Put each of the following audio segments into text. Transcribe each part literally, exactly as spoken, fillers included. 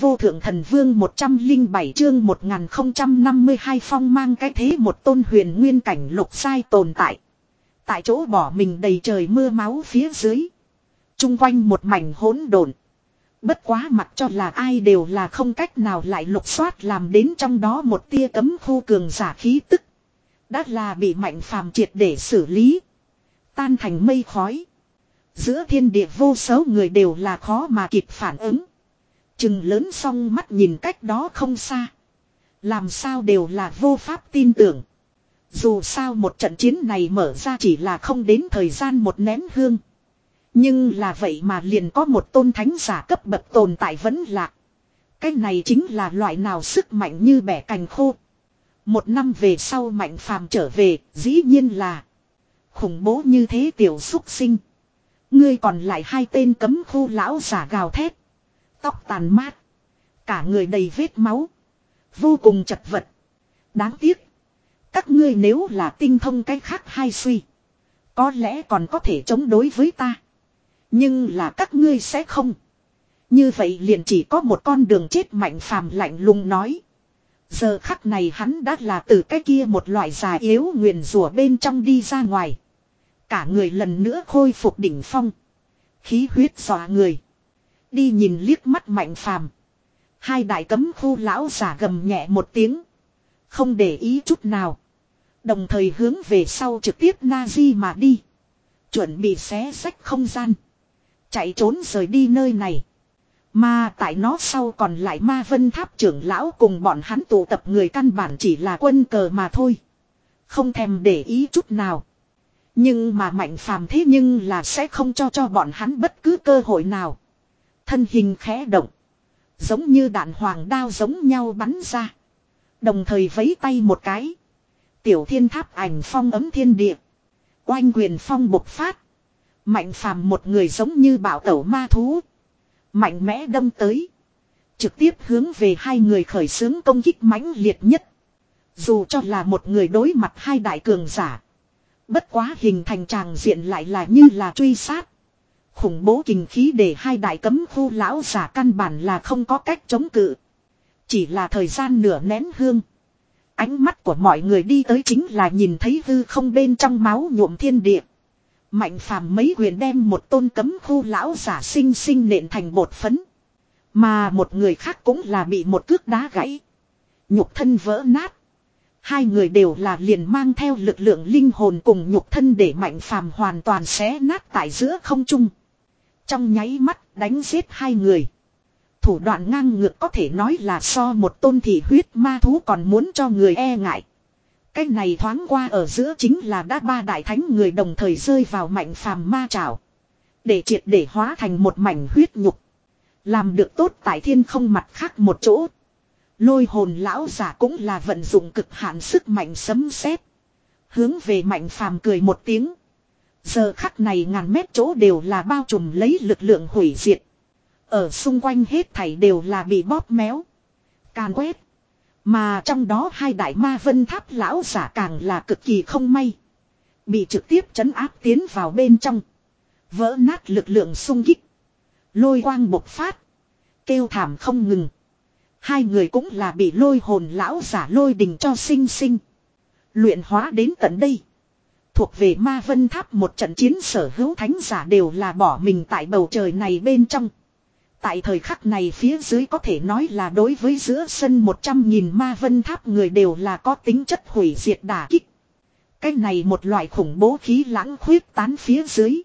vô thượng thần vương một trăm linh bảy chương một nghìn không trăm năm mươi hai phong mang cái thế một tôn huyền nguyên cảnh lục sai tồn tại. Tại chỗ bỏ mình đầy trời mưa máu phía dưới. Trung quanh một mảnh hỗn độn. Bất quá mặc cho là ai đều là không cách nào lại lục soát làm đến trong đó một tia cấm khu cường giả khí tức. Đã là bị Mạnh Phàm triệt để xử lý. Tan thành mây khói. Giữa thiên địa vô số người đều là khó mà kịp phản ứng. Chừng lớn song mắt nhìn cách đó không xa. Làm sao đều là vô pháp tin tưởng. Dù sao một trận chiến này mở ra chỉ là không đến thời gian một nén hương. Nhưng là vậy mà liền có một tôn thánh giả cấp bậc tồn tại vẫn lạc. Cái này chính là loại nào sức mạnh như bẻ cành khô. Một năm về sau Mạnh Phàm trở về, dĩ nhiên là khủng bố như thế tiểu xúc sinh. Ngươi còn lại hai tên cấm khu lão giả gào thét. Tóc tàn mát. Cả người đầy vết máu. Vô cùng chật vật. Đáng tiếc. Các ngươi nếu là tinh thông cái khác hay suy. Có lẽ còn có thể chống đối với ta. Nhưng là các ngươi sẽ không. Như vậy liền chỉ có một con đường chết. Mạnh Phàm lạnh lùng nói. Giờ khắc này hắn đã là từ cái kia một loại già yếu nguyền rủa bên trong đi ra ngoài. Cả người lần nữa khôi phục đỉnh phong. Khí huyết dọa người. Đi nhìn liếc mắt Mạnh Phàm. Hai đại cấm khu lão giả gầm nhẹ một tiếng. Không để ý chút nào. Đồng thời hướng về sau trực tiếp Nazi mà đi. Chuẩn bị xé rách không gian. Chạy trốn rời đi nơi này. Mà tại nó sau còn lại Ma Vân Tháp trưởng lão cùng bọn hắn tụ tập người căn bản chỉ là quân cờ mà thôi. Không thèm để ý chút nào. Nhưng mà Mạnh Phàm thế nhưng là sẽ không cho cho bọn hắn bất cứ cơ hội nào. Thân hình khẽ động. Giống như đạn hoàng đao giống nhau bắn ra. Đồng thời vấy tay một cái. Tiểu thiên tháp ảnh phong ấm thiên địa. Oanh quyền phong bộc phát. Mạnh Phàm một người giống như bạo tẩu ma thú. Mạnh mẽ đâm tới. Trực tiếp hướng về hai người khởi xướng công kích mãnh liệt nhất. Dù cho là một người đối mặt hai đại cường giả. Bất quá hình thành tràng diện lại là như là truy sát. Khủng bố kình khí để hai đại cấm khu lão giả căn bản là không có cách chống cự. Chỉ là thời gian nửa nén hương. Ánh mắt của mọi người đi tới chính là nhìn thấy hư không bên trong máu nhuộm thiên địa. Mạnh Phàm mấy quyền đem một tôn cấm khu lão giả sinh sinh nện thành bột phấn. Mà một người khác cũng là bị một cước đá gãy. Nhục thân vỡ nát. Hai người đều là liền mang theo lực lượng linh hồn cùng nhục thân để Mạnh Phàm hoàn toàn xé nát tại giữa không trung. Trong nháy mắt đánh giết hai người. Thủ đoạn ngang ngược có thể nói là so một tôn thị huyết ma thú còn muốn cho người e ngại. Cái này thoáng qua ở giữa chính là đã ba đại thánh người đồng thời rơi vào Mạnh Phàm ma trảo. Để triệt để hóa thành một mảnh huyết nhục. Làm được tốt tại thiên không mặt khác một chỗ. Lôi hồn lão giả cũng là vận dụng cực hạn sức mạnh sấm sét. Hướng về Mạnh Phàm cười một tiếng. Giờ khắc này ngàn mét chỗ đều là bao trùm lấy lực lượng hủy diệt. Ở xung quanh hết thảy đều là bị bóp méo. Càn quét. Mà trong đó hai đại Ma Vân Tháp lão giả càng là cực kỳ không may. Bị trực tiếp trấn áp tiến vào bên trong. Vỡ nát lực lượng xung kích. Lôi quang bộc phát. Kêu thảm không ngừng. Hai người cũng là bị lôi hồn lão giả lôi đình cho sinh sinh. Luyện hóa đến tận đây. Thuộc về Ma Vân Tháp một trận chiến sở hữu thánh giả đều là bỏ mình tại bầu trời này bên trong. Tại thời khắc này phía dưới có thể nói là đối với giữa sân một trăm nghìn Ma Vân Tháp người đều là có tính chất hủy diệt đả kích. Cái này một loại khủng bố khí lãng khuyết tán phía dưới.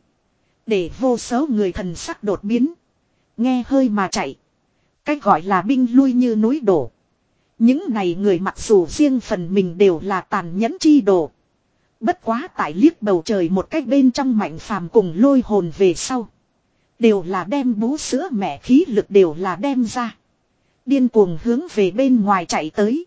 Để vô số người thần sắc đột biến. Nghe hơi mà chạy. Cái gọi là binh lui như núi đổ. Những này người mặc dù riêng phần mình đều là tàn nhẫn chi đồ. Bất quá tại liếc bầu trời một cách bên trong Mạnh Phàm cùng lôi hồn về sau. Đều là đem bú sữa mẹ khí lực đều là đem ra. Điên cuồng hướng về bên ngoài chạy tới.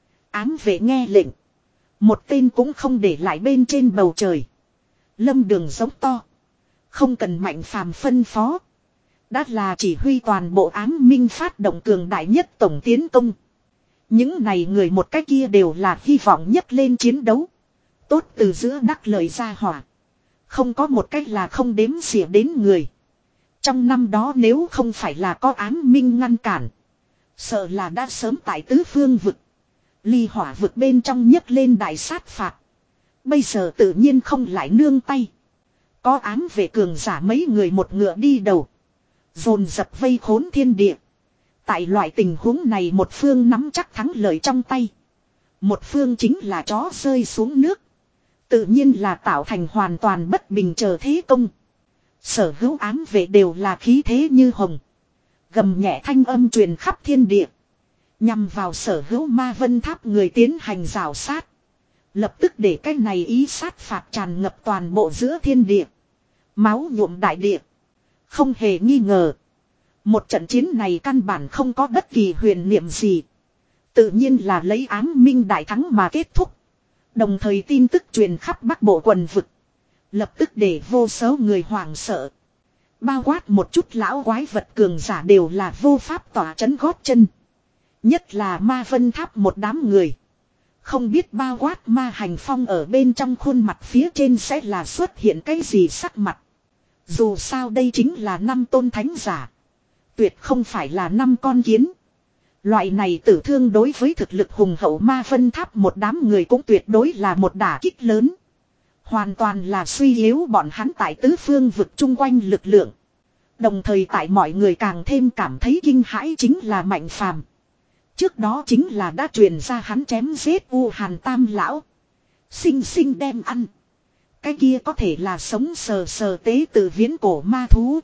Ám vệ nghe lệnh. Một tên cũng không để lại bên trên bầu trời. Lâm Đường giống to. Không cần Mạnh Phàm phân phó. Đã là chỉ huy toàn bộ ám minh phát động cường đại nhất tổng tiến công. Những này người một cách kia đều là hy vọng nhất lên chiến đấu. Tốt từ giữa đắc lời ra hỏa. Không có một cách là không đếm xỉa đến người. Trong năm đó nếu không phải là có ám minh ngăn cản. Sợ là đã sớm tại tứ phương vực. Ly hỏa vực bên trong nhấc lên đại sát phạt. Bây giờ tự nhiên không lại nương tay. Có ám vệ cường giả mấy người một ngựa đi đầu. Dồn dập vây khốn thiên địa. Tại loại tình huống này một phương nắm chắc thắng lợi trong tay. Một phương chính là chó rơi xuống nước. Tự nhiên là tạo thành hoàn toàn bất bình chờ thế công. Sở hữu ám vệ đều là khí thế như hồng. Gầm nhẹ thanh âm truyền khắp thiên địa. Nhằm vào sở hữu ma vân tháp người tiến hành rào sát. Lập tức để cái này ý sát phạt tràn ngập toàn bộ giữa thiên địa. Máu nhuộm đại địa. Không hề nghi ngờ. Một trận chiến này căn bản không có bất kỳ huyền niệm gì. Tự nhiên là lấy ám minh đại thắng mà kết thúc. Đồng thời tin tức truyền khắp Bắc Bộ quần vực. Lập tức để vô số người hoảng sợ. Bao quát một chút lão quái vật cường giả đều là vô pháp tỏa chấn gót chân. Nhất là ma vân tháp một đám người. Không biết bao quát ma hành phong ở bên trong khuôn mặt phía trên sẽ là xuất hiện cái gì sắc mặt. Dù sao đây chính là năm tôn thánh giả. Tuyệt không phải là năm con kiến. Loại này tử thương đối với thực lực hùng hậu ma vân tháp một đám người cũng tuyệt đối là một đả kích lớn. Hoàn toàn là suy yếu bọn hắn tại tứ phương vực chung quanh lực lượng. Đồng thời tại mọi người càng thêm cảm thấy kinh hãi chính là Mạnh Phàm. Trước đó chính là đã truyền ra hắn chém giết U Hàn Tam lão. Sinh sinh đem ăn. Cái kia có thể là sống sờ sờ tế từ viễn cổ ma thú.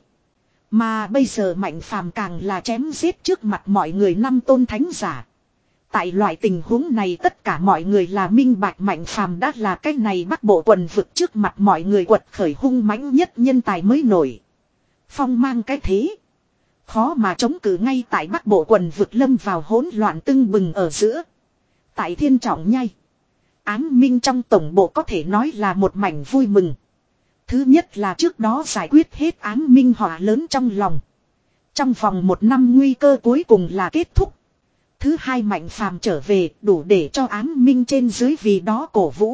Mà bây giờ Mạnh Phàm càng là chém giết trước mặt mọi người năm tôn thánh giả. Tại loại tình huống này tất cả mọi người là minh bạch Mạnh Phàm đã là cái này Bắc Bộ quần vực trước mặt mọi người quật khởi hung mãnh nhất nhân tài mới nổi. Phong mang cái thế. Khó mà chống cự ngay tại Bắc Bộ quần vực lâm vào hỗn loạn tưng bừng ở giữa. Tại Thiên Trọng Nhai. Ám minh trong tổng bộ có thể nói là một mảnh vui mừng. Thứ nhất là trước đó giải quyết hết ám minh họa lớn trong lòng. Trong vòng một năm nguy cơ cuối cùng là kết thúc. Thứ hai Mạnh Phàm trở về đủ để cho ám minh trên dưới vì đó cổ vũ.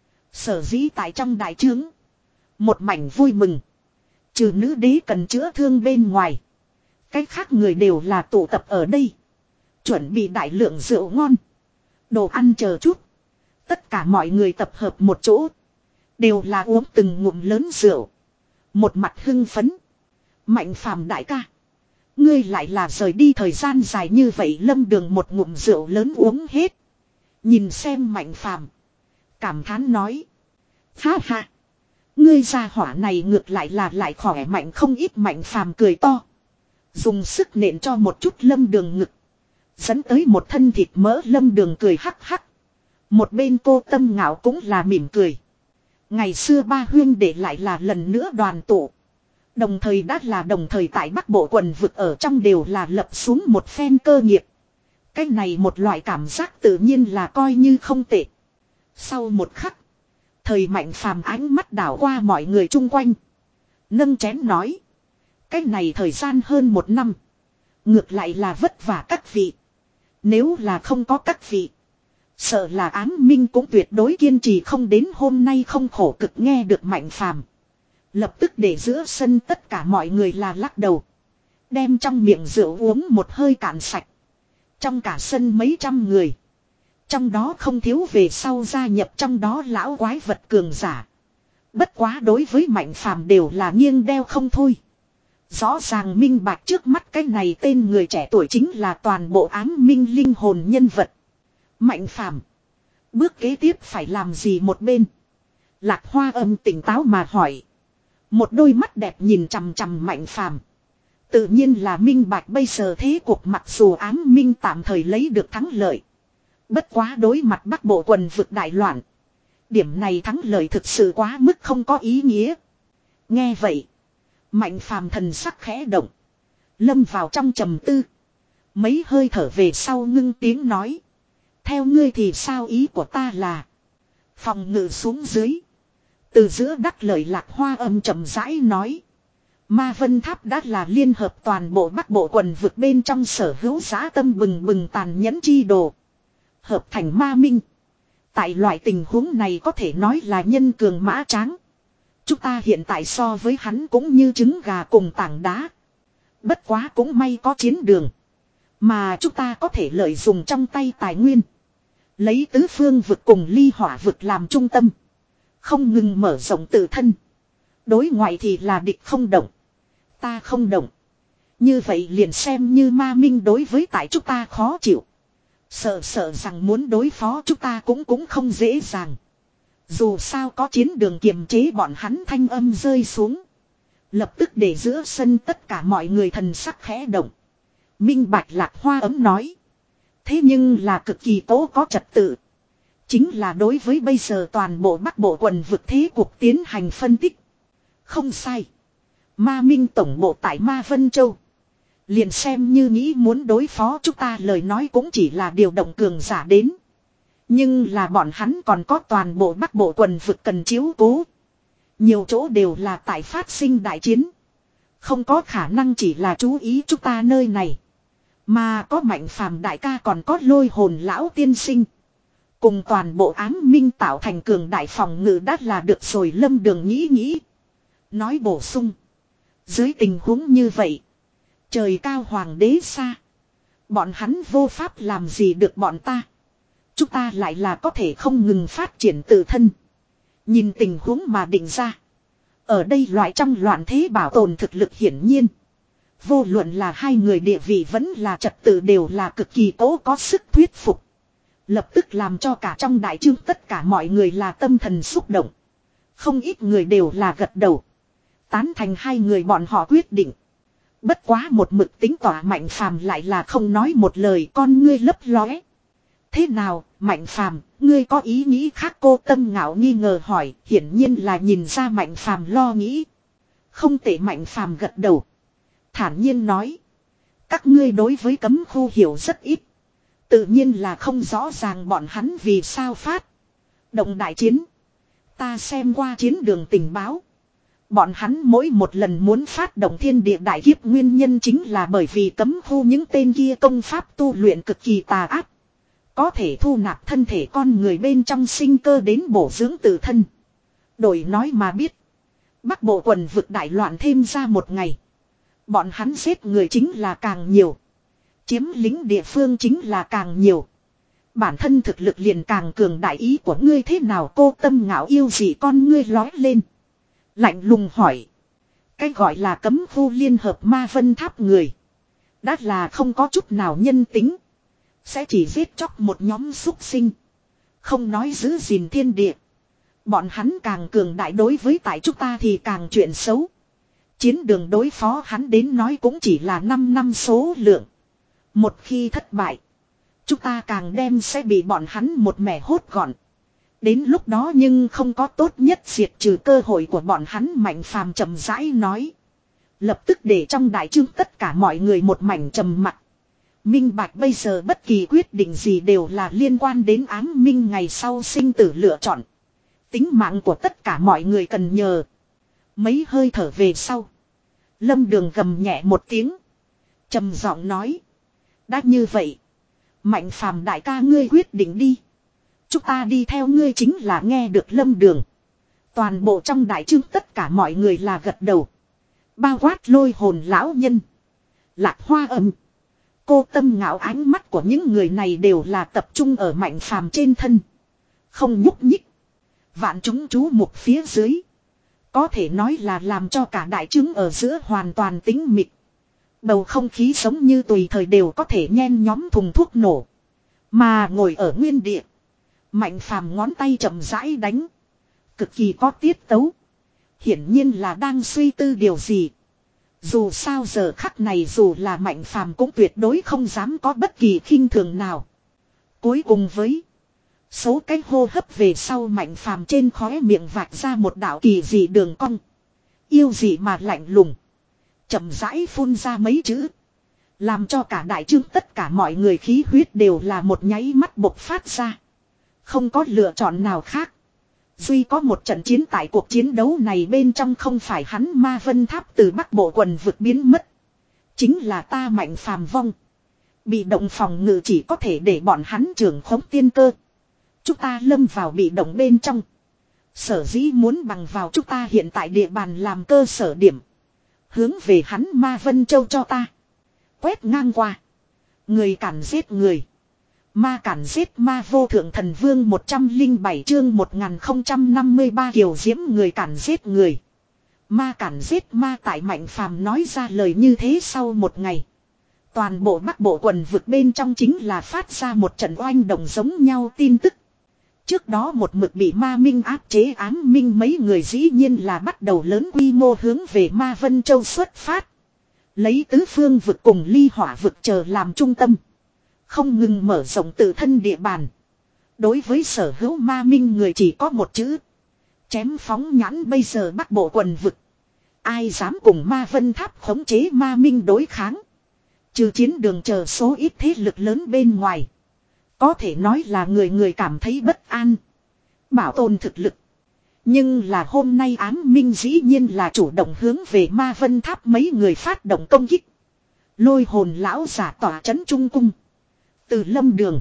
Sở dĩ tại trong đại trướng. Một mảnh vui mừng. Trừ nữ đế cần chữa thương bên ngoài. Cách khác người đều là tụ tập ở đây. Chuẩn bị đại lượng rượu ngon. Đồ ăn chờ chút. Tất cả mọi người tập hợp một chỗ. Đều là uống từng ngụm lớn rượu. Một mặt hưng phấn. Mạnh Phàm đại ca. Ngươi lại là rời đi thời gian dài như vậy Lâm Đường một ngụm rượu lớn uống hết. Nhìn xem Mạnh Phàm cảm thán nói. Ha ha. Ngươi gia hỏa này ngược lại là lại khỏe mạnh không ít Mạnh Phàm cười to. Dùng sức nện cho một chút Lâm Đường ngực. Dẫn tới một thân thịt mỡ Lâm Đường cười hắc hắc. Một bên cô Tâm Ngạo cũng là mỉm cười. Ngày xưa ba huyên để lại là lần nữa đoàn tụ. Đồng thời đã là đồng thời tại Bắc Bộ quần vực ở trong đều là lập xuống một phen cơ nghiệp. Cái này một loại cảm giác tự nhiên là coi như không tệ. Sau một khắc. Thời Mạnh Phàm ánh mắt đảo qua mọi người chung quanh. Nâng chén nói. Cái này thời gian hơn một năm. Ngược lại là vất vả các vị. Nếu là không có các vị. Sợ là ám minh cũng tuyệt đối kiên trì không đến hôm nay không khổ cực nghe được Mạnh Phàm. Lập tức để giữa sân tất cả mọi người là lắc đầu. Đem trong miệng rượu uống một hơi cạn sạch. Trong cả sân mấy trăm người. Trong đó không thiếu về sau gia nhập trong đó lão quái vật cường giả. Bất quá đối với Mạnh Phàm đều là nghiêng đeo không thôi. Rõ ràng minh bạch trước mắt cái này tên người trẻ tuổi chính là toàn bộ ám minh linh hồn nhân vật. Mạnh Phàm bước kế tiếp phải làm gì một bên. Lạc Hoa Âm tỉnh táo mà hỏi. Một đôi mắt đẹp nhìn chằm chằm Mạnh Phàm. Tự nhiên là minh bạch bây giờ thế cuộc mặc dù ám minh tạm thời lấy được thắng lợi. Bất quá đối mặt Bắc Bộ quần vực đại loạn. Điểm này thắng lợi thực sự quá mức không có ý nghĩa. Nghe vậy. Mạnh Phàm thần sắc khẽ động. Lâm vào trong trầm tư. Mấy hơi thở về sau ngưng tiếng nói. Theo ngươi thì sao ý của ta là. Phòng ngự xuống dưới. Từ giữa đắc lời Lạc Hoa Âm chậm rãi nói. Ma Vân Tháp đã là liên hợp toàn bộ Bắc Bộ quần vực bên trong sở hữu dã tâm bừng bừng tàn nhẫn chi đồ. Hợp thành ma minh. Tại loại tình huống này có thể nói là nhân cường mã tráng. Chúng ta hiện tại so với hắn cũng như trứng gà cùng tảng đá. Bất quá cũng may có chiến đường. Mà chúng ta có thể lợi dụng trong tay tài nguyên. Lấy tứ phương vực cùng ly hỏa vực làm trung tâm. Không ngừng mở rộng tự thân. Đối ngoại thì là địch không động. Ta không động. Như vậy liền xem như ma minh đối với tại chúng ta khó chịu. Sợ sợ rằng muốn đối phó chúng ta cũng cũng không dễ dàng. Dù sao có chiến đường kiềm chế bọn hắn thanh âm rơi xuống. Lập tức để giữa sân tất cả mọi người thần sắc khẽ động. Minh Bạch Lạc Hoa ấm nói. Thế nhưng là cực kỳ tố có trật tự. Chính là đối với bây giờ toàn bộ Bắc Bộ quần vực thế cuộc tiến hành phân tích. Không sai. Ma Minh tổng bộ tại Ma Vân Châu. Liền xem như nghĩ muốn đối phó chúng ta lời nói cũng chỉ là điều động cường giả đến. Nhưng là bọn hắn còn có toàn bộ Bắc Bộ quần vực cần chiếu cố. Nhiều chỗ đều là tại phát sinh đại chiến. Không có khả năng chỉ là chú ý chúng ta nơi này. Mà có Mạnh Phàm đại ca còn có Lôi Hồn lão tiên sinh. Cùng toàn bộ ám minh tạo thành cường đại phòng ngự đã là được rồi. Lâm Đường nghĩ nghĩ. Nói bổ sung. Dưới tình huống như vậy. Trời cao hoàng đế xa. Bọn hắn vô pháp làm gì được bọn ta. Chúng ta lại là có thể không ngừng phát triển tự thân. Nhìn tình huống mà định ra. Ở đây loại trong loạn thế bảo tồn thực lực hiển nhiên. Vô luận là hai người địa vị vẫn là trật tự đều là cực kỳ cố có sức thuyết phục. Lập tức làm cho cả trong đại chương tất cả mọi người là tâm thần xúc động. Không ít người đều là gật đầu. Tán thành hai người bọn họ quyết định. Bất quá một mực tính tỏa Mạnh Phàm lại là không nói một lời, con ngươi lấp lóe. Thế nào, Mạnh Phàm, ngươi có ý nghĩ khác? Cô Tâm Ngạo nghi ngờ hỏi, hiển nhiên là nhìn ra Mạnh Phàm lo nghĩ. Không tệ. Mạnh Phàm gật đầu. Thản nhiên nói. Các ngươi đối với cấm khu hiểu rất ít. Tự nhiên là không rõ ràng bọn hắn vì sao phát động đại chiến. Ta xem qua chiến đường tình báo. Bọn hắn mỗi một lần muốn phát động thiên địa đại kiếp nguyên nhân chính là bởi vì cấm khu những tên kia công pháp tu luyện cực kỳ tà ác. Có thể thu nạp thân thể con người bên trong sinh cơ đến bổ dưỡng tự thân. Đổi nói mà biết. Bắc Bộ quần vực đại loạn thêm ra một ngày. Bọn hắn giết người chính là càng nhiều. Chiếm lính địa phương chính là càng nhiều. Bản thân thực lực liền càng cường đại. Ý của ngươi thế nào? Cô Tâm Ngạo yêu gì con ngươi lói lên. Lạnh lùng hỏi. Cái gọi là cấm khu liên hợp Ma Vân Tháp người. Đã là không có chút nào nhân tính. Sẽ chỉ giết chóc một nhóm súc sinh. Không nói giữ gìn thiên địa. Bọn hắn càng cường đại đối với tại chúng ta thì càng chuyện xấu. Chiến đường đối phó hắn đến nói cũng chỉ là năm năm số lượng. Một khi thất bại. Chúng ta càng đem sẽ bị bọn hắn một mẻ hốt gọn. Đến lúc đó nhưng không có tốt nhất diệt trừ cơ hội của bọn hắn. Mạnh Phàm trầm rãi nói. Lập tức để trong đại chương tất cả mọi người một mảnh trầm mặc. Minh Bạch bây giờ bất kỳ quyết định gì đều là liên quan đến ám minh ngày sau sinh tử lựa chọn. Tính mạng của tất cả mọi người cần nhờ. Mấy hơi thở về sau. Lâm Đường gầm nhẹ một tiếng. Trầm giọng nói. Đã như vậy. Mạnh Phàm đại ca ngươi quyết định đi. Chúng ta đi theo ngươi. Chính là nghe được Lâm Đường. Toàn bộ trong đại chương tất cả mọi người là gật đầu. Bao quát Lôi Hồn lão nhân. Lạc Hoa Âm. Cô Tâm Ngạo, ánh mắt của những người này đều là tập trung ở Mạnh Phàm trên thân. Không nhúc nhích. Vạn chúng chú mục phía dưới. Có thể nói là làm cho cả đại chứng ở giữa hoàn toàn tĩnh mịch. Bầu không khí giống như tùy thời đều có thể nhen nhóm thùng thuốc nổ. Mà ngồi ở nguyên địa. Mạnh Phàm ngón tay chậm rãi đánh. Cực kỳ có tiết tấu. Hiển nhiên là đang suy tư điều gì. Dù sao giờ khắc này dù là Mạnh Phàm cũng tuyệt đối không dám có bất kỳ khinh thường nào. Cuối cùng với số cái hô hấp về sau, Mạnh Phàm trên khóe miệng vạch ra một đạo kỳ dị đường cong. Yêu dị mà lạnh lùng. Chậm rãi phun ra mấy chữ. Làm cho cả đại chương tất cả mọi người khí huyết đều là một nháy mắt bộc phát ra. Không có lựa chọn nào khác. Duy có một trận chiến tại cuộc chiến đấu này bên trong không phải hắn Ma Vân Tháp từ Bắc Bộ quần vực biến mất. Chính là ta Mạnh Phàm vong. Bị động phòng ngự chỉ có thể để bọn hắn trưởng khống tiên cơ. Chúng ta lâm vào bị động bên trong. Sở dĩ muốn bằng vào chúng ta hiện tại địa bàn làm cơ sở điểm. Hướng về hắn Ma Vân Châu cho ta. Quét ngang qua. Người cản giết người. Ma cản giết ma vô thượng thần vương một trăm lẻ bảy chương một nghìn không trăm năm mươi ba kiều diễm người cản giết người. Ma cản giết ma tại Mạnh Phàm nói ra lời như thế sau một ngày. Toàn bộ Bắc Bộ quần vực bên trong chính là phát ra một trận oanh động giống nhau tin tức. Trước đó một mực bị ma minh áp chế ám minh mấy người dĩ nhiên là bắt đầu lớn quy mô hướng về ma Vân Châu xuất phát. Lấy tứ phương vực cùng ly hỏa vực chờ làm trung tâm. Không ngừng mở rộng tự thân địa bàn. Đối với sở hữu ma minh người chỉ có một chữ. Chém phóng nhãn bây giờ Bắc Bộ quần vực. Ai dám cùng ma Vân Tháp khống chế ma minh đối kháng. Trừ chiến đường chờ số ít thế lực lớn bên ngoài. Có thể nói là người người cảm thấy bất an. Bảo tồn thực lực. Nhưng là hôm nay ám minh dĩ nhiên là chủ động hướng về ma Vân Tháp mấy người phát động công kích. Lôi hồn lão giả tỏa trấn trung cung. Từ lâm đường.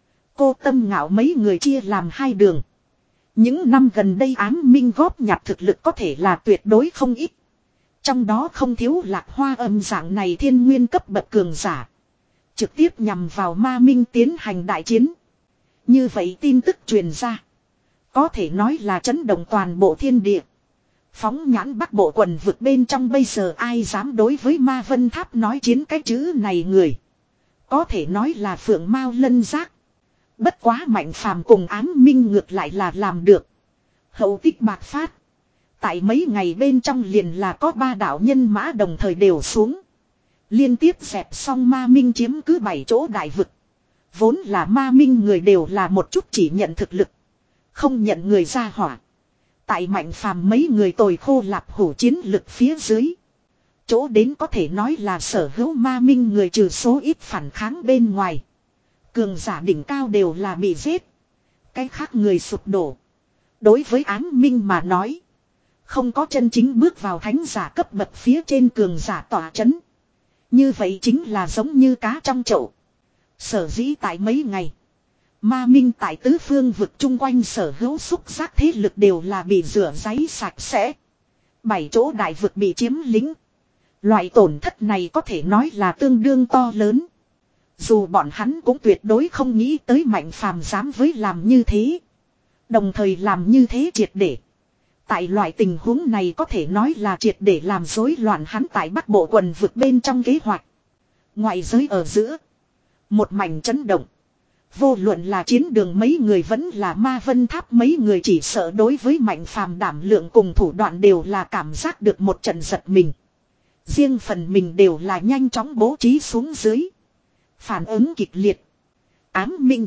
Cô tâm ngạo mấy người chia làm hai đường. Những năm gần đây ám minh góp nhặt thực lực có thể là tuyệt đối không ít. Trong đó không thiếu lạc hoa âm dạng này thiên nguyên cấp bậc cường giả. Trực tiếp nhằm vào ma minh tiến hành đại chiến. Như vậy tin tức truyền ra. Có thể nói là chấn động toàn bộ thiên địa. Phóng nhãn Bắc Bộ quần vực bên trong bây giờ ai dám đối với ma Vân Tháp nói chiến cái chữ này người. Có thể nói là phượng mao lân giác. Bất quá Mạnh Phàm cùng ám minh ngược lại là làm được. Hậu tích bạc phát. Tại mấy ngày bên trong liền là có ba đạo nhân mã đồng thời đều xuống. Liên tiếp dẹp xong ma minh chiếm cứ bảy chỗ đại vực. Vốn là ma minh người đều là một chút chỉ nhận thực lực. Không nhận người ra hỏa. Tại Mạnh Phàm mấy người tồi khô lạp hủ chiến lực phía dưới. Chỗ đến có thể nói là sở hữu ma minh người trừ số ít phản kháng bên ngoài. Cường giả đỉnh cao đều là bị giết. Cái khác người sụp đổ. Đối với ám minh mà nói. Không có chân chính bước vào thánh giả cấp bậc phía trên cường giả tỏa chấn. Như vậy chính là giống như cá trong chậu. Sở dĩ tại mấy ngày. Ma minh tại tứ phương vực chung quanh sở hữu xúc giác thế lực đều là bị rửa ráy sạch sẽ. Bảy chỗ đại vực bị chiếm lĩnh. Loại tổn thất này có thể nói là tương đương to lớn. Dù bọn hắn cũng tuyệt đối không nghĩ tới Mạnh Phàm dám với làm như thế. Đồng thời làm như thế triệt để. Tại loại tình huống này có thể nói là triệt để làm rối loạn hắn tại Bắc Bộ quần vực bên trong kế hoạch. Ngoại giới ở giữa. Một mảnh chấn động. Vô luận là chiến đường mấy người vẫn là ma Vân Tháp mấy người chỉ sợ đối với Mạnh Phàm đảm lượng cùng thủ đoạn đều là cảm giác được một trận giật mình. Riêng phần mình đều là nhanh chóng bố trí xuống dưới. Phản ứng kịch liệt. Ám minh.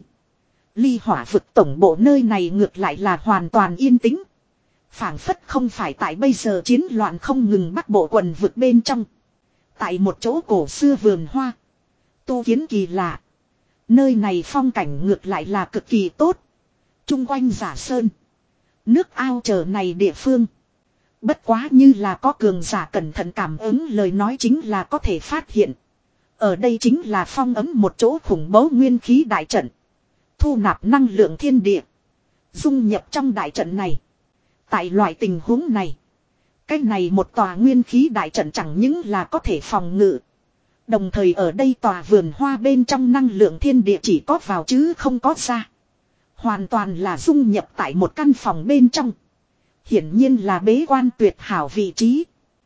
Ly hỏa vực tổng bộ nơi này ngược lại là hoàn toàn yên tĩnh. Phảng phất không phải tại bây giờ chiến loạn không ngừng Bắc Bộ quần vực bên trong. Tại một chỗ cổ xưa vườn hoa. Tu kiến kỳ lạ. Nơi này phong cảnh ngược lại là cực kỳ tốt. Trung quanh giả sơn. Nước ao chờ này địa phương. Bất quá như là có cường giả cẩn thận cảm ứng lời nói chính là có thể phát hiện. Ở đây chính là phong ấm một chỗ khủng bố nguyên khí đại trận. Thu nạp năng lượng thiên địa. Dung nhập trong đại trận này. Tại loại tình huống này. Cái này một tòa nguyên khí đại trận chẳng những là có thể phòng ngự. Đồng thời ở đây tòa vườn hoa bên trong năng lượng thiên địa chỉ có vào chứ không có ra. Hoàn toàn là dung nhập tại một căn phòng bên trong. Hiển nhiên là bế quan tuyệt hảo vị trí.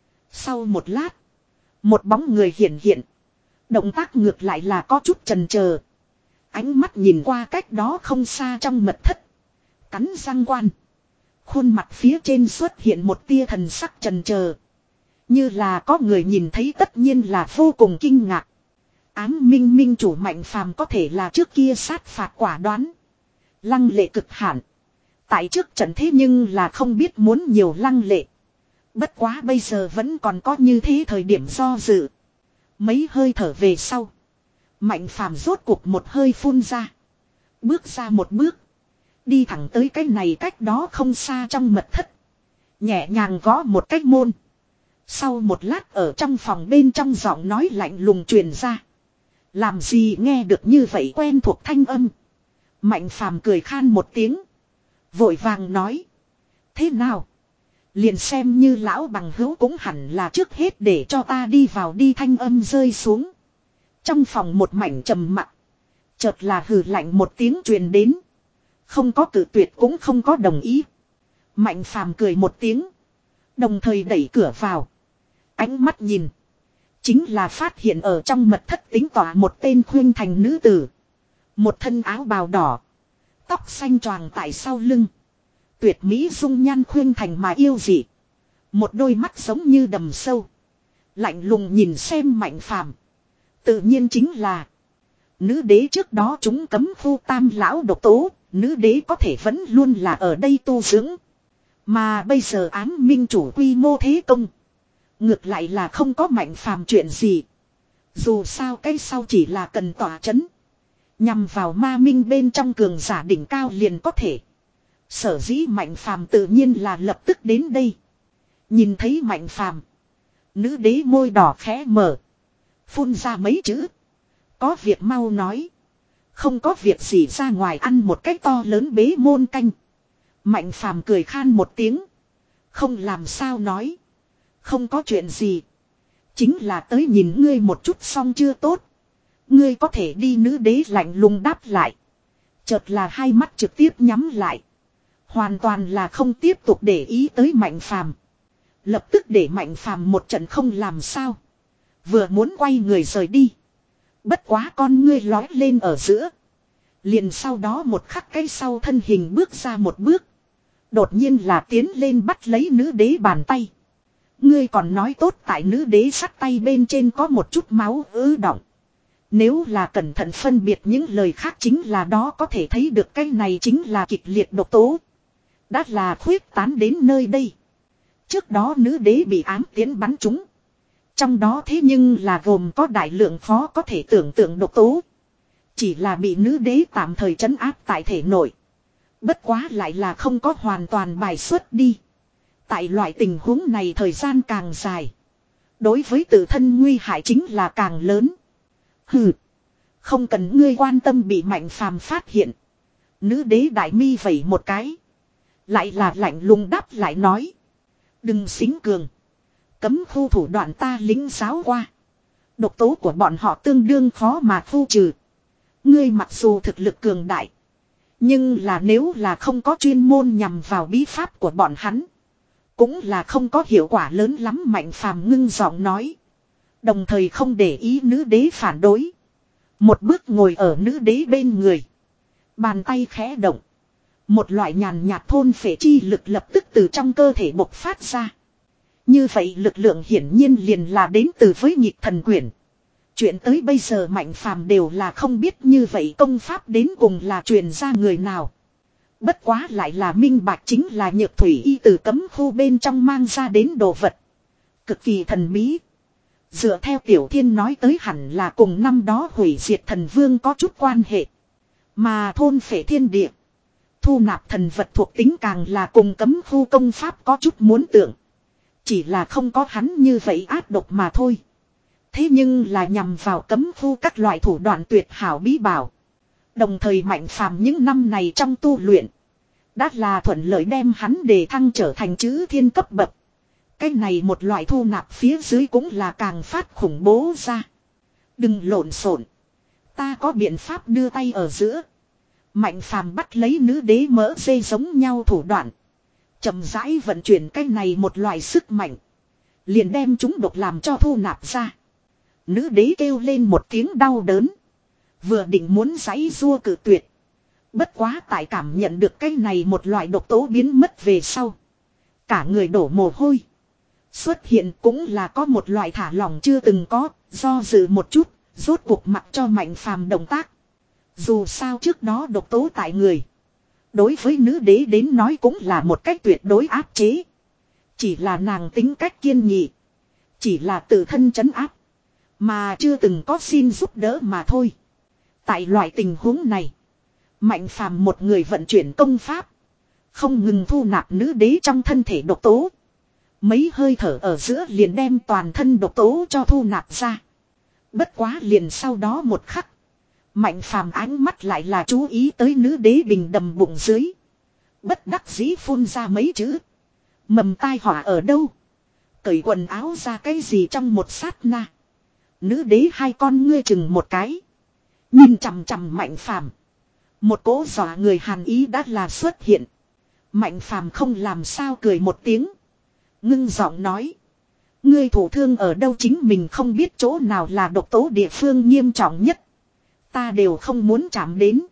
Sau một lát. Một bóng người hiện hiện. Động tác ngược lại là có chút chần chờ. Ánh mắt nhìn qua cách đó không xa trong mật thất. Cắn răng quan. Khuôn mặt phía trên xuất hiện một tia thần sắc chần chờ. Như là có người nhìn thấy tất nhiên là vô cùng kinh ngạc. Ám minh minh chủ Mạnh Phàm có thể là trước kia sát phạt quả đoán. Lăng lệ cực hạn. Tại trước trận thế nhưng là không biết muốn nhiều lăng lệ. Bất quá bây giờ vẫn còn có như thế thời điểm do dự. Mấy hơi thở về sau. Mạnh Phàm rốt cuộc một hơi phun ra. Bước ra một bước. Đi thẳng tới cái này cách đó không xa trong mật thất. Nhẹ nhàng gõ một cách môn. Sau một lát ở trong phòng bên trong giọng nói lạnh lùng truyền ra. Làm gì nghe được như vậy quen thuộc thanh âm. Mạnh Phàm cười khan một tiếng. Vội vàng nói. Thế nào? Liền xem như lão bằng hữu cũng hẳn là trước hết để cho ta đi vào đi thanh âm rơi xuống. Trong phòng một mảnh trầm mặc. Chợt là hừ lạnh một tiếng truyền đến. Không có cự tuyệt cũng không có đồng ý. Mạnh phàm cười một tiếng. Đồng thời đẩy cửa vào. Ánh mắt nhìn. Chính là phát hiện ở trong mật thất tính tỏa một tên khuyên thành nữ tử. Một thân áo bào đỏ. Tóc xanh choàng tại sau lưng. Tuyệt mỹ dung nhan khuyên thành mà yêu dị. Một đôi mắt giống như đầm sâu. Lạnh lùng nhìn xem Mạnh phàm. Tự nhiên chính là. Nữ đế trước đó chúng cấm phu tam lão độc tố. Nữ đế có thể vẫn luôn là ở đây tu dưỡng. Mà bây giờ ám minh chủ quy mô thế công. Ngược lại là không có Mạnh phàm chuyện gì. Dù sao cái sau chỉ là cần tỏa chấn. Nhằm vào ma minh bên trong cường giả đỉnh cao liền có thể. Sở dĩ Mạnh phàm tự nhiên là lập tức đến đây. Nhìn thấy Mạnh phàm. Nữ đế môi đỏ khẽ mở. Phun ra mấy chữ. Có việc mau nói. Không có việc gì ra ngoài ăn một cái to lớn bế môn canh. Mạnh phàm cười khan một tiếng. Không làm sao nói. Không có chuyện gì. Chính là tới nhìn ngươi một chút xong chưa tốt. Ngươi có thể đi, nữ đế lạnh lùng đáp lại. Chợt là hai mắt trực tiếp nhắm lại. Hoàn toàn là không tiếp tục để ý tới Mạnh phàm. Lập tức để Mạnh phàm một trận không làm sao. Vừa muốn quay người rời đi. Bất quá con ngươi lói lên ở giữa. Liền sau đó một khắc cái sau thân hình bước ra một bước. Đột nhiên là tiến lên bắt lấy nữ đế bàn tay. Ngươi còn nói tốt, tại nữ đế sắt tay bên trên có một chút máu ứ động. Nếu là cẩn thận phân biệt những lời khác chính là đó có thể thấy được cái này chính là kịch liệt độc tố. Đã là khuyết tán đến nơi đây. Trước đó nữ đế bị ám tiến bắn trúng. Trong đó thế nhưng là gồm có đại lượng khó có thể tưởng tượng độc tố. Chỉ là bị nữ đế tạm thời trấn áp tại thể nội. Bất quá lại là không có hoàn toàn bài xuất đi. Tại loại tình huống này thời gian càng dài. Đối với tự thân nguy hại chính là càng lớn. Hừ. Không cần ngươi quan tâm bị Mạnh phàm phát hiện. Nữ đế đại mi vẩy một cái. Lại là lạnh lùng đáp lại nói. Đừng xính cường. Cấm khu thủ đoạn ta lính giáo qua. Độc tố của bọn họ tương đương khó mà khu trừ. Ngươi mặc dù thực lực cường đại. Nhưng là nếu là không có chuyên môn nhằm vào bí pháp của bọn hắn. Cũng là không có hiệu quả lớn lắm, Mạnh phàm ngưng giọng nói. Đồng thời không để ý nữ đế phản đối. Một bước ngồi ở nữ đế bên người. Bàn tay khẽ động. Một loại nhàn nhạt thôn phệ chi lực lập tức từ trong cơ thể bộc phát ra. Như vậy lực lượng hiển nhiên liền là đến từ với nhịp thần quyển. Chuyện tới bây giờ Mạnh phàm đều là không biết như vậy công pháp đến cùng là truyền ra người nào. Bất quá lại là minh bạch chính là Nhược Thủy Y từ cấm khu bên trong mang ra đến đồ vật. Cực kỳ thần bí. Dựa theo Tiểu Thiên nói tới hẳn là cùng năm đó hủy diệt thần vương có chút quan hệ. Mà thôn phệ thiên địa. Thu nạp thần vật thuộc tính càng là cùng cấm khu công pháp có chút muốn tưởng. Chỉ là không có hắn như vậy ác độc mà thôi. Thế nhưng là nhằm vào cấm khu các loại thủ đoạn tuyệt hảo bí bảo. Đồng thời Mạnh phàm những năm này trong tu luyện. Đã là thuận lợi đem hắn đề thăng trở thành chữ thiên cấp bậc. Cái này một loại thu nạp phía dưới cũng là càng phát khủng bố ra. Đừng lộn xộn. Ta có biện pháp đưa tay ở giữa. Mạnh phàm bắt lấy nữ đế mỡ dây giống nhau thủ đoạn. Chậm rãi vận chuyển cái này một loại sức mạnh. Liền đem chúng độc làm cho thu nạp ra. Nữ đế kêu lên một tiếng đau đớn. Vừa định muốn giãy giụa cự tuyệt. Bất quá tại cảm nhận được cái này một loại độc tố biến mất về sau. Cả người đổ mồ hôi. Xuất hiện cũng là có một loại thả lỏng chưa từng có, do dự một chút, rốt cuộc mặc cho Mạnh phàm động tác. Dù sao trước đó độc tố tại người. Đối với nữ đế đến nói cũng là một cách tuyệt đối áp chế. Chỉ là nàng tính cách kiên nghị. Chỉ là tự thân trấn áp. Mà chưa từng có xin giúp đỡ mà thôi. Tại loại tình huống này. Mạnh phàm một người vận chuyển công pháp. Không ngừng thu nạp nữ đế trong thân thể độc tố. Mấy hơi thở ở giữa liền đem toàn thân độc tố cho thu nạp ra. Bất quá liền sau đó một khắc. Mạnh phàm ánh mắt lại là chú ý tới nữ đế bình đầm bụng dưới. Bất đắc dĩ phun ra mấy chữ. Mầm tai họa ở đâu? Cởi quần áo ra cái gì trong một sát na. Nữ đế hai con ngươi chừng một cái. Nhìn chằm chằm Mạnh Phàm. Một cỗ dọa người hàn ý đã là xuất hiện. Mạnh Phàm không làm sao cười một tiếng. Ngưng giọng nói. Ngươi thủ thương ở đâu chính mình không biết chỗ nào là độc tố địa phương nghiêm trọng nhất. Ta đều không muốn chạm đến.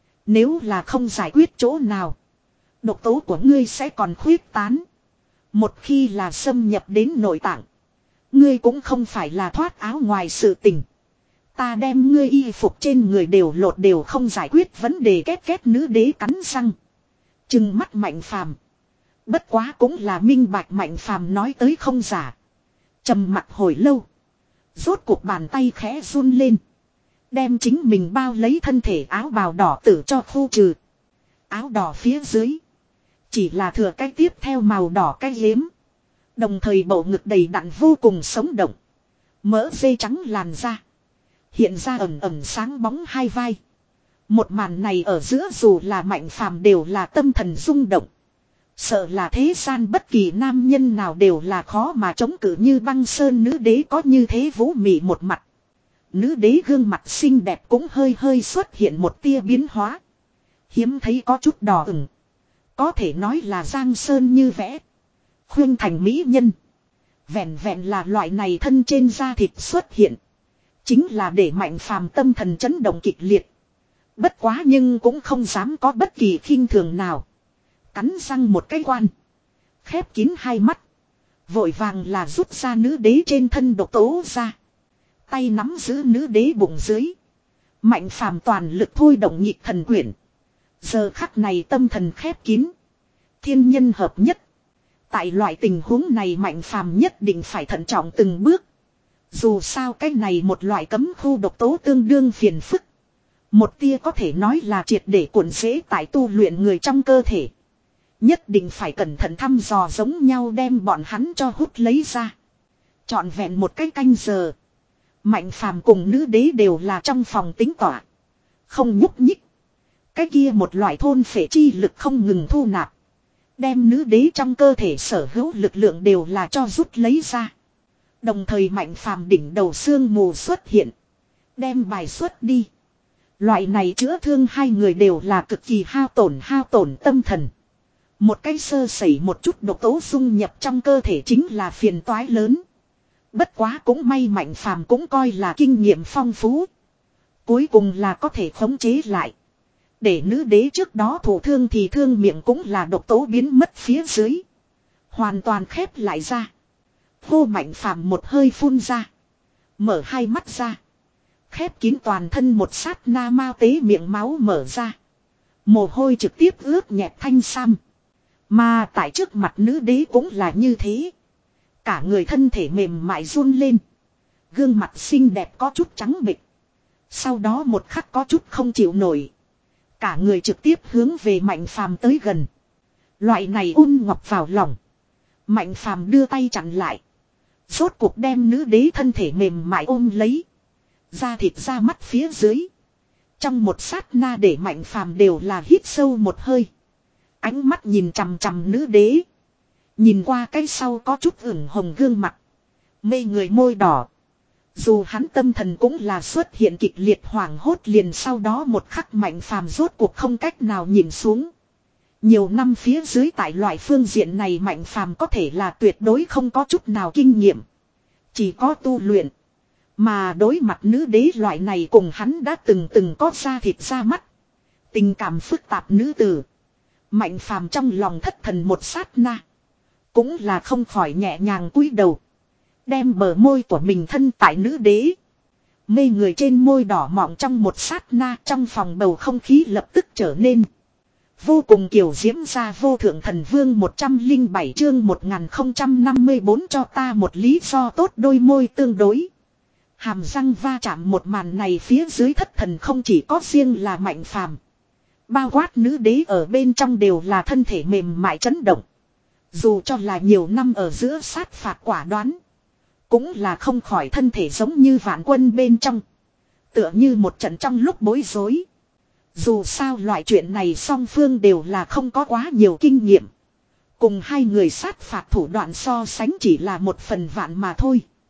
Nếu là không giải quyết chỗ nào. Độc tố của ngươi sẽ còn khuyết tán. Một khi là xâm nhập đến nội tạng. Ngươi cũng không phải là thoát áo ngoài sự tình. Ta đem ngươi y phục trên người đều lột đều không giải quyết vấn đề két két nữ đế cắn răng. Trừng mắt Mạnh Phàm. Bất quá cũng là minh bạch Mạnh Phàm nói tới không giả. Trầm mặt hồi lâu. Rốt cuộc bàn tay khẽ run lên. Đem chính mình bao lấy thân thể áo bào đỏ tử cho khu trừ. Áo đỏ phía dưới. Chỉ là thừa cái tiếp theo màu đỏ cái yếm. Đồng thời bầu ngực đầy đặn vô cùng sống động. Mỡ dây trắng làn da. Hiện ra ẩm ẩm sáng bóng hai vai. Một màn này ở giữa dù là Mạnh Phàm đều là tâm thần rung động. Sợ là thế gian bất kỳ nam nhân nào đều là khó mà chống cự như băng sơn nữ đế có như thế vũ mị một mặt. Nữ đế gương mặt xinh đẹp cũng hơi hơi xuất hiện một tia biến hóa. Hiếm thấy có chút đỏ ửng. Có thể nói là giang sơn như vẽ. Khuyên thành mỹ nhân. Vẹn vẹn là loại này thân trên da thịt xuất hiện. Chính là để Mạnh Phàm tâm thần chấn động kịch liệt. Bất quá nhưng cũng không dám có bất kỳ khinh thường nào. Cắn răng một cái quan. Khép kín hai mắt. Vội vàng là rút ra nữ đế trên thân độc tố ra. Tay nắm giữ nữ đế bụng dưới. Mạnh Phàm toàn lực thôi động nhịp thần quyển. Giờ khắc này tâm thần khép kín. Thiên nhân hợp nhất. Tại loại tình huống này Mạnh Phàm nhất định phải thận trọng từng bước. Dù sao cái này một loại cấm khu độc tố tương đương phiền phức. Một tia có thể nói là triệt để cuộn rễ tại tu luyện người trong cơ thể. Nhất định phải cẩn thận thăm dò giống nhau đem bọn hắn cho hút lấy ra. Trọn vẹn một cái canh giờ. Mạnh Phàm cùng nữ đế đều là trong phòng tính tỏa. Không nhúc nhích. Cái kia một loại thôn phệ chi lực không ngừng thu nạp. Đem nữ đế trong cơ thể sở hữu lực lượng đều là cho rút lấy ra. Đồng thời Mạnh Phàm đỉnh đầu sương mù xuất hiện. Đem bài xuất đi. Loại này chữa thương hai người đều là cực kỳ hao tổn hao tổn tâm thần. Một cái sơ sẩy một chút độc tố dung nhập trong cơ thể chính là phiền toái lớn. Bất quá cũng may Mạnh Phàm cũng coi là kinh nghiệm phong phú. Cuối cùng là có thể khống chế lại. Để nữ đế trước đó thủ thương thì thương miệng cũng là độc tố biến mất phía dưới. Hoàn toàn khép lại ra. Hô Mạnh Phàm một hơi phun ra. Mở hai mắt ra. Khép kín toàn thân một sát na mao tế miệng máu mở ra. Mồ hôi trực tiếp ướt nhẹp thanh sam. Mà tại trước mặt nữ đế cũng là như thế. Cả người thân thể mềm mại run lên. Gương mặt xinh đẹp có chút trắng bệch. Sau đó một khắc có chút không chịu nổi. Cả người trực tiếp hướng về Mạnh Phàm tới gần. Loại này ôn ngọc vào lòng. Mạnh Phàm đưa tay chặn lại. Rốt cuộc đem nữ đế thân thể mềm mại ôm lấy. Da thịt ra mắt phía dưới. Trong một sát na để Mạnh Phàm đều là hít sâu một hơi. Ánh mắt nhìn chằm chằm nữ đế. Nhìn qua cái sau có chút ửng hồng gương mặt. Mê người môi đỏ. Dù hắn tâm thần cũng là xuất hiện kịch liệt hoảng hốt liền sau đó một khắc Mạnh Phàm rốt cuộc không cách nào nhìn xuống. Nhiều năm phía dưới tại loại phương diện này Mạnh Phàm có thể là tuyệt đối không có chút nào kinh nghiệm. Chỉ có tu luyện. Mà đối mặt nữ đế loại này cùng hắn đã từng từng có da thịt ra mắt. Tình cảm phức tạp nữ tử. Mạnh Phàm trong lòng thất thần một sát na. Cũng là không khỏi nhẹ nhàng cúi đầu. Đem bờ môi của mình thân tại nữ đế. Mê người trên môi đỏ mọng trong một sát na trong phòng bầu không khí lập tức trở nên. Vô cùng kiều diễm ra vô thượng thần vương một trăm lẻ bảy chương một nghìn không trăm năm mươi bốn cho ta một lý do tốt đôi môi tương đối. Hàm răng va chạm một màn này phía dưới thất thần không chỉ có riêng là Mạnh Phàm. Bao quát nữ đế ở bên trong đều là thân thể mềm mại chấn động. Dù cho là nhiều năm ở giữa sát phạt quả đoán. Cũng là không khỏi thân thể giống như vạn quân bên trong. Tựa như một trận trong lúc bối rối. Dù sao loại chuyện này song phương đều là không có quá nhiều kinh nghiệm. Cùng hai người sát phạt thủ đoạn so sánh chỉ là một phần vạn mà thôi.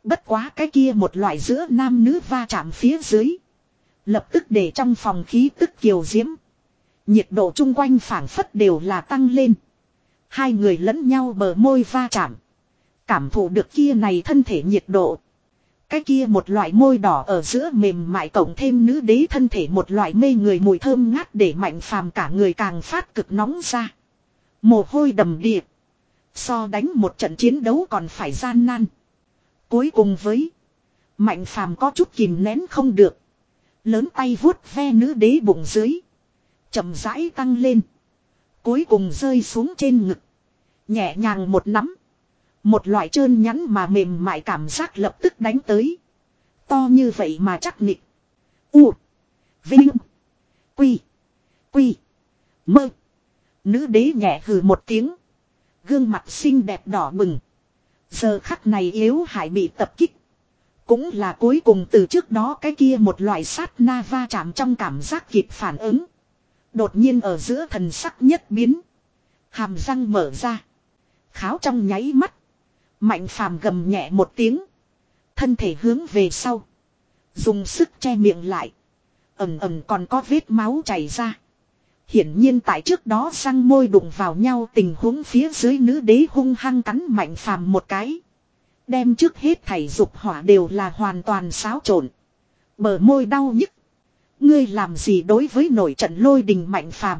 Bất quá cái kia một loại giữa nam nữ va chạm phía dưới. Lập tức để trong phòng khí tức kiều diễm. Nhiệt độ chung quanh phảng phất đều là tăng lên. Hai người lẫn nhau bờ môi va chạm. Cảm thụ được kia này thân thể nhiệt độ. Cái kia một loại môi đỏ ở giữa mềm mại cộng thêm nữ đế thân thể một loại mê người mùi thơm ngát để Mạnh Phàm cả người càng phát cực nóng ra. Mồ hôi đầm đìa. So đánh một trận chiến đấu còn phải gian nan. Cuối cùng với Mạnh Phàm có chút kìm nén không được. Lớn tay vuốt ve nữ đế bụng dưới. Chậm rãi tăng lên. Cuối cùng rơi xuống trên ngực. Nhẹ nhàng một nắm. Một loại trơn nhắn mà mềm mại cảm giác lập tức đánh tới. To như vậy mà chắc nịch. U. Vinh. Quy. Quy. Mơ. Nữ đế nhẹ hừ một tiếng. Gương mặt xinh đẹp đỏ bừng. Giờ khắc này yếu hại bị tập kích. Cũng là cuối cùng từ trước đó cái kia một loại sát na va chạm trong cảm giác kịp phản ứng. Đột nhiên ở giữa thần sắc nhất biến. Hàm răng mở ra. Kháo trong nháy mắt. Mạnh Phàm gầm nhẹ một tiếng. Thân thể hướng về sau. Dùng sức che miệng lại. Ẩm ẩm còn có vết máu chảy ra. Hiển nhiên tại trước đó răng môi đụng vào nhau tình huống phía dưới nữ đế hung hăng cắn Mạnh Phàm một cái. Đem trước hết thảy dục hỏa đều là hoàn toàn xáo trộn. Bờ môi đau nhức. Ngươi làm gì đối với nổi trận lôi đình Mạnh Phàm?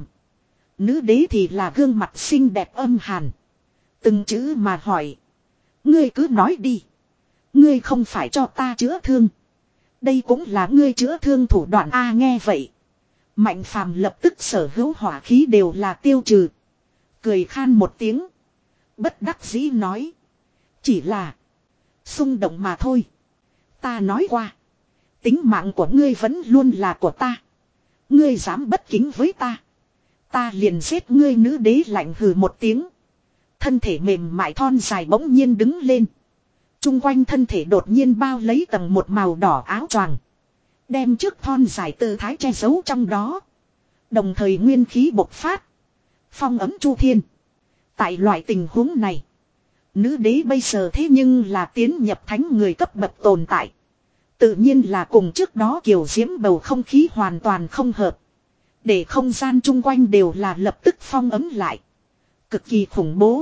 Nữ đế thì là gương mặt xinh đẹp âm hàn. Từng chữ mà hỏi. Ngươi cứ nói đi. Ngươi không phải cho ta chữa thương. Đây cũng là ngươi chữa thương thủ đoạn A nghe vậy. Mạnh Phàm lập tức sở hữu hỏa khí đều là tiêu trừ. Cười khan một tiếng. Bất đắc dĩ nói. Chỉ là. Xung động mà thôi. Ta nói qua. Tính mạng của ngươi vẫn luôn là của ta. Ngươi dám bất kính với ta. Ta liền giết ngươi nữ đế lạnh hừ một tiếng. Thân thể mềm mại thon dài bỗng nhiên đứng lên. Trung quanh thân thể đột nhiên bao lấy tầng một màu đỏ áo choàng. Đem trước thon dài tư thái che giấu trong đó. Đồng thời nguyên khí bộc phát. Phong ấm chu thiên. Tại loại tình huống này. Nữ đế bây giờ thế nhưng là tiến nhập thánh người cấp bậc tồn tại. Tự nhiên là cùng trước đó kiều diễm bầu không khí hoàn toàn không hợp. Để không gian chung quanh đều là lập tức phong ấm lại. Cực kỳ khủng bố.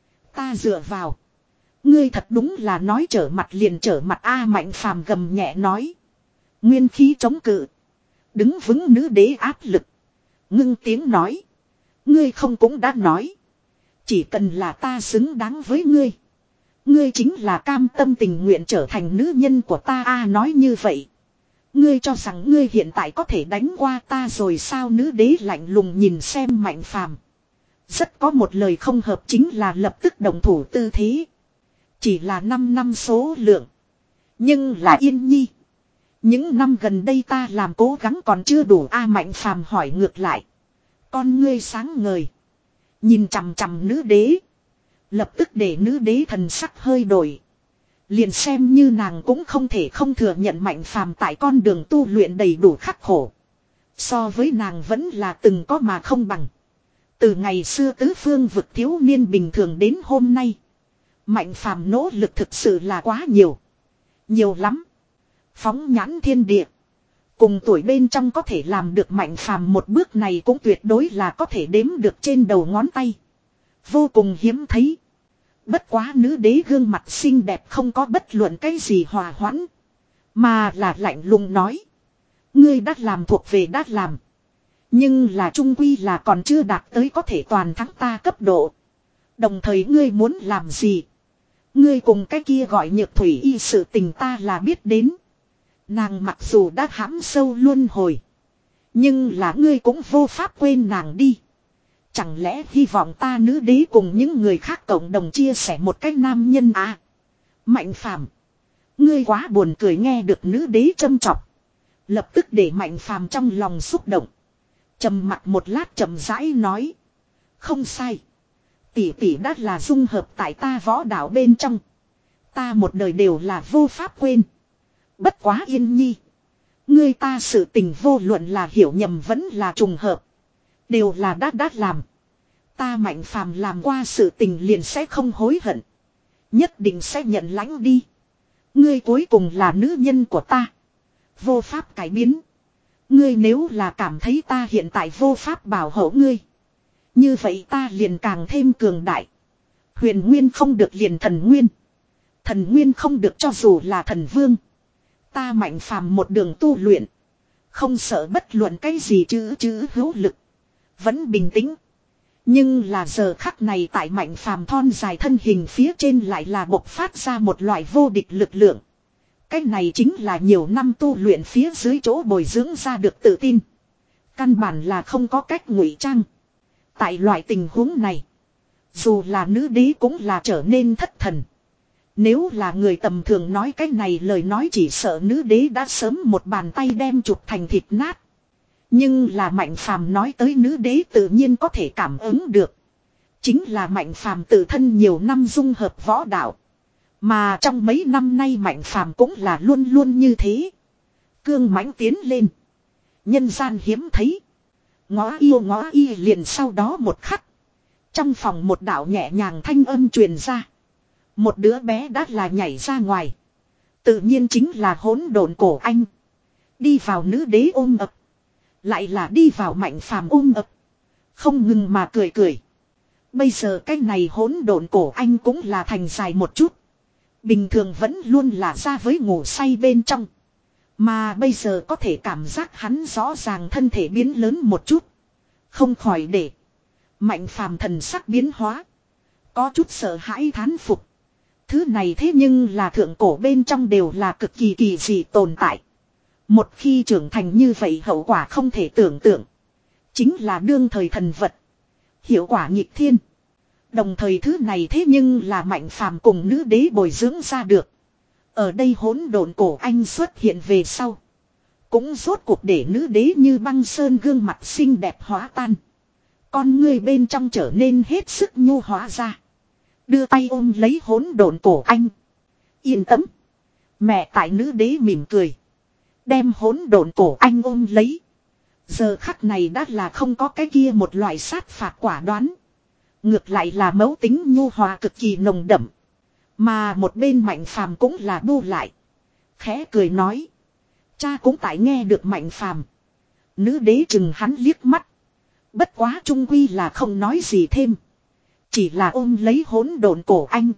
Ta dựa vào. Ngươi thật đúng là nói trở mặt liền trở mặt A Mạnh Phàm gầm nhẹ nói. Nguyên khí chống cự. Đứng vững nữ đế áp lực. Ngưng tiếng nói. Ngươi không cũng đã nói. Chỉ cần là ta xứng đáng với ngươi. Ngươi chính là cam tâm tình nguyện trở thành nữ nhân của ta A nói như vậy. Ngươi cho rằng ngươi hiện tại có thể đánh qua ta rồi sao nữ đế lạnh lùng nhìn xem Mạnh Phàm. Rất có một lời không hợp chính là lập tức đồng thủ tư thế. Chỉ là năm năm số lượng. Nhưng là yên nhi. Những năm gần đây ta làm cố gắng còn chưa đủ A Mạnh Phàm hỏi ngược lại. Con ngươi sáng ngời. Nhìn chằm chằm nữ đế. Lập tức để nữ đế thần sắc hơi đổi. Liền xem như nàng cũng không thể không thừa nhận Mạnh Phàm tại con đường tu luyện đầy đủ khắc khổ. So với nàng vẫn là từng có mà không bằng. Từ ngày xưa tứ phương vực thiếu niên bình thường đến hôm nay. Mạnh Phàm nỗ lực thực sự là quá nhiều. Nhiều lắm. Phóng nhãn thiên địa. Cùng tuổi bên trong có thể làm được Mạnh Phàm một bước này cũng tuyệt đối là có thể đếm được trên đầu ngón tay. Vô cùng hiếm thấy. Bất quá nữ đế gương mặt xinh đẹp không có bất luận cái gì hòa hoãn. Mà là lạnh lùng nói. Ngươi đã làm thuộc về đã làm. Nhưng là trung quy là còn chưa đạt tới có thể toàn thắng ta cấp độ. Đồng thời ngươi muốn làm gì? Ngươi cùng cái kia gọi nhược thủy y sự tình ta là biết đến. Nàng mặc dù đã hãm sâu luân hồi. Nhưng là ngươi cũng vô pháp quên nàng đi. Chẳng lẽ hy vọng ta nữ đế cùng những người khác cộng đồng chia sẻ một cái nam nhân à? Mạnh Phàm, ngươi quá buồn cười nghe được nữ đế châm chọc. Lập tức để Mạnh Phàm trong lòng xúc động. Trầm mặt một lát chậm rãi nói. Không sai. Tỷ tỷ đã là dung hợp tại ta võ đạo bên trong. Ta một đời đều là vô pháp quên. Bất quá yên nhi. Ngươi ta sự tình vô luận là hiểu nhầm vẫn là trùng hợp. Đều là đã đã làm. Ta Mạnh Phàm làm qua sự tình liền sẽ không hối hận. Nhất định sẽ nhận lãnh đi. Ngươi cuối cùng là nữ nhân của ta. Vô pháp cải biến. Ngươi nếu là cảm thấy ta hiện tại vô pháp bảo hộ ngươi. Như vậy ta liền càng thêm cường đại. Huyền nguyên không được liền thần nguyên. Thần nguyên không được cho dù là thần vương. Ta Mạnh Phàm một đường tu luyện. Không sợ bất luận cái gì chứ chứ hữu lực. Vẫn bình tĩnh. Nhưng là giờ khắc này tại Mạnh Phàm thon dài thân hình phía trên lại là bộc phát ra một loại vô địch lực lượng. Cái này chính là nhiều năm tu luyện phía dưới chỗ bồi dưỡng ra được tự tin. Căn bản là không có cách ngụy trang. Tại loại tình huống này. Dù là nữ đế cũng là trở nên thất thần. Nếu là người tầm thường nói cái này lời nói chỉ sợ nữ đế đã sớm một bàn tay đem chụp thành thịt nát. Nhưng là Mạnh Phàm nói tới nữ đế tự nhiên có thể cảm ứng được. Chính là Mạnh Phàm tự thân nhiều năm dung hợp võ đạo. Mà trong mấy năm nay Mạnh Phàm cũng là luôn luôn như thế. Cương mãnh tiến lên. Nhân gian hiếm thấy. Ngõ yêu ngõ y liền sau đó một khắc. Trong phòng một đạo nhẹ nhàng thanh âm truyền ra. Một đứa bé đã là nhảy ra ngoài. Tự nhiên chính là hỗn độn cổ anh. Đi vào nữ đế ôm ập. Lại là đi vào Mạnh Phàm ôm ập. Không ngừng mà cười cười. Bây giờ cái này hỗn độn cổ anh cũng là thành dài một chút. Bình thường vẫn luôn là ra với ngủ say bên trong. Mà bây giờ có thể cảm giác hắn rõ ràng thân thể biến lớn một chút. Không khỏi để Mạnh Phàm thần sắc biến hóa. Có chút sợ hãi thán phục. Thứ này thế nhưng là thượng cổ bên trong đều là cực kỳ kỳ dị tồn tại. Một khi trưởng thành như vậy hậu quả không thể tưởng tượng. Chính là đương thời thần vật. Hiệu quả nghịch thiên. Đồng thời thứ này thế nhưng là Mạnh Phàm cùng nữ đế bồi dưỡng ra được. Ở đây hỗn độn cổ anh xuất hiện về sau. Cũng rốt cuộc để nữ đế như băng sơn gương mặt xinh đẹp hóa tan. Con người bên trong trở nên hết sức nhu hóa ra. Đưa tay ôm lấy hỗn độn cổ anh. Yên tâm. Mẹ tại nữ đế mỉm cười. Đem hỗn độn cổ anh ôm lấy. Giờ khắc này đã là không có cái kia một loại sát phạt quả đoán. Ngược lại là mẫu tính nhu hòa cực kỳ nồng đậm. Mà một bên Mạnh Phàm cũng là bu lại. Khẽ cười nói. Cha cũng tại nghe được Mạnh Phàm. Nữ đế chừng hắn liếc mắt. Bất quá trung quy là không nói gì thêm. Chỉ là ôm lấy hỗn độn cổ anh.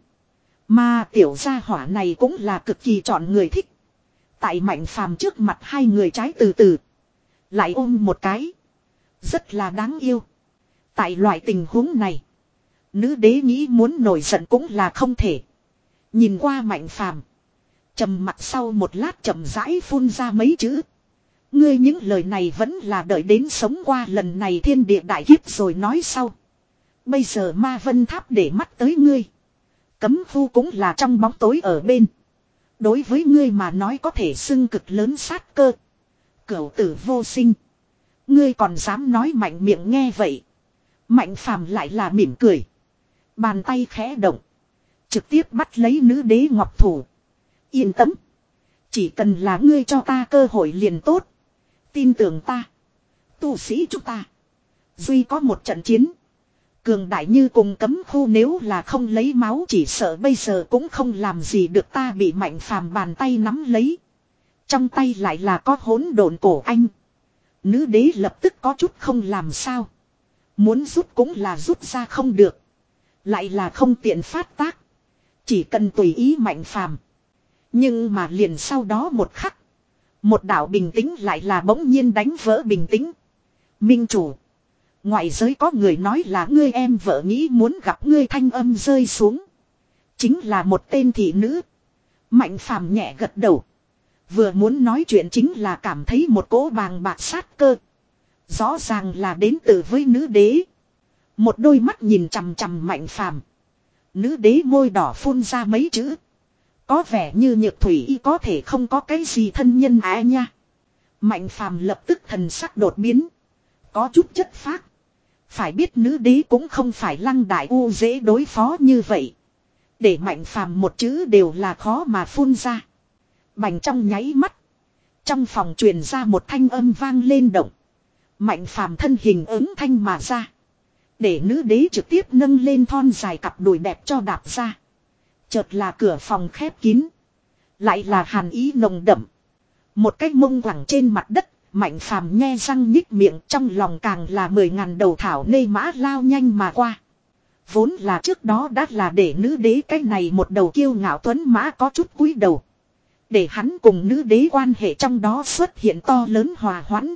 Mà tiểu gia hỏa này cũng là cực kỳ chọn người thích. Tại Mạnh Phàm trước mặt hai người trái từ từ. Lại ôm một cái. Rất là đáng yêu. Tại loại tình huống này. Nữ đế nghĩ muốn nổi giận cũng là không thể. Nhìn qua Mạnh Phàm, trầm mặt sau một lát chậm rãi phun ra mấy chữ. Ngươi những lời này vẫn là đợi đến sống qua lần này thiên địa đại kiếp rồi nói sau. Bây giờ Ma Vân Tháp để mắt tới ngươi. Cấm khu cũng là trong bóng tối ở bên. Đối với ngươi mà nói có thể xưng cực lớn sát cơ. Cửu tử vô sinh. Ngươi còn dám nói mạnh miệng nghe vậy. Mạnh Phàm lại là mỉm cười. Bàn tay khẽ động. Trực tiếp bắt lấy nữ đế ngọc thủ. Yên tâm. Chỉ cần là ngươi cho ta cơ hội liền tốt. Tin tưởng ta. Tu sĩ chúng ta. Duy có một trận chiến. Cường đại như cùng cấm khu nếu là không lấy máu chỉ sợ bây giờ cũng không làm gì được ta bị Mạnh Phàm bàn tay nắm lấy. Trong tay lại là có hỗn độn cổ anh. Nữ đế lập tức có chút không làm sao. Muốn rút cũng là rút ra không được. Lại là không tiện phát tác. Chỉ cần tùy ý Mạnh Phàm. Nhưng mà liền sau đó một khắc. Một đạo bình tĩnh lại là bỗng nhiên đánh vỡ bình tĩnh. Minh chủ. Ngoại giới có người nói là ngươi em vợ nghĩ muốn gặp ngươi thanh âm rơi xuống. Chính là một tên thị nữ. Mạnh Phàm nhẹ gật đầu. Vừa muốn nói chuyện chính là cảm thấy một cỗ bàng bạc sát cơ. Rõ ràng là đến từ với nữ đế. Một đôi mắt nhìn chằm chằm Mạnh Phàm. Nữ đế môi đỏ phun ra mấy chữ. Có vẻ như Nhược Thủy Y có thể không có cái gì thân nhân á nha. Mạnh Phàm lập tức thần sắc đột biến. Có chút chất phác. Phải biết nữ đế cũng không phải Lăng Đại U dễ đối phó như vậy. Để Mạnh Phàm một chữ đều là khó mà phun ra. Bành trong nháy mắt. Trong phòng truyền ra một thanh âm vang lên động. Mạnh Phàm thân hình ứng thanh mà ra. Để nữ đế trực tiếp nâng lên thon dài cặp đùi đẹp cho đạp ra. Chợt là cửa phòng khép kín. Lại là hàn ý nồng đậm. Một cái mông quẳng trên mặt đất. Mạnh phàm nhe răng nhích miệng, trong lòng càng là mười ngàn đầu thảo nê mã lao nhanh mà qua. Vốn là trước đó đã là để nữ đế cái này một đầu kiêu ngạo tuấn mã có chút cúi đầu. Để hắn cùng nữ đế quan hệ trong đó xuất hiện to lớn hòa hoãn.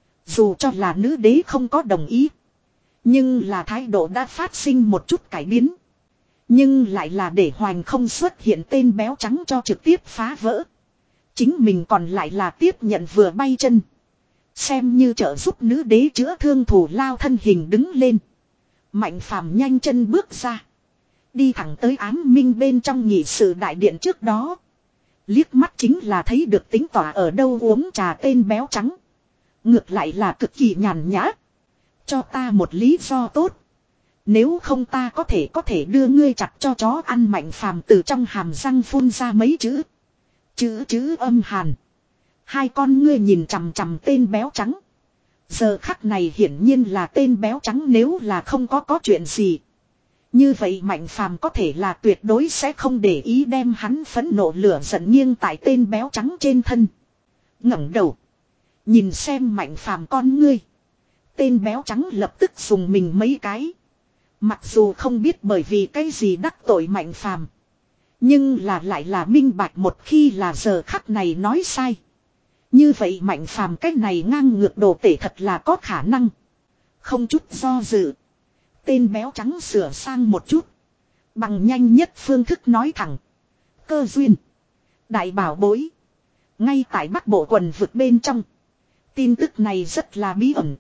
Dù cho là nữ đế không có đồng ý. Nhưng là thái độ đã phát sinh một chút cải biến. Nhưng lại là để Hoành không xuất hiện tên béo trắng cho trực tiếp phá vỡ. Chính mình còn lại là tiếp nhận vừa bay chân. Xem như trợ giúp nữ đế chữa thương thủ lao thân hình đứng lên. Mạnh phàm nhanh chân bước ra. Đi thẳng tới ám minh bên trong nghị sự đại điện trước đó. Liếc mắt chính là thấy được tính tỏa ở đâu uống trà tên béo trắng. Ngược lại là cực kỳ nhàn nhã. Cho ta một lý do tốt. Nếu không ta có thể có thể đưa ngươi chặt cho chó ăn. Mạnh phàm từ trong hàm răng phun ra mấy chữ. Chữ chữ âm hàn. Hai con ngươi nhìn chằm chằm tên béo trắng. Giờ khắc này hiển nhiên là tên béo trắng nếu là không có có chuyện gì. Như vậy Mạnh phàm có thể là tuyệt đối sẽ không để ý đem hắn phẫn nộ lửa giận nghiêng tại tên béo trắng trên thân. Ngẩng đầu. Nhìn xem Mạnh phàm con ngươi. Tên béo trắng lập tức dùng mình mấy cái. Mặc dù không biết bởi vì cái gì đắc tội Mạnh phàm. Nhưng là lại là minh bạch một khi là giờ khắc này nói sai. Như vậy Mạnh phàm cái này ngang ngược đồ tể thật là có khả năng. Không chút do dự. Tên béo trắng sửa sang một chút. Bằng nhanh nhất phương thức nói thẳng. Cơ duyên. Đại bảo bối. Ngay tại Bắc Bộ quần vực bên trong. Tin tức này rất là bí ẩn.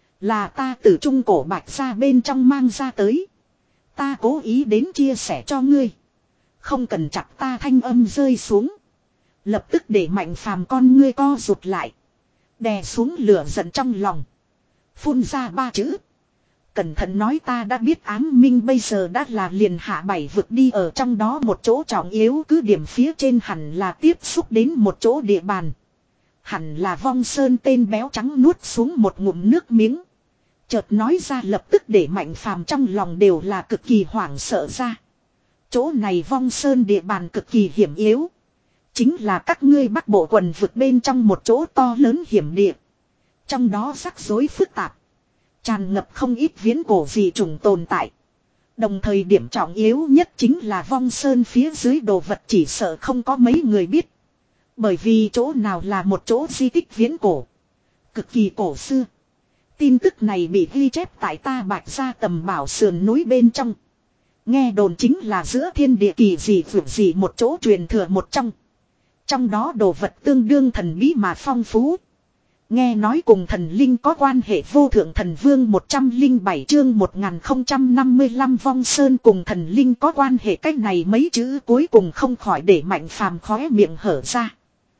Là ta từ trung cổ bạch ra bên trong mang ra tới. Ta cố ý đến chia sẻ cho ngươi. Không cần chặt ta thanh âm rơi xuống. Lập tức để Mạnh phàm con ngươi co rụt lại. Đè xuống lửa giận trong lòng. Phun ra ba chữ. Cẩn thận nói ta đã biết ám minh bây giờ đã là liền hạ bảy vực đi ở trong đó một chỗ trọng yếu cứ điểm phía trên hẳn là tiếp xúc đến một chỗ địa bàn. Hẳn là Vong Sơn tên béo trắng nuốt xuống một ngụm nước miếng. Chợt nói ra lập tức để Mạnh phàm trong lòng đều là cực kỳ hoảng sợ ra. Chỗ này Vong Sơn địa bàn cực kỳ hiểm yếu. Chính là các ngươi Bắc Bộ quần vực bên trong một chỗ to lớn hiểm địa. Trong đó rắc rối phức tạp. Tràn ngập không ít viễn cổ dị trùng tồn tại. Đồng thời điểm trọng yếu nhất chính là Vong Sơn phía dưới đồ vật chỉ sợ không có mấy người biết. Bởi vì chỗ nào là một chỗ di tích viễn cổ. Cực kỳ cổ xưa. Tin tức này bị ghi chép tại ta Bạch Gia tầm bảo sườn núi bên trong. Nghe đồn chính là giữa thiên địa kỳ dị vượt dị một chỗ truyền thừa một trong. Trong đó đồ vật tương đương thần bí mà phong phú. Nghe nói cùng thần linh có quan hệ vô thượng thần vương một trăm lẻ bảy chương một nghìn không trăm năm mươi lăm Vong Sơn cùng thần linh có quan hệ cách này mấy chữ cuối cùng không khỏi để Mạnh phàm khóe miệng hở ra.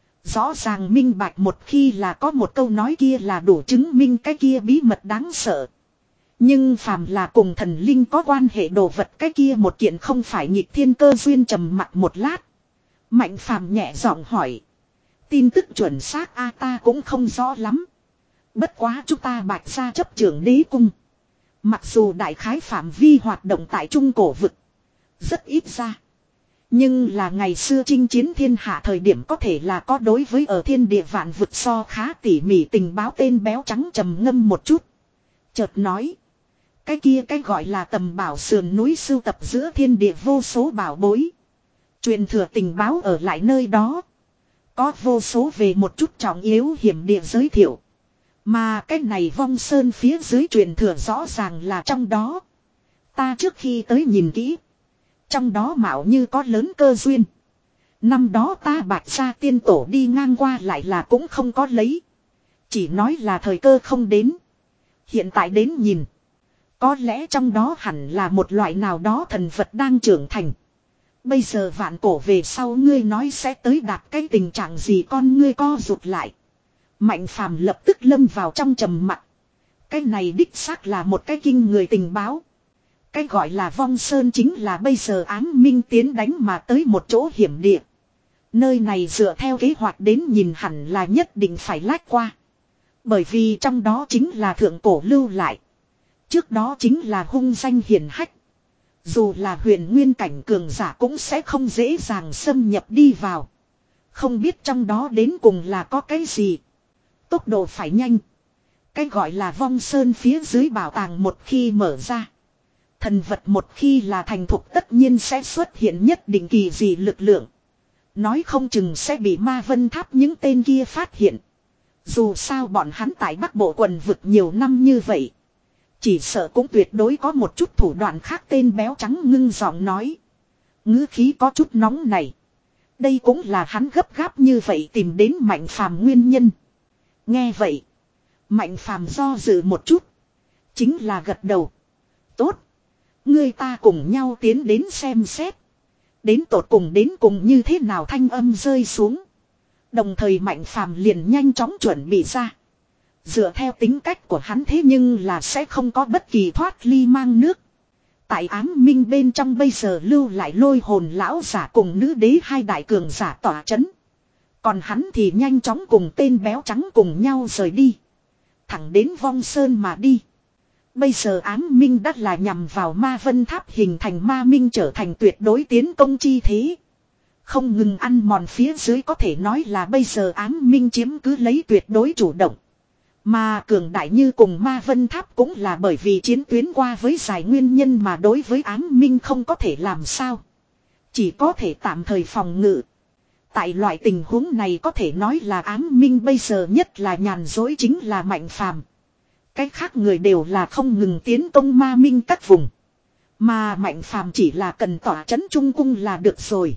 Rõ ràng minh bạch một khi là có một câu nói kia là đủ chứng minh cái kia bí mật đáng sợ. Nhưng phàm là cùng thần linh có quan hệ đồ vật cái kia một kiện không phải nghịch thiên cơ duyên trầm mặc một lát. Mạnh phàm nhẹ giọng hỏi. Tin tức chuẩn xác a ta cũng không rõ lắm. Bất quá chúng ta Bạch Gia chấp trưởng đế cung. Mặc dù đại khái phạm vi hoạt động tại trung cổ vực. Rất ít ra. Nhưng là ngày xưa chinh chiến thiên hạ thời điểm có thể là có đối với ở thiên địa vạn vực so khá tỉ mỉ tình báo tên béo trắng trầm ngâm một chút. Chợt nói. Cái kia cái gọi là tầm bảo sườn núi sưu tập giữa thiên địa vô số bảo bối. Truyền thừa tình báo ở lại nơi đó. Có vô số về một chút trọng yếu hiểm địa giới thiệu. Mà cái này Vong Sơn phía dưới truyền thừa rõ ràng là trong đó. Ta trước khi tới nhìn kỹ. Trong đó mạo như có lớn cơ duyên. Năm đó ta Bạch Gia tiên tổ đi ngang qua lại là cũng không có lấy. Chỉ nói là thời cơ không đến. Hiện tại đến nhìn. Có lẽ trong đó hẳn là một loại nào đó thần vật đang trưởng thành. Bây giờ vạn cổ về sau ngươi nói sẽ tới đạt cái tình trạng gì con ngươi co rụt lại. Mạnh phàm lập tức lâm vào trong trầm mặc. Cái này đích xác là một cái kinh người tình báo. Cái gọi là Vong Sơn chính là bây giờ ám minh tiến đánh mà tới một chỗ hiểm địa. Nơi này dựa theo kế hoạch đến nhìn hẳn là nhất định phải lách qua. Bởi vì trong đó chính là thượng cổ lưu lại. Trước đó chính là hung danh hiển hách. Dù là huyền nguyên cảnh cường giả cũng sẽ không dễ dàng xâm nhập đi vào. Không biết trong đó đến cùng là có cái gì. Tốc độ phải nhanh. Cái gọi là vong sơn phía dưới bảo tàng một khi mở ra. Thần vật một khi là thành thục tất nhiên sẽ xuất hiện nhất định kỳ dị lực lượng. Nói không chừng sẽ bị ma vân tháp những tên kia phát hiện. Dù sao bọn hắn tại Bắc Bộ quần vực nhiều năm như vậy. Chỉ sợ cũng tuyệt đối có một chút thủ đoạn khác. Tên béo trắng ngưng giọng nói. Ngữ khí có chút nóng này. Đây cũng là hắn gấp gáp như vậy tìm đến Mạnh Phàm nguyên nhân. Nghe vậy. Mạnh Phàm do dự một chút. Chính là gật đầu. Tốt. Người ta cùng nhau tiến đến xem xét. Đến tột cùng đến cùng như thế nào thanh âm rơi xuống. Đồng thời Mạnh Phàm liền nhanh chóng chuẩn bị ra. Dựa theo tính cách của hắn thế nhưng là sẽ không có bất kỳ thoát ly mang nước. Tại ám minh bên trong bây giờ lưu lại lôi hồn lão giả cùng nữ đế hai đại cường giả tỏa chấn. Còn hắn thì nhanh chóng cùng tên béo trắng cùng nhau rời đi. Thẳng đến vong sơn mà đi. Bây giờ ám minh đã là nhằm vào ma vân tháp hình thành ma minh trở thành tuyệt đối tiến công chi thế. Không ngừng ăn mòn phía dưới có thể nói là bây giờ ám minh chiếm cứ lấy tuyệt đối chủ động. Mà cường đại như cùng ma vân tháp cũng là bởi vì chiến tuyến qua với giải nguyên nhân mà đối với ám minh không có thể làm sao. Chỉ có thể tạm thời phòng ngự. Tại loại tình huống này có thể nói là ám minh bây giờ nhất là nhàn dối chính là Mạnh Phàm. Cách khác người đều là không ngừng tiến công ma minh các vùng. Mà Mạnh Phàm chỉ là cần tỏa chấn trung cung là được rồi.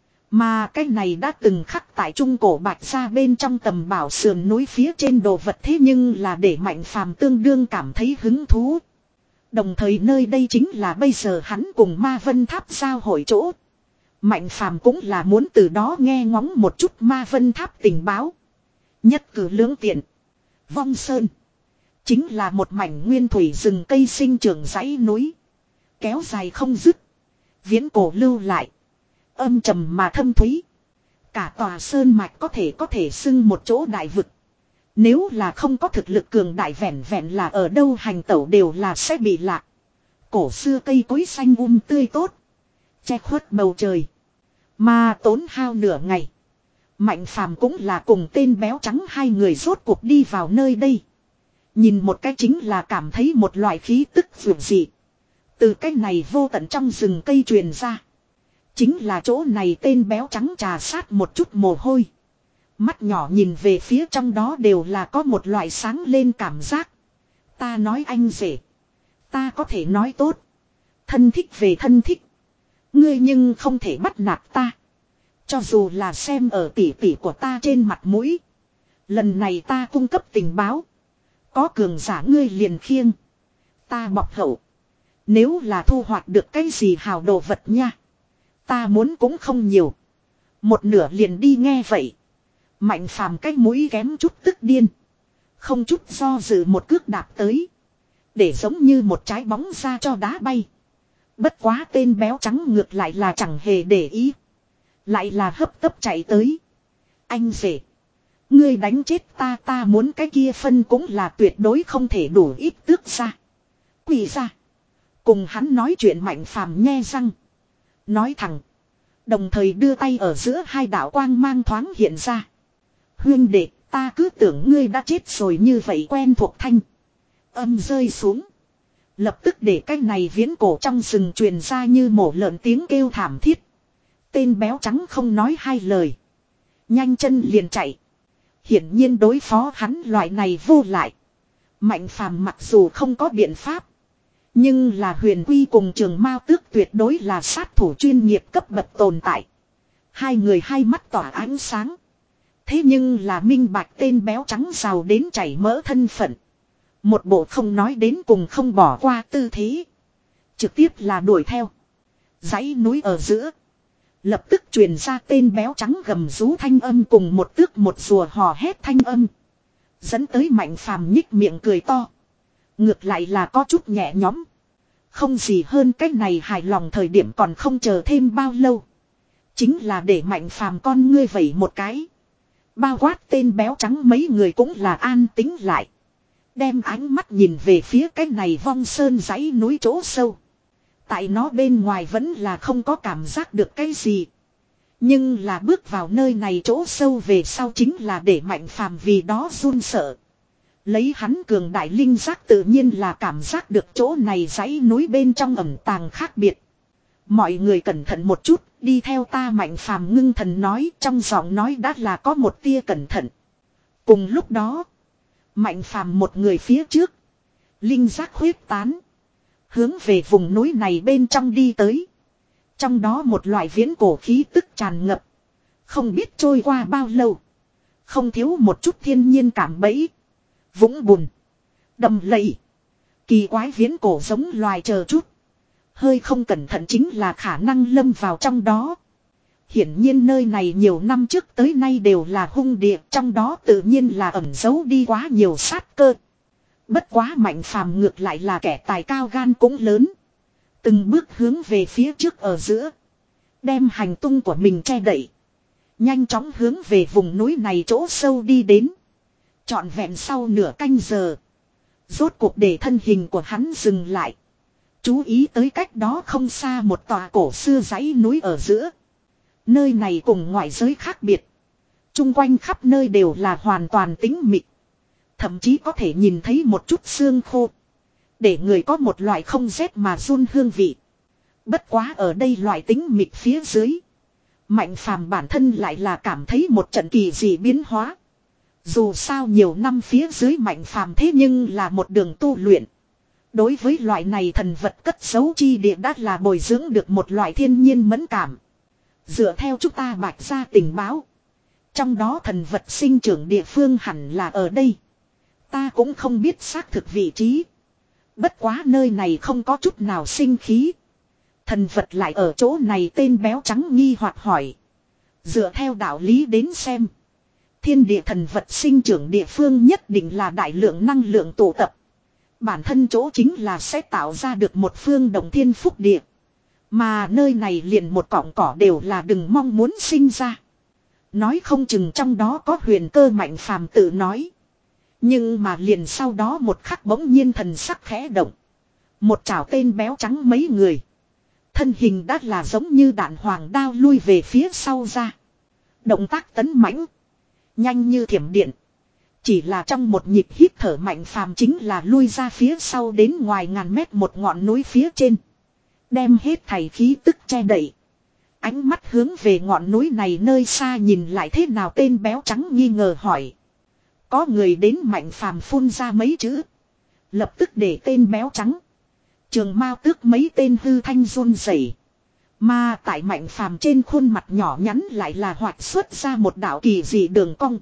Mà cái này đã từng khắc tại trung cổ bạch ra bên trong tầm bảo sườn núi phía trên đồ vật thế nhưng là để Mạnh Phàm tương đương cảm thấy hứng thú. Đồng thời nơi đây chính là bây giờ hắn cùng ma vân tháp giao hội chỗ. Mạnh Phàm cũng là muốn từ đó nghe ngóng một chút ma vân tháp tình báo. Nhất cử lưỡng tiện. Vong Sơn. Chính là một mảnh nguyên thủy rừng cây sinh trưởng dãy núi. Kéo dài không dứt. Viễn cổ lưu lại. Âm trầm mà thâm thúy. Cả tòa sơn mạch có thể có thể xưng một chỗ đại vực. Nếu là không có thực lực cường đại vẹn vẹn là ở đâu hành tẩu đều là sẽ bị lạc. Cổ xưa cây cối xanh um tươi tốt. Che khuất bầu trời. Mà tốn hao nửa ngày. Mạnh Phàm cũng là cùng tên béo trắng hai người rốt cuộc đi vào nơi đây. Nhìn một cái chính là cảm thấy một loại khí tức vượt dị. Từ cái này vô tận trong rừng cây truyền ra. Chính là chỗ này tên béo trắng trà sát một chút mồ hôi. Mắt nhỏ nhìn về phía trong đó đều là có một loại sáng lên cảm giác. Ta nói anh rể. Ta có thể nói tốt. Thân thích về thân thích. Ngươi nhưng không thể bắt nạt ta. Cho dù là xem ở tỉ tỉ của ta trên mặt mũi. Lần này ta cung cấp tình báo. Có cường giả ngươi liền khiêng. Ta bọc hậu. Nếu là thu hoạch được cái gì hào đồ vật nha. Ta muốn cũng không nhiều. Một nửa liền đi nghe vậy. Mạnh Phàm cái mũi kém chút tức điên. Không chút do dự một cước đạp tới. Để giống như một trái bóng ra cho đá bay. Bất quá tên béo trắng ngược lại là chẳng hề để ý. Lại là hấp tấp chạy tới. Anh rể. Ngươi đánh chết ta ta muốn cái kia phân cũng là tuyệt đối không thể đủ ít tước ra. Quỳ ra. Cùng hắn nói chuyện Mạnh Phàm nhe răng. Nói thẳng. Đồng thời đưa tay ở giữa hai đạo quang mang thoáng hiện ra. Huyên đệ, ta cứ tưởng ngươi đã chết rồi như vậy quen thuộc thanh. Âm rơi xuống. Lập tức để cái này viễn cổ trong rừng truyền ra như mổ lợn tiếng kêu thảm thiết. Tên béo trắng không nói hai lời. Nhanh chân liền chạy. Hiển nhiên đối phó hắn loại này vô lại. Mạnh Phàm mặc dù không có biện pháp. Nhưng là Huyền Quy cùng Trường Mao Tước tuyệt đối là sát thủ chuyên nghiệp cấp bậc tồn tại. Hai người hai mắt tỏa ánh sáng. Thế nhưng là minh bạch tên béo trắng giàu đến chảy mỡ thân phận. Một bộ không nói đến cùng không bỏ qua tư thế. Trực tiếp là đuổi theo. Dãy núi ở giữa. Lập tức truyền ra tên béo trắng gầm rú thanh âm cùng một tước một rùa hò hét thanh âm. Dẫn tới Mạnh Phàm nhích miệng cười to. Ngược lại là có chút nhẹ nhõm. Không gì hơn cách này hài lòng thời điểm còn không chờ thêm bao lâu. Chính là để Mạnh Phàm con ngươi vẩy một cái. Bao quát tên béo trắng mấy người cũng là an tính lại. Đem ánh mắt nhìn về phía cái này vong sơn dãy núi chỗ sâu. Tại nó bên ngoài vẫn là không có cảm giác được cái gì. Nhưng là bước vào nơi này chỗ sâu về sau chính là để Mạnh Phàm vì đó run sợ. Lấy hắn cường đại linh giác tự nhiên là cảm giác được chỗ này dãy núi bên trong ẩn tàng khác biệt. Mọi người cẩn thận một chút, đi theo ta. Mạnh Phàm ngưng thần nói, trong giọng nói đã là có một tia cẩn thận. Cùng lúc đó, Mạnh Phàm một người phía trước, linh giác huyết tán, hướng về vùng núi này bên trong đi tới. Trong đó một loại viễn cổ khí tức tràn ngập, không biết trôi qua bao lâu, không thiếu một chút thiên nhiên cảm bẫy, vũng bùn, đầm lầy, kỳ quái viễn cổ giống loài chờ chút. Hơi không cẩn thận chính là khả năng lâm vào trong đó. Hiển nhiên nơi này nhiều năm trước tới nay đều là hung địa, trong đó tự nhiên là ẩn giấu đi quá nhiều sát cơ. Bất quá Mạnh Phàm ngược lại là kẻ tài cao gan cũng lớn. Từng bước hướng về phía trước ở giữa, đem hành tung của mình che đậy, nhanh chóng hướng về vùng núi này chỗ sâu đi đến. Trọn vẹn sau nửa canh giờ, rốt cuộc để thân hình của hắn dừng lại. Chú ý tới cách đó không xa một tòa cổ xưa dãy núi ở giữa. Nơi này cùng ngoại giới khác biệt. Trung quanh khắp nơi đều là hoàn toàn tĩnh mịch. Thậm chí có thể nhìn thấy một chút xương khô, để người có một loại không rét mà run hương vị. Bất quá ở đây loại tĩnh mịch phía dưới, Mạnh Phàm bản thân lại là cảm thấy một trận kỳ dị biến hóa. Dù sao nhiều năm phía dưới Mạnh Phàm thế nhưng là một đường tu luyện. Đối với loại này thần vật cất giấu chi địa đã là bồi dưỡng được một loại thiên nhiên mẫn cảm. Dựa theo chúng ta Bạch gia tình báo, trong đó thần vật sinh trưởng địa phương hẳn là ở đây. Ta cũng không biết xác thực vị trí. Bất quá nơi này không có chút nào sinh khí. Thần vật lại ở chỗ này. Tên béo trắng nghi hoặc hỏi. Dựa theo đạo lý đến xem, thiên địa thần vật sinh trưởng địa phương nhất định là đại lượng năng lượng tụ tập. Bản thân chỗ chính là sẽ tạo ra được một phương động thiên phúc địa. Mà nơi này liền một cọng cỏ đều là đừng mong muốn sinh ra. Nói không chừng trong đó có huyền cơ. Mạnh Phàm tự nói. Nhưng mà liền sau đó một khắc bỗng nhiên thần sắc khẽ động. Một chảo tên béo trắng mấy người. Thân hình đã là giống như đạn hoàng đao lui về phía sau ra. Động tác tấn mãnh, nhanh như thiểm điện. Chỉ là trong một nhịp hít thở Mạnh Phàm chính là lui ra phía sau đến ngoài ngàn mét một ngọn núi phía trên. Đem hết thảy khí tức che đậy. Ánh mắt hướng về ngọn núi này nơi xa nhìn lại. Thế nào? Tên béo trắng nghi ngờ hỏi. Có người đến. Mạnh Phàm phun ra mấy chữ, lập tức để tên béo trắng, Trường Mao Tước mấy tên hư thanh run rẩy. Mà tại Mạnh Phàm trên khuôn mặt nhỏ nhắn lại là hoạt xuất ra một đạo kỳ dị đường cong.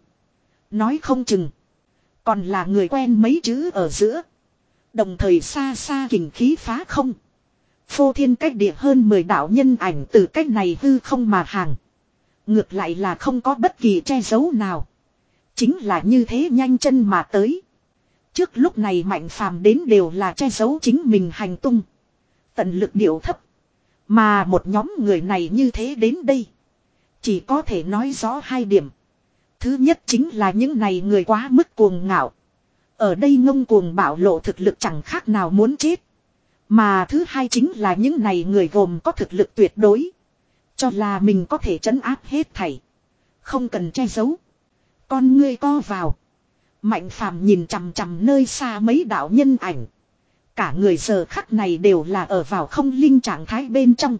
Nói không chừng còn là người quen. Mấy chữ ở giữa, đồng thời xa xa kình khí phá không. Phô thiên cách địa hơn mười đạo nhân ảnh từ cách này hư không mà hàng. Ngược lại là không có bất kỳ che giấu nào. Chính là như thế nhanh chân mà tới. Trước lúc này Mạnh Phàm đến đều là che giấu chính mình hành tung, tận lực điệu thấp. Mà một nhóm người này như thế đến đây, chỉ có thể nói rõ hai điểm. Thứ nhất chính là những này người quá mức cuồng ngạo. Ở đây ngông cuồng bạo lộ thực lực chẳng khác nào muốn chết. Mà thứ hai chính là những này người gồm có thực lực tuyệt đối, cho là mình có thể trấn áp hết thảy, không cần che giấu. Con ngươi co vào, Mạnh Phàm nhìn chằm chằm nơi xa mấy đạo nhân ảnh. Cả người giờ khắc này đều là ở vào không linh trạng thái bên trong.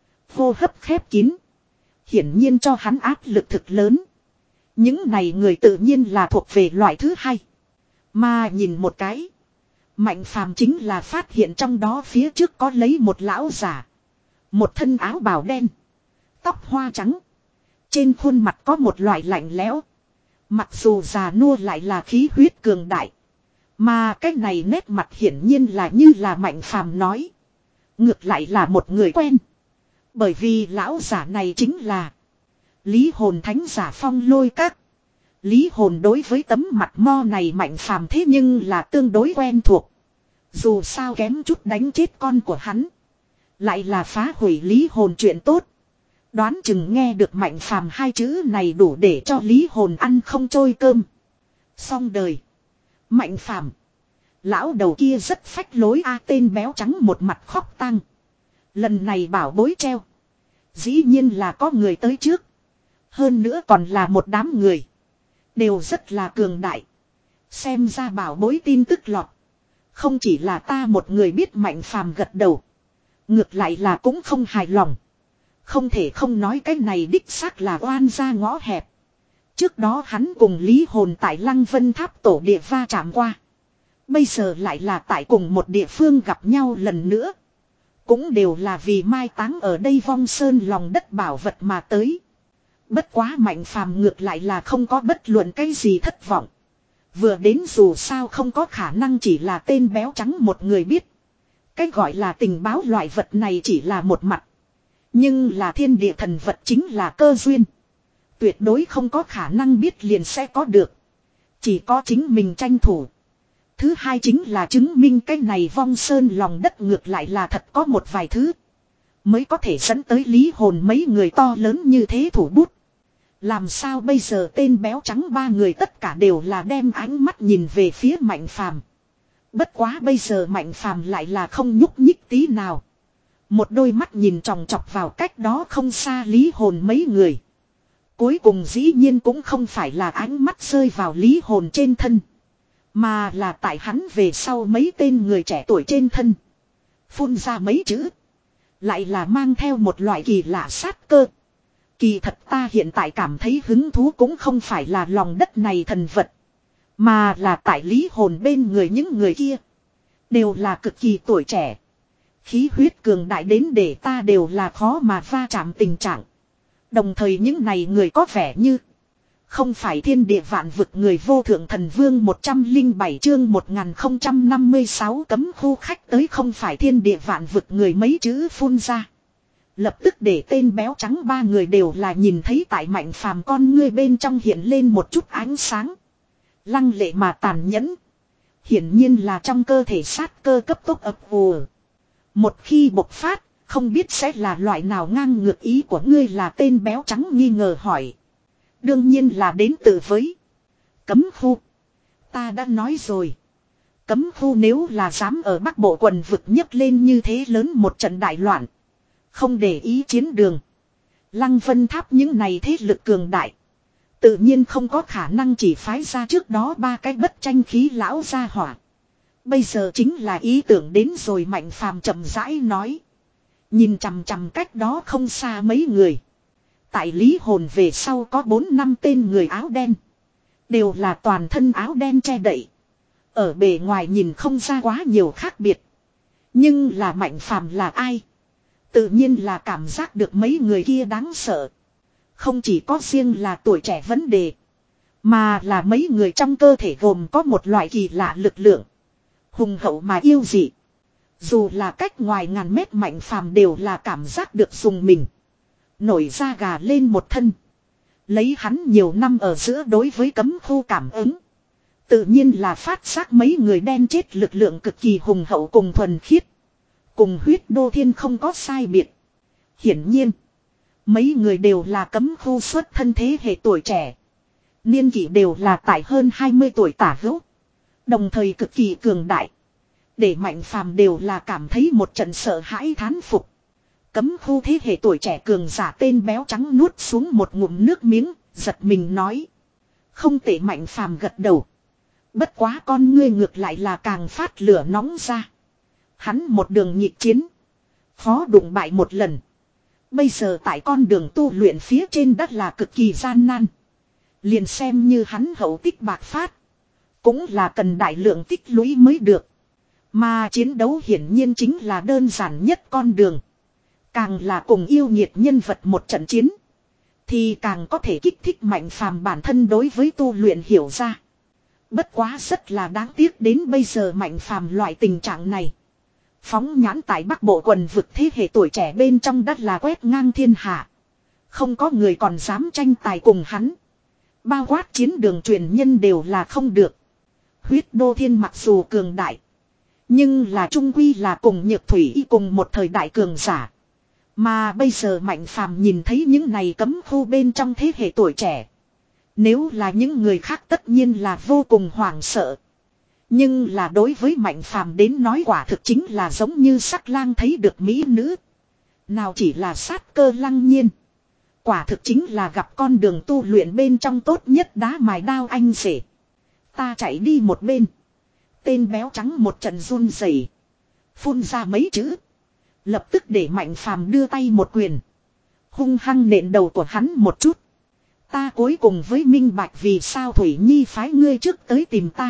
Hô hấp khép kín, hiển nhiên cho hắn áp lực thực lớn. Những này người tự nhiên là thuộc về loại thứ hai. Mà nhìn một cái, Mạnh Phàm chính là phát hiện trong đó phía trước có lấy một lão giả. Một thân áo bào đen, tóc hoa trắng. Trên khuôn mặt có một loại lạnh lẽo. Mặc dù già nua lại là khí huyết cường đại. Mà cái này nét mặt hiển nhiên là như là Mạnh Phàm nói. Ngược lại là một người quen. Bởi vì lão giả này chính là Lý Hồn Thánh giả Phong Lôi Các. Lý Hồn đối với tấm mặt mo này Mạnh Phàm thế nhưng là tương đối quen thuộc. Dù sao kém chút đánh chết con của hắn, lại là phá hủy Lý Hồn chuyện tốt. Đoán chừng nghe được Mạnh Phàm hai chữ này đủ để cho Lý Hồn ăn không trôi cơm. Xong đời. Mạnh Phàm, lão đầu kia rất phách lối a. Tên béo trắng một mặt khóc tang. Lần này bảo bối treo. Dĩ nhiên là có người tới trước. Hơn nữa còn là một đám người. Đều rất là cường đại. Xem ra bảo bối tin tức lọt. Không chỉ là ta một người biết Mạnh Phàm gật đầu. Ngược lại là cũng không hài lòng. Không thể không nói cái này đích xác là oan ra ngõ hẹp. Trước đó hắn cùng Lý Hồn tại Lăng Vân Tháp tổ địa va chạm qua. Bây giờ lại là tại cùng một địa phương gặp nhau lần nữa. Cũng đều là vì mai táng ở đây vong sơn lòng đất bảo vật mà tới. Bất quá Mạnh Phàm ngược lại là không có bất luận cái gì thất vọng. Vừa đến dù sao không có khả năng chỉ là tên béo trắng một người biết. Cái gọi là tình báo loại vật này chỉ là một mặt. Nhưng là thiên địa thần vật chính là cơ duyên. Tuyệt đối không có khả năng biết liền sẽ có được. Chỉ có chính mình tranh thủ. Thứ hai chính là chứng minh cái này vong sơn lòng đất ngược lại là thật có một vài thứ. Mới có thể dẫn tới Lý Hồn mấy người to lớn như thế thủ bút. Làm sao bây giờ tên béo trắng ba người tất cả đều là đem ánh mắt nhìn về phía Mạnh Phàm. Bất quá bây giờ Mạnh Phàm lại là không nhúc nhích tí nào. Một đôi mắt nhìn tròng trọc vào cách đó không xa Lý Hồn mấy người. Cuối cùng dĩ nhiên cũng không phải là ánh mắt rơi vào Lý Hồn trên thân. Mà là tại hắn về sau mấy tên người trẻ tuổi trên thân. Phun ra mấy chữ. Lại là mang theo một loại kỳ lạ sát cơ. Kỳ thật ta hiện tại cảm thấy hứng thú cũng không phải là lòng đất này thần vật. Mà là tại Lý Hồn bên người những người kia. Đều là cực kỳ tuổi trẻ. Khí huyết cường đại đến để ta đều là khó mà va chạm tình trạng. Đồng thời những này người có vẻ như không phải thiên địa vạn vực người vô thượng thần vương một trăm lẻ bảy chương một nghìn không trăm năm mươi sáu cấm khu khách tới không phải thiên địa vạn vực người mấy chữ phun ra. Lập tức để tên béo trắng ba người đều là nhìn thấy tại Mạnh Phàm con ngươi bên trong hiện lên một chút ánh sáng. Lăng lệ mà tàn nhẫn. Hiển nhiên là trong cơ thể sát cơ cấp tốc ập ùa. Một khi bộc phát, không biết sẽ là loại nào ngang ngược ý của ngươi là tên béo trắng nghi ngờ hỏi. Đương nhiên là đến từ với cấm khu. Ta đã nói rồi. Cấm khu nếu là dám ở Bắc Bộ quần vực nhấc lên như thế lớn một trận đại loạn. Không để ý chiến đường. Lăng Vân Tháp những này thế lực cường đại. Tự nhiên không có khả năng chỉ phái ra trước đó ba cái bất tranh khí lão ra hỏa. Bây giờ chính là ý tưởng đến rồi Mạnh Phàm chậm rãi nói. Nhìn chằm chằm cách đó không xa mấy người. Tại Lý Hồn về sau có bốn năm tên người áo đen. Đều là toàn thân áo đen che đậy. Ở bề ngoài nhìn không ra quá nhiều khác biệt. Nhưng là Mạnh Phàm là ai? Tự nhiên là cảm giác được mấy người kia đáng sợ. Không chỉ có riêng là tuổi trẻ vấn đề. Mà là mấy người trong cơ thể gồm có một loại kỳ lạ lực lượng. Hùng hậu mà yêu dị. Dù là cách ngoài ngàn mét Mạnh Phàm đều là cảm giác được dùng mình. Nổi da gà lên một thân. Lấy hắn nhiều năm ở giữa đối với cấm khu cảm ứng. Tự nhiên là phát giác mấy người đen chết lực lượng cực kỳ hùng hậu cùng thuần khiết. Cùng huyết đô thiên không có sai biệt. Hiển nhiên. Mấy người đều là cấm khu xuất thân thế hệ tuổi trẻ. Niên kỷ đều là tại hơn hai mươi tuổi tả hữu. Đồng thời cực kỳ cường đại. Để Mạnh Phàm đều là cảm thấy một trận sợ hãi thán phục. Cấm khu thế hệ tuổi trẻ cường giả tên béo trắng nuốt xuống một ngụm nước miếng, giật mình nói. Không tệ Mạnh Phàm gật đầu. Bất quá con ngươi ngược lại là càng phát lửa nóng ra. Hắn một đường nhịp chiến. Khó đụng bại một lần. Bây giờ tại con đường tu luyện phía trên đất là cực kỳ gian nan. Liền xem như hắn hậu tích bạc phát. Cũng là cần đại lượng tích lũy mới được. Mà chiến đấu hiển nhiên chính là đơn giản nhất con đường. Càng là cùng yêu nghiệt nhân vật một trận chiến. Thì càng có thể kích thích Mạnh Phàm bản thân đối với tu luyện hiểu ra. Bất quá rất là đáng tiếc đến bây giờ Mạnh Phàm loại tình trạng này. Phóng nhãn tại Bắc Bộ quần vực thế hệ tuổi trẻ bên trong đất là quét ngang thiên hạ. Không có người còn dám tranh tài cùng hắn. Bao quát chiến đường truyền nhân đều là không được. Huyết đô thiên mặc dù cường đại. Nhưng là trung quy là cùng Nhược Thủy y cùng một thời đại cường giả. Mà bây giờ Mạnh Phàm nhìn thấy những này cấm khu bên trong thế hệ tuổi trẻ. Nếu là những người khác tất nhiên là vô cùng hoảng sợ. Nhưng là đối với Mạnh Phàm đến nói quả thực chính là giống như sắc lang thấy được mỹ nữ. Nào chỉ là sát cơ lăng nhiên. Quả thực chính là gặp con đường tu luyện bên trong tốt nhất đá mài đao anh rể. Ta chạy đi một bên. Tên béo trắng một trận run rẩy, phun ra mấy chữ. Lập tức để Mạnh Phàm đưa tay một quyền. Hung hăng nện đầu của hắn một chút. Ta cuối cùng với minh bạch vì sao Thủy Nhi phái ngươi trước tới tìm ta.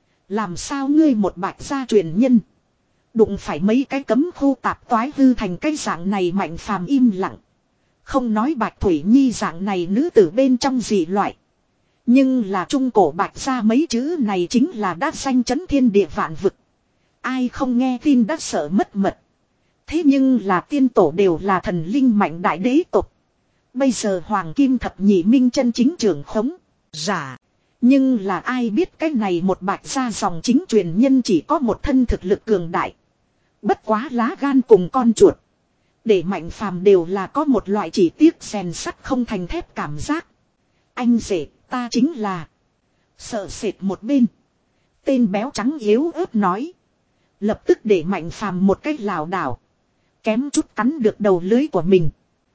Làm sao ngươi một bạch gia truyền nhân. Đụng phải mấy cái cấm khu tạp toái hư thành cái dạng này. Mạnh Phàm im lặng. Không nói Bạch Thủy Nhi dạng này nữ tử bên trong gì loại. Nhưng là trung cổ bạch gia mấy chữ này chính là đã danh chấn thiên địa vạn vực. Ai không nghe tin đã sợ mất mật. Thế nhưng là tiên tổ đều là thần linh mạnh đại đế tộc. Bây giờ Hoàng Kim Thập Nhị Minh chân chính trưởng khống. Giả. Nhưng là ai biết cái này một bạch gia dòng chính truyền nhân chỉ có một thân thực lực cường đại. Bất quá lá gan cùng con chuột. Để Mạnh Phàm đều là có một loại chỉ tiếc rèn sắt không thành thép cảm giác. Anh rể, ta chính là. Sợ sệt một bên. Tên béo trắng yếu ớt nói. Lập tức để Mạnh Phàm một cái lảo đảo. Kém chút cắn được đầu lưới của mình.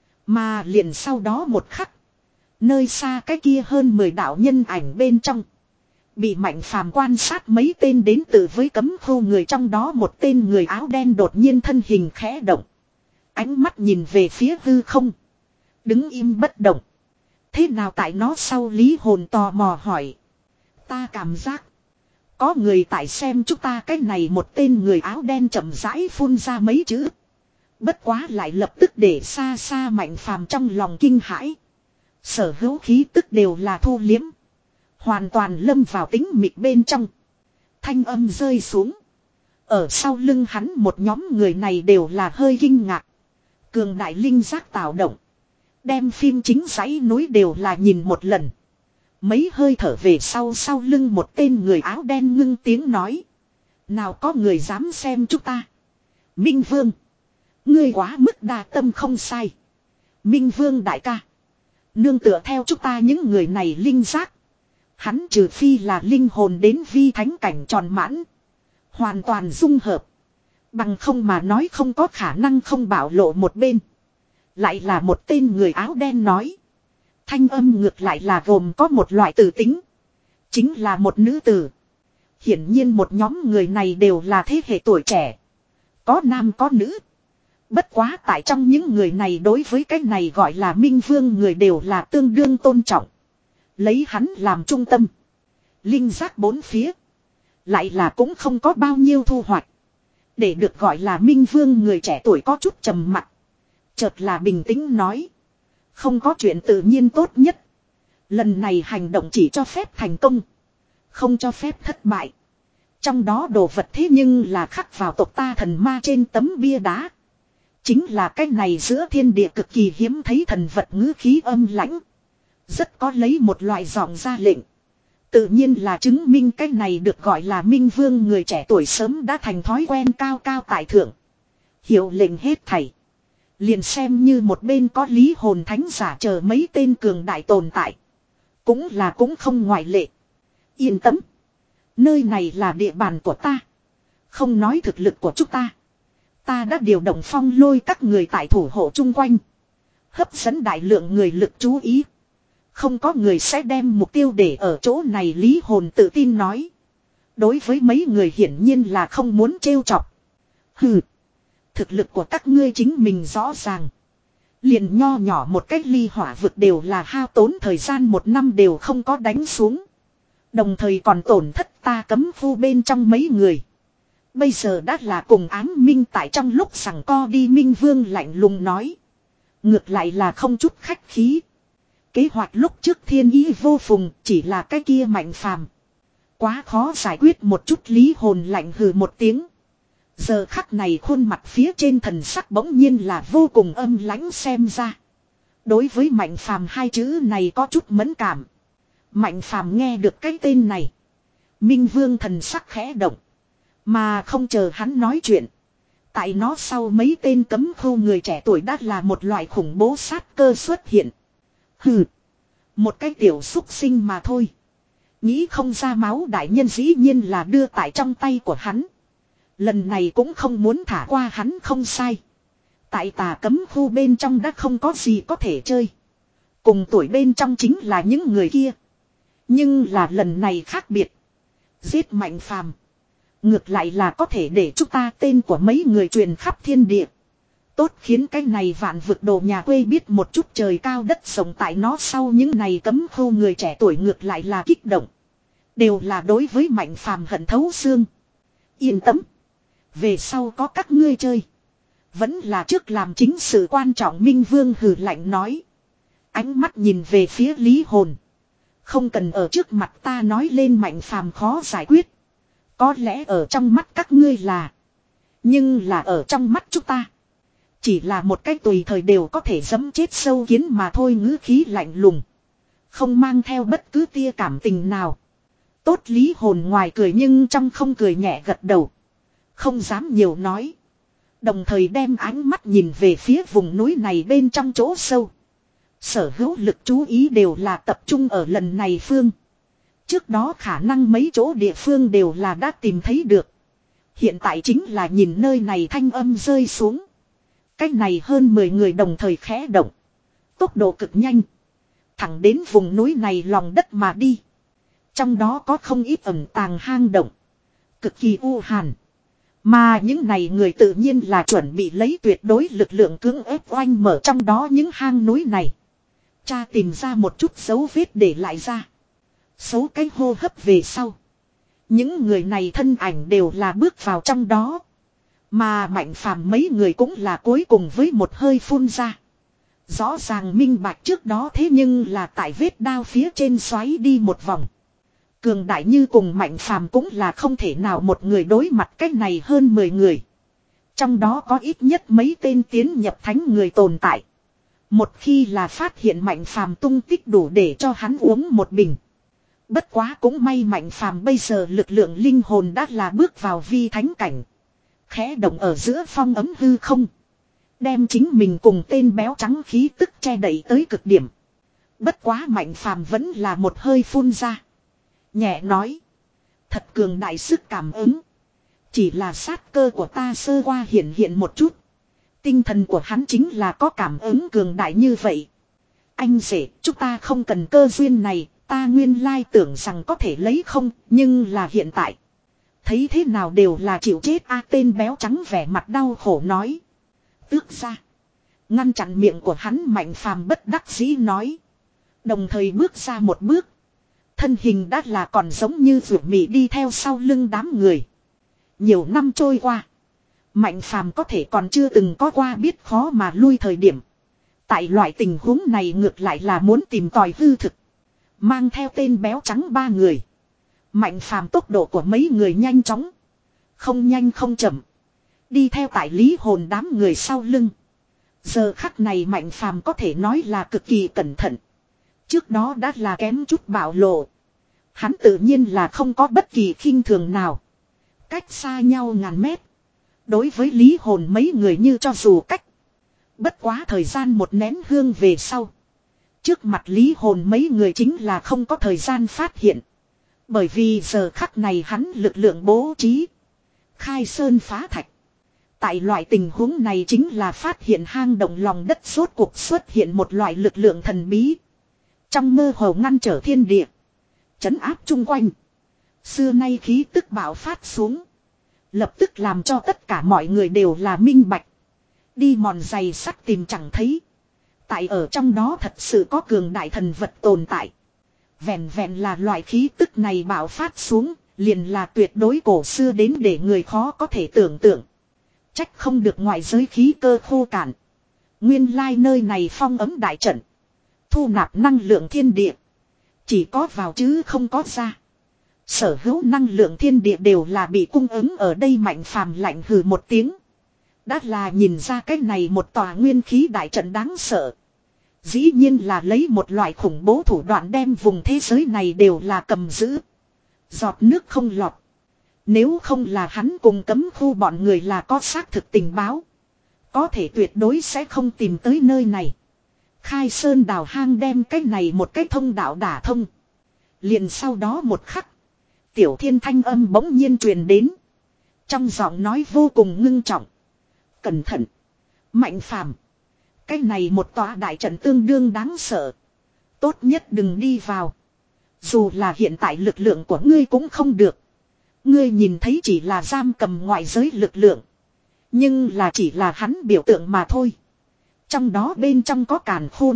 Mà liền sau đó một khắc. Nơi xa cái kia hơn mười đạo nhân ảnh bên trong. Bị Mạnh Phàm quan sát mấy tên đến từ với cấm khu người, trong đó một tên người áo đen đột nhiên thân hình khẽ động. Ánh mắt nhìn về phía hư không. Đứng im bất động. Thế nào tại nó sau Lý Hồn tò mò hỏi. Ta cảm giác. Có người tại xem chúng ta. Cái này một tên người áo đen chậm rãi phun ra mấy chữ. Bất quá lại lập tức để xa xa Mạnh Phàm trong lòng kinh hãi. Sở hữu khí tức đều là thu liếm. Hoàn toàn lâm vào tĩnh mịch bên trong. Thanh âm rơi xuống. Ở sau lưng hắn một nhóm người này đều là hơi kinh ngạc. Cường đại linh giác tạo động. Đem phim chính dãy núi đều là nhìn một lần. Mấy hơi thở về sau sau lưng một tên người áo đen ngưng tiếng nói. Nào có người dám xem chúng ta. Minh Vương. Ngươi quá mức đa tâm không sai. Minh Vương đại ca. Nương tựa theo chúng ta những người này linh giác. Hắn trừ phi là linh hồn đến vi thánh cảnh tròn mãn. Hoàn toàn dung hợp. Bằng không mà nói không có khả năng không bảo lộ một bên. Lại là một tên người áo đen nói. Thanh âm ngược lại là gồm có một loại tử tính. Chính là một nữ tử. Hiển nhiên một nhóm người này đều là thế hệ tuổi trẻ. Có nam có nữ. Bất quá tại trong những người này đối với cái này gọi là Minh Vương người đều là tương đương tôn trọng. Lấy hắn làm trung tâm. Linh giác bốn phía. Lại là cũng không có bao nhiêu thu hoạch. Để được gọi là Minh Vương người trẻ tuổi có chút trầm mặc. Chợt là bình tĩnh nói. Không có chuyện tự nhiên tốt nhất. Lần này hành động chỉ cho phép thành công. Không cho phép thất bại. Trong đó đồ vật thế nhưng là khắc vào tộc ta thần ma trên tấm bia đá. Chính là cái này giữa thiên địa cực kỳ hiếm thấy thần vật ngữ khí âm lãnh. Rất có lấy một loại giọng ra lệnh. Tự nhiên là chứng minh cái này được gọi là Minh Vương người trẻ tuổi sớm đã thành thói quen cao cao tại thượng. Hiệu lệnh hết thảy. Liền xem như một bên có Lý Hồn Thánh giả chờ mấy tên cường đại tồn tại. Cũng là cũng không ngoại lệ. Yên tâm. Nơi này là địa bàn của ta. Không nói thực lực của chúng ta. Ta đã điều động phong lôi các người tại thủ hộ chung quanh. Hấp dẫn đại lượng người lực chú ý. Không có người sẽ đem mục tiêu để ở chỗ này, Lý Hồn tự tin nói. Đối với mấy người hiển nhiên là không muốn trêu chọc. Hừ. Thực lực của các ngươi chính mình rõ ràng. Liền nho nhỏ một cách ly hỏa vực đều là hao tốn thời gian một năm đều không có đánh xuống. Đồng thời còn tổn thất ta cấm khu bên trong mấy người. Bây giờ đã là cùng ám minh tại trong lúc sằng co đi. Minh Vương lạnh lùng nói. Ngược lại là không chút khách khí. Kế hoạch lúc trước thiên ý vô phùng, chỉ là cái kia Mạnh Phàm. Quá khó giải quyết một chút. Lý Hồn lạnh hừ một tiếng. Giờ khắc này khuôn mặt phía trên thần sắc bỗng nhiên là vô cùng âm lãnh xem ra. Đối với Mạnh Phàm hai chữ này có chút mẫn cảm. Mạnh Phàm nghe được cái tên này. Minh Vương thần sắc khẽ động. Mà không chờ hắn nói chuyện. Tại nó sau mấy tên cấm khu người trẻ tuổi đã là một loại khủng bố sát cơ xuất hiện. Hừ. Một cái tiểu xúc sinh mà thôi. Nghĩ không ra máu đại nhân dĩ nhiên là đưa tại trong tay của hắn. Lần này cũng không muốn thả qua hắn không sai. Tại tà cấm khu bên trong đã không có gì có thể chơi. Cùng tuổi bên trong chính là những người kia. Nhưng là lần này khác biệt. Giết Mạnh Phàm, ngược lại là có thể để chúng ta tên của mấy người truyền khắp thiên địa. Tốt khiến cái này vạn vực đồ nhà quê biết một chút trời cao đất rộng tại nó sau những này cấm khô người trẻ tuổi ngược lại là kích động. Đều là đối với Mạnh Phàm hận thấu xương. Yên tâm. Về sau có các ngươi chơi. Vẫn là trước làm chính sự quan trọng. Minh Vương hừ lạnh nói. Ánh mắt nhìn về phía Lý Hồn. Không cần ở trước mặt ta nói lên Mạnh Phàm khó giải quyết. Có lẽ ở trong mắt các ngươi là. Nhưng là ở trong mắt chúng ta. Chỉ là một cách tùy thời đều có thể giẫm chết sâu kiến mà thôi, ngữ khí lạnh lùng. Không mang theo bất cứ tia cảm tình nào. Tốt Lý Hồn ngoài cười nhưng trong không cười nhẹ gật đầu. Không dám nhiều nói. Đồng thời đem ánh mắt nhìn về phía vùng núi này bên trong chỗ sâu. Sở hữu lực chú ý đều là tập trung ở lần này phương. Trước đó khả năng mấy chỗ địa phương đều là đã tìm thấy được. Hiện tại chính là nhìn nơi này thanh âm rơi xuống. Cách này hơn mười người đồng thời khẽ động. Tốc độ cực nhanh. Thẳng đến vùng núi này lòng đất mà đi. Trong đó có không ít ẩn tàng hang động. Cực kỳ u hàn. Mà những này người tự nhiên là chuẩn bị lấy tuyệt đối lực lượng cưỡng ép oanh mở trong đó những hang núi này. Cha tìm ra một chút dấu vết để lại ra. Số cái hô hấp về sau. Những người này thân ảnh đều là bước vào trong đó. Mà Mạnh Phàm mấy người cũng là cuối cùng với một hơi phun ra. Rõ ràng minh bạch trước đó thế nhưng là tại vết đao phía trên xoáy đi một vòng. Cường đại như cùng Mạnh Phàm cũng là không thể nào một người đối mặt cách này hơn mười người. Trong đó có ít nhất mấy tên tiến nhập thánh người tồn tại. Một khi là phát hiện Mạnh Phàm tung tích đủ để cho hắn uống một bình. Bất quá cũng may Mạnh Phàm bây giờ lực lượng linh hồn đã là bước vào vi thánh cảnh. Khẽ động ở giữa phong ấm hư không. Đem chính mình cùng tên béo trắng khí tức che đậy tới cực điểm. Bất quá Mạnh Phàm vẫn là một hơi phun ra. Nhẹ nói. Thật cường đại sức cảm ứng. Chỉ là sát cơ của ta sơ qua hiện hiện một chút. Tinh thần của hắn chính là có cảm ứng cường đại như vậy. Anh rể, chúng ta không cần cơ duyên này. Ta nguyên lai tưởng rằng có thể lấy không. Nhưng là hiện tại. Thấy thế nào đều là chịu chết a. Tên béo trắng vẻ mặt đau khổ nói. Tước ra. Ngăn chặn miệng của hắn Mạnh Phàm bất đắc dĩ nói. Đồng thời bước ra một bước. Thân hình đã là còn giống như vượt mị đi theo sau lưng đám người. Nhiều năm trôi qua. Mạnh Phàm có thể còn chưa từng có qua biết khó mà lui thời điểm. Tại loại tình huống này ngược lại là muốn tìm tòi hư thực. Mang theo tên béo trắng ba người. Mạnh Phàm tốc độ của mấy người nhanh chóng. Không nhanh không chậm. Đi theo tại Lý Hồn đám người sau lưng. Giờ khắc này Mạnh Phàm có thể nói là cực kỳ cẩn thận. Trước đó đã là kém chút bạo lộ. Hắn tự nhiên là không có bất kỳ khinh thường nào. Cách xa nhau ngàn mét. Đối với Lý Hồn mấy người như cho dù cách. Bất quá thời gian một nén hương về sau. Trước mặt Lý Hồn mấy người chính là không có thời gian phát hiện. Bởi vì giờ khắc này hắn lực lượng bố trí. Khai sơn phá thạch. Tại loại tình huống này chính là phát hiện hang động lòng đất rốt cuộc xuất hiện một loại lực lượng thần bí. Trong mơ hồ ngăn trở thiên địa. Trấn áp chung quanh. Xưa nay khí tức bạo phát xuống. Lập tức làm cho tất cả mọi người đều là minh bạch. Đi mòn giày sắt tìm chẳng thấy. Tại ở trong đó thật sự có cường đại thần vật tồn tại. Vẹn vẹn là loại khí tức này bạo phát xuống. Liền là tuyệt đối cổ xưa đến để người khó có thể tưởng tượng. Trách không được ngoại giới khí cơ khô cạn. Nguyên lai nơi này phong ấm đại trận. Thu nạp năng lượng thiên địa. Chỉ có vào chứ không có ra. Sở hữu năng lượng thiên địa đều là bị cung ứng ở đây. Mạnh Phàm lạnh hừ một tiếng. Đã là nhìn ra cái này một tòa nguyên khí đại trận đáng sợ. Dĩ nhiên là lấy một loại khủng bố thủ đoạn đem vùng thế giới này đều là cầm giữ. Giọt nước không lọt. Nếu không là hắn cùng cấm khu bọn người là có xác thực tình báo. Có thể tuyệt đối sẽ không tìm tới nơi này. Khai sơn đào hang đem cái này một cái thông đạo đả thông. Liền sau đó một khắc. Tiểu Thiên thanh âm bỗng nhiên truyền đến. Trong giọng nói vô cùng ngưng trọng. Cẩn thận. Mạnh Phàm. Cái này một tòa đại trận tương đương đáng sợ. Tốt nhất đừng đi vào. Dù là hiện tại lực lượng của ngươi cũng không được. Ngươi nhìn thấy chỉ là giam cầm ngoại giới lực lượng. Nhưng là chỉ là hắn biểu tượng mà thôi. Trong đó bên trong có càn khôn.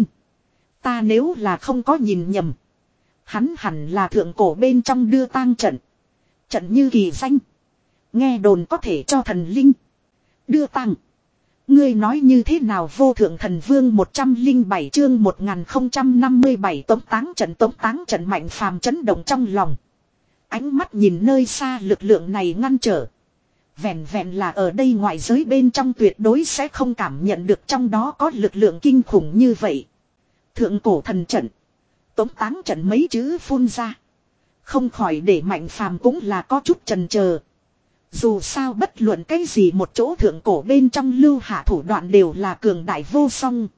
Ta nếu là không có nhìn nhầm. Hắn hẳn là thượng cổ bên trong đưa tang trận. Trận như kỳ danh. Nghe đồn có thể cho thần linh. Đưa tang. Ngươi nói như thế nào vô thượng thần vương một trăm lẻ bảy chương một nghìn không trăm năm mươi bảy tống táng trận tống táng trận Mạnh Phàm chấn động trong lòng. Ánh mắt nhìn nơi xa lực lượng này ngăn trở. Vẹn vẹn là ở đây ngoại giới bên trong tuyệt đối sẽ không cảm nhận được trong đó có lực lượng kinh khủng như vậy. Thượng cổ thần trận. Tống táng trận mấy chữ phun ra. Không khỏi để Mạnh Phàm cũng là có chút chần chờ. Dù sao bất luận cái gì một chỗ thượng cổ bên trong lưu hạ thủ đoạn đều là cường đại vô song.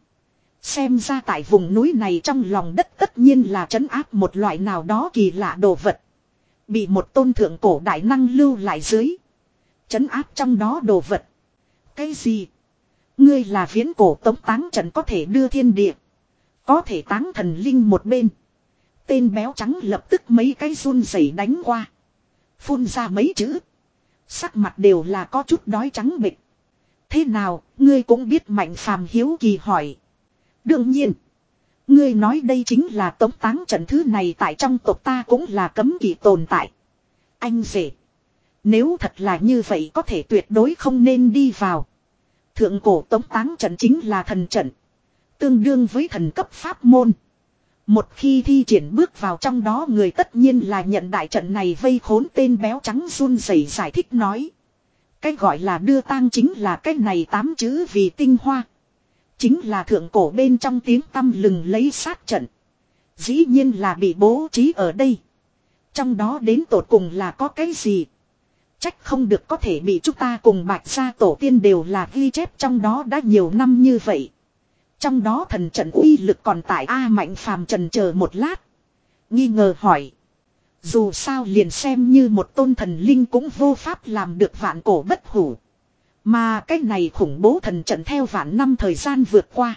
Xem ra tại vùng núi này trong lòng đất tất nhiên là trấn áp một loại nào đó kỳ lạ đồ vật. Bị một tôn thượng cổ đại năng lưu lại dưới. Trấn áp trong đó đồ vật. Cái gì? Ngươi là viễn cổ tống táng trận có thể đưa thiên địa. Có thể táng thần linh một bên. Tên béo trắng lập tức mấy cái run rẩy đánh qua. Phun ra mấy chữ. Sắc mặt đều là có chút đói trắng bệch. Thế nào, ngươi cũng biết Mạnh Phàm hiếu kỳ hỏi. Đương nhiên. Ngươi nói đây chính là tống táng trận thứ này tại trong tộc ta cũng là cấm kỵ tồn tại. Anh rể. Nếu thật là như vậy có thể tuyệt đối không nên đi vào. Thượng cổ tống táng trận chính là thần trận. Tương đương với thần cấp pháp môn. Một khi thi triển bước vào trong đó người tất nhiên là nhận đại trận này vây khốn tên béo trắng run rẩy giải thích nói. Cái gọi là đưa tang chính là cái này tám chữ vì tinh hoa. Chính là thượng cổ bên trong tiếng tăm lừng lấy sát trận. Dĩ nhiên là bị bố trí ở đây. Trong đó đến tột cùng là có cái gì? Trách không được có thể bị chúng ta cùng Bạch gia tổ tiên đều là ghi chép trong đó đã nhiều năm như vậy. Trong đó thần trận uy lực còn tại A Mạnh Phàm trần chờ một lát. Nghi ngờ hỏi. Dù sao liền xem như một tôn thần linh cũng vô pháp làm được vạn cổ bất hủ. Mà cái này khủng bố thần trận theo vạn năm thời gian vượt qua.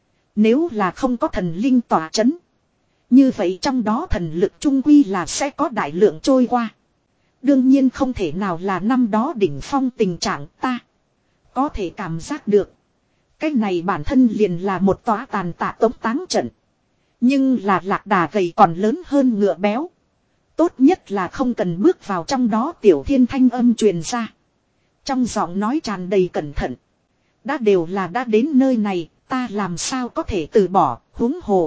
Nếu là không có thần linh tỏa chấn. Như vậy trong đó thần lực trung quy là sẽ có đại lượng trôi qua. Đương nhiên không thể nào là năm đó đỉnh phong tình trạng ta. Có thể cảm giác được. Cái này bản thân liền là một tòa tàn tạ tống táng trận. Nhưng là lạc đà gầy còn lớn hơn ngựa béo. Tốt nhất là không cần bước vào trong đó tiểu thiên thanh âm truyền ra. Trong giọng nói tràn đầy cẩn thận. Đã đều là đã đến nơi này, ta làm sao có thể từ bỏ, huống hồ.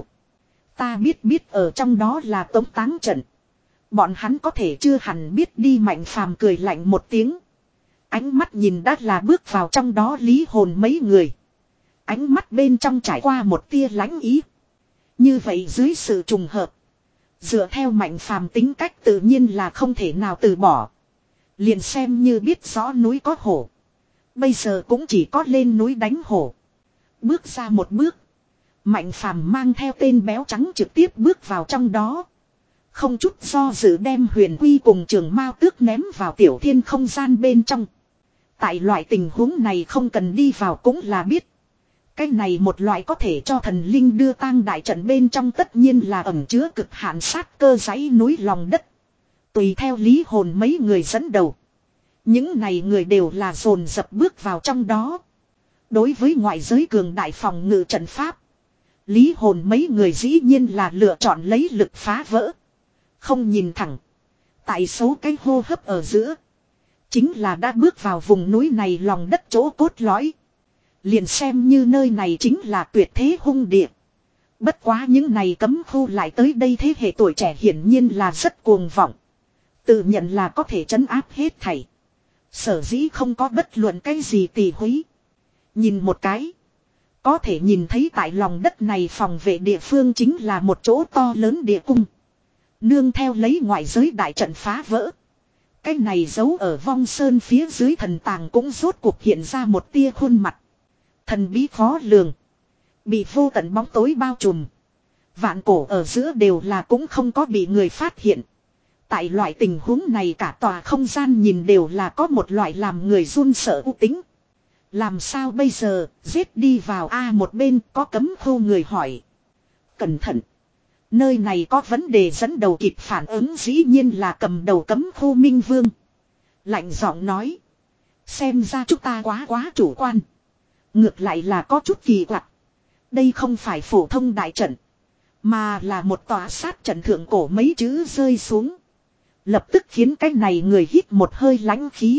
Ta biết biết ở trong đó là tống táng trận. Bọn hắn có thể chưa hẳn biết đi. Mạnh Phàm cười lạnh một tiếng. Ánh mắt nhìn đã là bước vào trong đó lý hồn mấy người. Ánh mắt bên trong trải qua một tia lãnh ý. Như vậy dưới sự trùng hợp. Dựa theo Mạnh Phàm tính cách tự nhiên là không thể nào từ bỏ. Liền xem như biết rõ núi có hổ. Bây giờ cũng chỉ có lên núi đánh hổ. Bước ra một bước. Mạnh Phàm mang theo tên béo trắng trực tiếp bước vào trong đó. Không chút do dự đem Huyền Quy cùng Trường Mao Tước ném vào tiểu thiên không gian bên trong. Tại loại tình huống này không cần đi vào cũng là biết. Cái này một loại có thể cho thần linh đưa tang đại trận bên trong tất nhiên là ẩn chứa cực hạn sát cơ dãy núi lòng đất. Tùy theo lý hồn mấy người dẫn đầu. Những này người đều là dồn dập bước vào trong đó. Đối với ngoại giới cường đại phòng ngự trận pháp. Lý hồn mấy người dĩ nhiên là lựa chọn lấy lực phá vỡ. Không nhìn thẳng. Tại số cái hô hấp ở giữa. Chính là đã bước vào vùng núi này lòng đất chỗ cốt lõi. Liền xem như nơi này chính là tuyệt thế hung địa. Bất quá những này cấm khu lại tới đây thế hệ tuổi trẻ hiển nhiên là rất cuồng vọng. Tự nhận là có thể trấn áp hết thảy. Sở dĩ không có bất luận cái gì tỉ húy. Nhìn một cái. Có thể nhìn thấy tại lòng đất này phòng vệ địa phương chính là một chỗ to lớn địa cung. Nương theo lấy ngoại giới đại trận phá vỡ. Cái này giấu ở vong sơn phía dưới thần tàng cũng rốt cuộc hiện ra một tia khuôn mặt. Thần bí khó lường. Bị vô tận bóng tối bao trùm. Vạn cổ ở giữa đều là cũng không có bị người phát hiện. Tại loại tình huống này cả tòa không gian nhìn đều là có một loại làm người run sợ u tính. Làm sao bây giờ, giết đi vào A một bên có cấm khu người hỏi. Cẩn thận. Nơi này có vấn đề dẫn đầu kịp phản ứng dĩ nhiên là cầm đầu cấm khu Minh Vương. Lạnh giọng nói. Xem ra chúng ta quá quá chủ quan. Ngược lại là có chút kỳ quặc. Đây không phải phổ thông đại trận. Mà là một tòa sát trận thượng cổ mấy chữ rơi xuống. Lập tức khiến cái này người hít một hơi lãnh khí.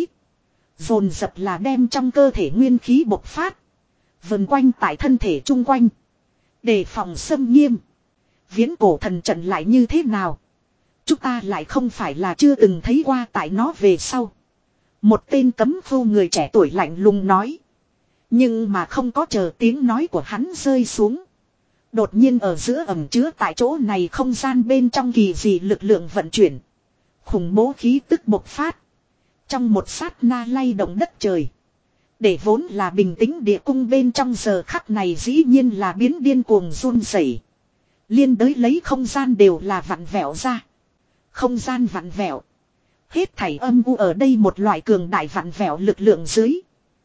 Dồn dập là đem trong cơ thể nguyên khí bộc phát. Vần quanh tại thân thể chung quanh. Đề phòng xâm nghiêm. Viễn cổ thần trận lại như thế nào? Chúng ta lại không phải là chưa từng thấy qua tại nó về sau. Một tên cấm khu người trẻ tuổi lạnh lùng nói. Nhưng mà không có chờ tiếng nói của hắn rơi xuống. Đột nhiên ở giữa ẩm chứa tại chỗ này không gian bên trong kỳ dị lực lượng vận chuyển. Khủng bố khí tức bộc phát. Trong một sát na lay động đất trời. Để vốn là bình tĩnh địa cung bên trong giờ khắc này dĩ nhiên là biến điên cuồng run rẩy. Liên đới lấy không gian đều là vặn vẹo ra. Không gian vặn vẹo. Hết thảy âm u ở đây một loại cường đại vặn vẹo lực lượng dưới.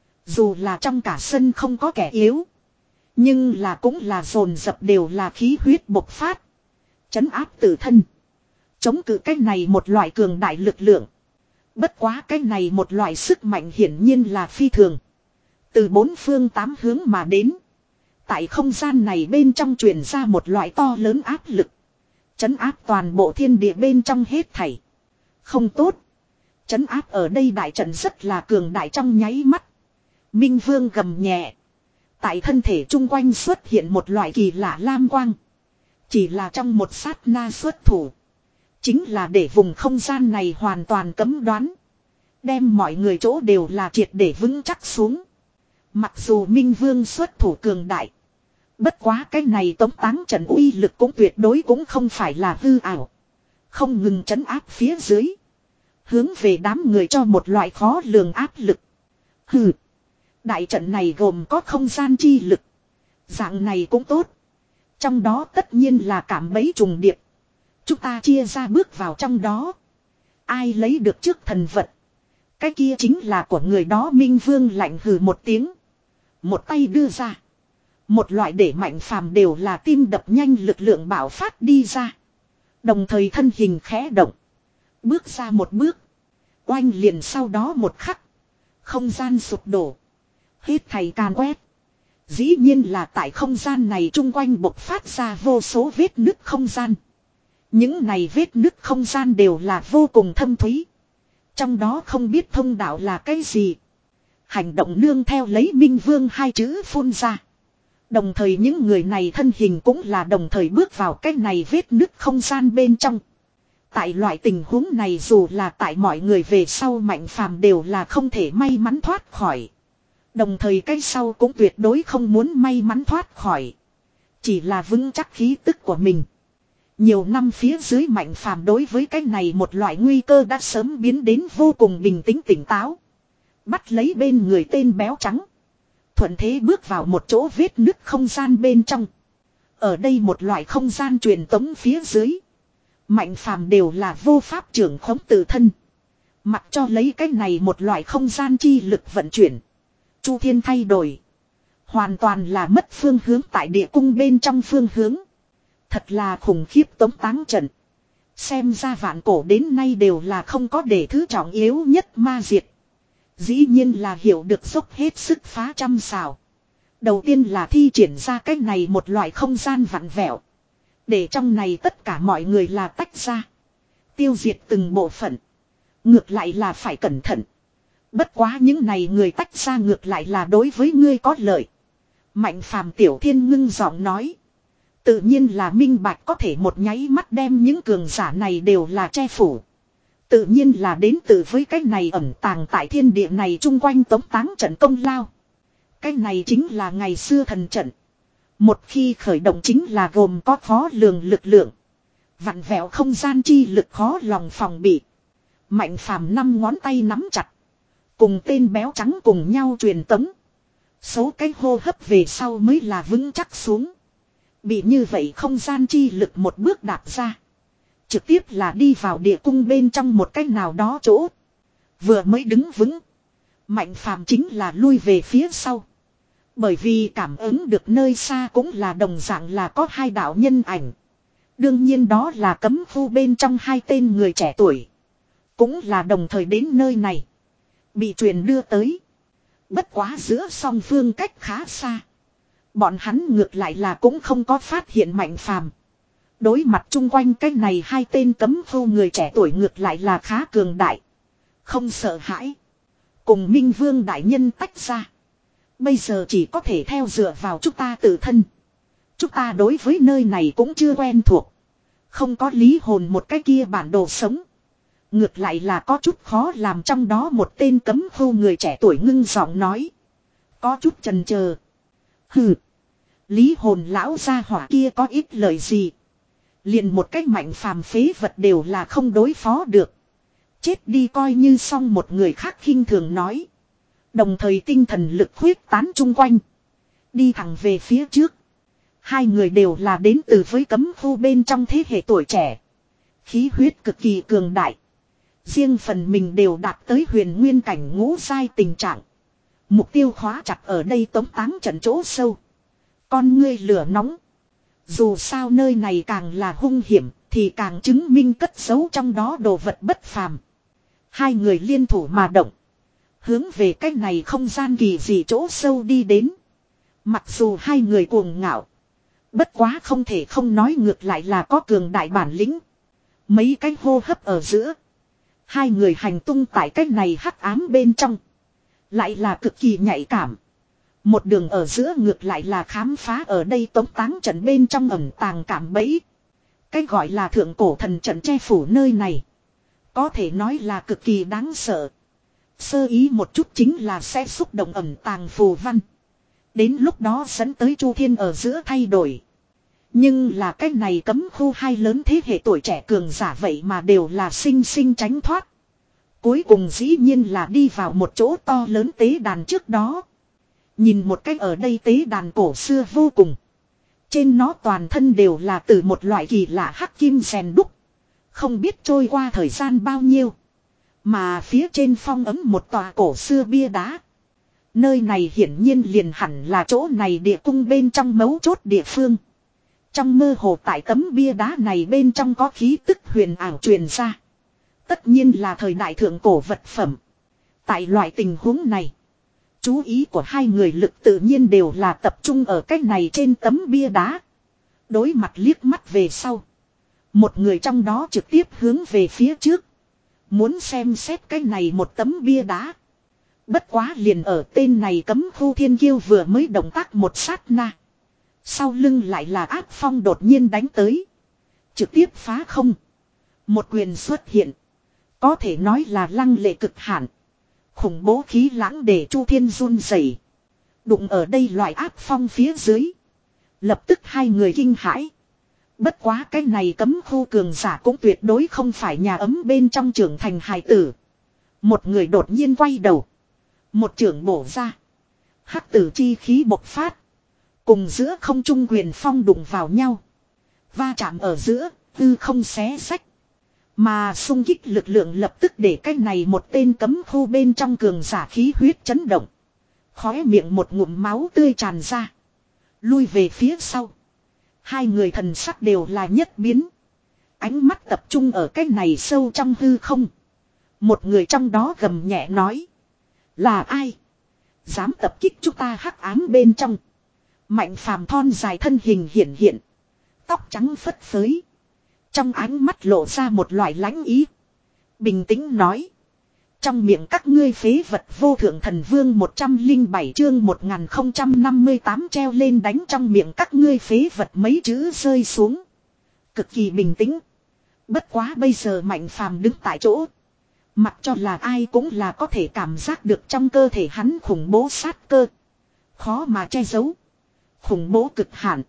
Dù là trong cả sân không có kẻ yếu. Nhưng là cũng là dồn dập đều là khí huyết bộc phát. Chấn áp tự thân. Chống cự cái này một loại cường đại lực lượng. Bất quá cái này một loại sức mạnh hiển nhiên là phi thường. Từ bốn phương tám hướng mà đến. Tại không gian này bên trong truyền ra một loại to lớn áp lực. Chấn áp toàn bộ thiên địa bên trong hết thảy. Không tốt. Chấn áp ở đây đại trận rất là cường đại trong nháy mắt. Minh Vương gầm nhẹ. Tại thân thể chung quanh xuất hiện một loại kỳ lạ lam quang. Chỉ là trong một sát na xuất thủ. Chính là để vùng không gian này hoàn toàn cấm đoán. Đem mọi người chỗ đều là triệt để vững chắc xuống. Mặc dù Minh Vương xuất thủ cường đại. Bất quá cái này tống táng trận uy lực cũng tuyệt đối cũng không phải là hư ảo. Không ngừng trấn áp phía dưới. Hướng về đám người cho một loại khó lường áp lực. Hừ. Đại trận này gồm có không gian chi lực. Dạng này cũng tốt. Trong đó tất nhiên là cảm bấy trùng điệp. Chúng ta chia ra bước vào trong đó. Ai lấy được trước thần vật. Cái kia chính là của người đó. Minh Vương lạnh hừ một tiếng. Một tay đưa ra. Một loại để mạnh phàm đều là tim đập nhanh lực lượng bạo phát đi ra. Đồng thời thân hình khẽ động. Bước ra một bước. Oanh liền sau đó một khắc. Không gian sụp đổ. Hết thầy càn quét. Dĩ nhiên là tại không gian này chung quanh bộc phát ra vô số vết nứt không gian. Những này vết nứt không gian đều là vô cùng thâm thúy. Trong đó không biết thông đạo là cái gì. Hành động nương theo lấy Minh Vương hai chữ phun ra. Đồng thời những người này thân hình cũng là đồng thời bước vào cái này vết nứt không gian bên trong. Tại loại tình huống này dù là tại mọi người về sau mạnh phàm đều là không thể may mắn thoát khỏi. Đồng thời cái sau cũng tuyệt đối không muốn may mắn thoát khỏi. Chỉ là vững chắc khí tức của mình. Nhiều năm phía dưới mạnh phàm đối với cái này một loại nguy cơ đã sớm biến đến vô cùng bình tĩnh tỉnh táo. Bắt lấy bên người tên béo trắng. Thuận thế bước vào một chỗ vết nứt không gian bên trong. Ở đây một loại không gian truyền tống phía dưới. Mạnh phàm đều là vô pháp trưởng khống tự thân. Mặc cho lấy cái này một loại không gian chi lực vận chuyển. Chu thiên thay đổi. Hoàn toàn là mất phương hướng tại địa cung bên trong phương hướng. Thật là khủng khiếp tống táng trận. Xem ra vạn cổ đến nay đều là không có để thứ trọng yếu nhất ma diệt. Dĩ nhiên là hiểu được dốc hết sức phá trăm xào. Đầu tiên là thi triển ra cái này một loại không gian vặn vẹo. Để trong này tất cả mọi người là tách ra. Tiêu diệt từng bộ phận. Ngược lại là phải cẩn thận. Bất quá những này người tách ra ngược lại là đối với ngươi có lợi. Mạnh phàm tiểu thiên ngưng giọng nói. Tự nhiên là minh bạch có thể một nháy mắt đem những cường giả này đều là che phủ. Tự nhiên là đến từ với cái này ẩn tàng tại thiên địa này chung quanh tống táng trận công lao. Cái này chính là ngày xưa thần trận. Một khi khởi động chính là gồm có khó lường lực lượng. Vặn vẹo không gian chi lực khó lòng phòng bị. Mạnh phàm năm ngón tay nắm chặt. Cùng tên béo trắng cùng nhau truyền tống. Số cái hô hấp về sau mới là vững chắc xuống. Bị như vậy không gian chi lực một bước đạp ra. Trực tiếp là đi vào địa cung bên trong một cách nào đó chỗ. Vừa mới đứng vững. Mạnh phàm chính là lui về phía sau. Bởi vì cảm ứng được nơi xa cũng là đồng dạng là có hai đạo nhân ảnh. Đương nhiên đó là cấm khu bên trong hai tên người trẻ tuổi. Cũng là đồng thời đến nơi này. Bị truyền đưa tới. Bất quá giữa song phương cách khá xa. Bọn hắn ngược lại là cũng không có phát hiện Mạnh Phàm. Đối mặt chung quanh cái này hai tên cấm khu người trẻ tuổi ngược lại là khá cường đại. Không sợ hãi. Cùng Minh Vương đại nhân tách ra. Bây giờ chỉ có thể theo dựa vào chúng ta tự thân. Chúng ta đối với nơi này cũng chưa quen thuộc. Không có lý hồn một cái kia bản đồ sống. Ngược lại là có chút khó làm, trong đó một tên cấm khu người trẻ tuổi ngưng giọng nói. Có chút chần chờ. Hừ. Lý hồn lão gia hỏa kia có ít lời gì. Liền một cách Mạnh Phàm phế vật đều là không đối phó được. Chết đi coi như xong, một người khác khinh thường nói. Đồng thời tinh thần lực huyết tán chung quanh. Đi thẳng về phía trước. Hai người đều là đến từ với cấm khu bên trong thế hệ tuổi trẻ. Khí huyết cực kỳ cường đại. Riêng phần mình đều đạt tới huyền nguyên cảnh ngũ giai tình trạng. Mục tiêu khóa chặt ở đây tống táng trận chỗ sâu. Con ngươi lửa nóng. Dù sao nơi này càng là hung hiểm thì càng chứng minh cất giấu trong đó đồ vật bất phàm. Hai người liên thủ mà động. Hướng về cái này không gian kỳ dị chỗ sâu đi đến. Mặc dù hai người cuồng ngạo. Bất quá không thể không nói ngược lại là có cường đại bản lĩnh. Mấy cái hô hấp ở giữa. Hai người hành tung tại cái này hắc ám bên trong. Lại là cực kỳ nhạy cảm. Một đường ở giữa ngược lại là khám phá ở đây tống táng trận bên trong ẩn tàng cảm bẫy. Cái gọi là thượng cổ thần trận che phủ nơi này. Có thể nói là cực kỳ đáng sợ. Sơ ý một chút chính là sẽ xúc động ẩn tàng phù văn. Đến lúc đó dẫn tới chu thiên ở giữa thay đổi. Nhưng là cái này cấm khu hai lớn thế hệ tuổi trẻ cường giả vậy mà đều là sinh sinh tránh thoát. Cuối cùng dĩ nhiên là đi vào một chỗ to lớn tế đàn trước đó. Nhìn một cách ở đây tế đàn cổ xưa vô cùng. Trên nó toàn thân đều là từ một loại kỳ lạ hắc kim rèn đúc. Không biết trôi qua thời gian bao nhiêu. Mà phía trên phong ấm một tòa cổ xưa bia đá. Nơi này hiển nhiên liền hẳn là chỗ này địa cung bên trong mấu chốt địa phương. Trong mơ hồ tại tấm bia đá này bên trong có khí tức huyền ảo truyền ra. Tất nhiên là thời đại thượng cổ vật phẩm. Tại loại tình huống này, chú ý của hai người lực tự nhiên đều là tập trung ở cái này trên tấm bia đá. Đối mặt liếc mắt về sau. Một người trong đó trực tiếp hướng về phía trước. Muốn xem xét cái này một tấm bia đá. Bất quá liền ở tên này cấm khu thiên kiêu vừa mới động tác một sát na. Sau lưng lại là ác phong đột nhiên đánh tới. Trực tiếp phá không. Một quyền xuất hiện. Có thể nói là lăng lệ cực hạn. Khủng bố khí lãng để chu thiên run rẩy. Đụng ở đây loại ác phong phía dưới. Lập tức hai người kinh hãi. Bất quá cái này cấm khu cường giả cũng tuyệt đối không phải nhà ấm bên trong trưởng thành hài tử. Một người đột nhiên quay đầu. Một trưởng bổ ra. Hắc tử chi khí bộc phát. Cùng giữa không trung quyền phong đụng vào nhau. Va chạm ở giữa, hư không xé xách. Mà xung kích lực lượng lập tức để cái này một tên cấm khu bên trong cường giả khí huyết chấn động. Khóe miệng một ngụm máu tươi tràn ra. Lui về phía sau. Hai người thần sắc đều là nhất biến. Ánh mắt tập trung ở cái này sâu trong hư không. Một người trong đó gầm nhẹ nói. Là ai? Dám tập kích chúng ta hắc ám bên trong. Mạnh Phàm thon dài thân hình hiện hiện. Tóc trắng phất phới. Trong ánh mắt lộ ra một loại lãnh ý. Bình tĩnh nói. Trong miệng các ngươi phế vật vô thượng thần vương một trăm lẻ bảy chương một nghìn không trăm năm mươi tám treo lên đánh trong miệng các ngươi phế vật mấy chữ rơi xuống. Cực kỳ bình tĩnh. Bất quá bây giờ Mạnh Phàm đứng tại chỗ. Mặc cho là ai cũng là có thể cảm giác được trong cơ thể hắn khủng bố sát cơ. Khó mà che giấu. Khủng bố cực hạn.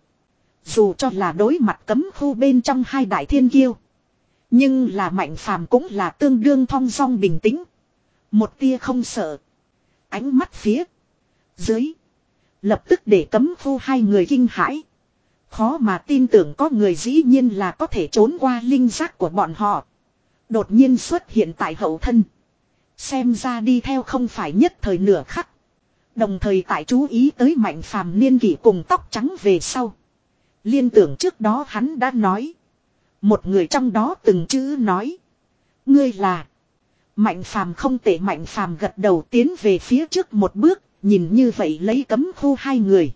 Dù cho là đối mặt cấm khu bên trong hai đại thiên kiêu. Nhưng là Mạnh Phàm cũng là tương đương thong dong bình tĩnh. Một tia không sợ. Ánh mắt phía dưới. Lập tức để cấm khu hai người kinh hãi. Khó mà tin tưởng có người dĩ nhiên là có thể trốn qua linh giác của bọn họ. Đột nhiên xuất hiện tại hậu thân. Xem ra đi theo không phải nhất thời nửa khắc. Đồng thời tại chú ý tới Mạnh Phàm niên kỷ cùng tóc trắng về sau. Liên tưởng trước đó hắn đã nói. Một người trong đó từng chữ nói. Ngươi là. Mạnh phàm không tệ, Mạnh phàm gật đầu tiến về phía trước một bước. Nhìn như vậy lấy cấm khu hai người.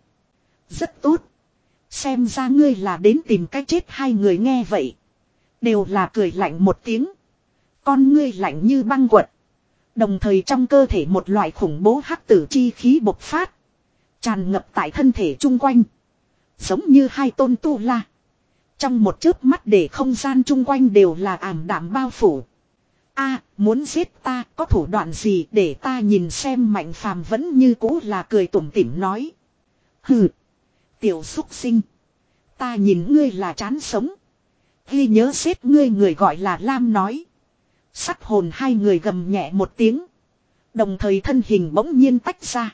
Rất tốt. Xem ra ngươi là đến tìm cách chết. Hai người nghe vậy. Đều là cười lạnh một tiếng. Con ngươi lạnh như băng quật. Đồng thời trong cơ thể một loại khủng bố hắc tử chi khí bộc phát. Tràn ngập tại thân thể chung quanh. Giống như hai tôn tu la. Trong một chớp mắt để không gian chung quanh đều là ảm đạm bao phủ. A, muốn giết ta, có thủ đoạn gì để ta nhìn xem. Mạnh phàm vẫn như cũ là cười tủm tỉm nói. Hừ, tiểu xúc sinh. Ta nhìn ngươi là chán sống. Ghi nhớ giết ngươi, người gọi là Lam nói. Sắt hồn hai người gầm nhẹ một tiếng. Đồng thời thân hình bỗng nhiên tách ra.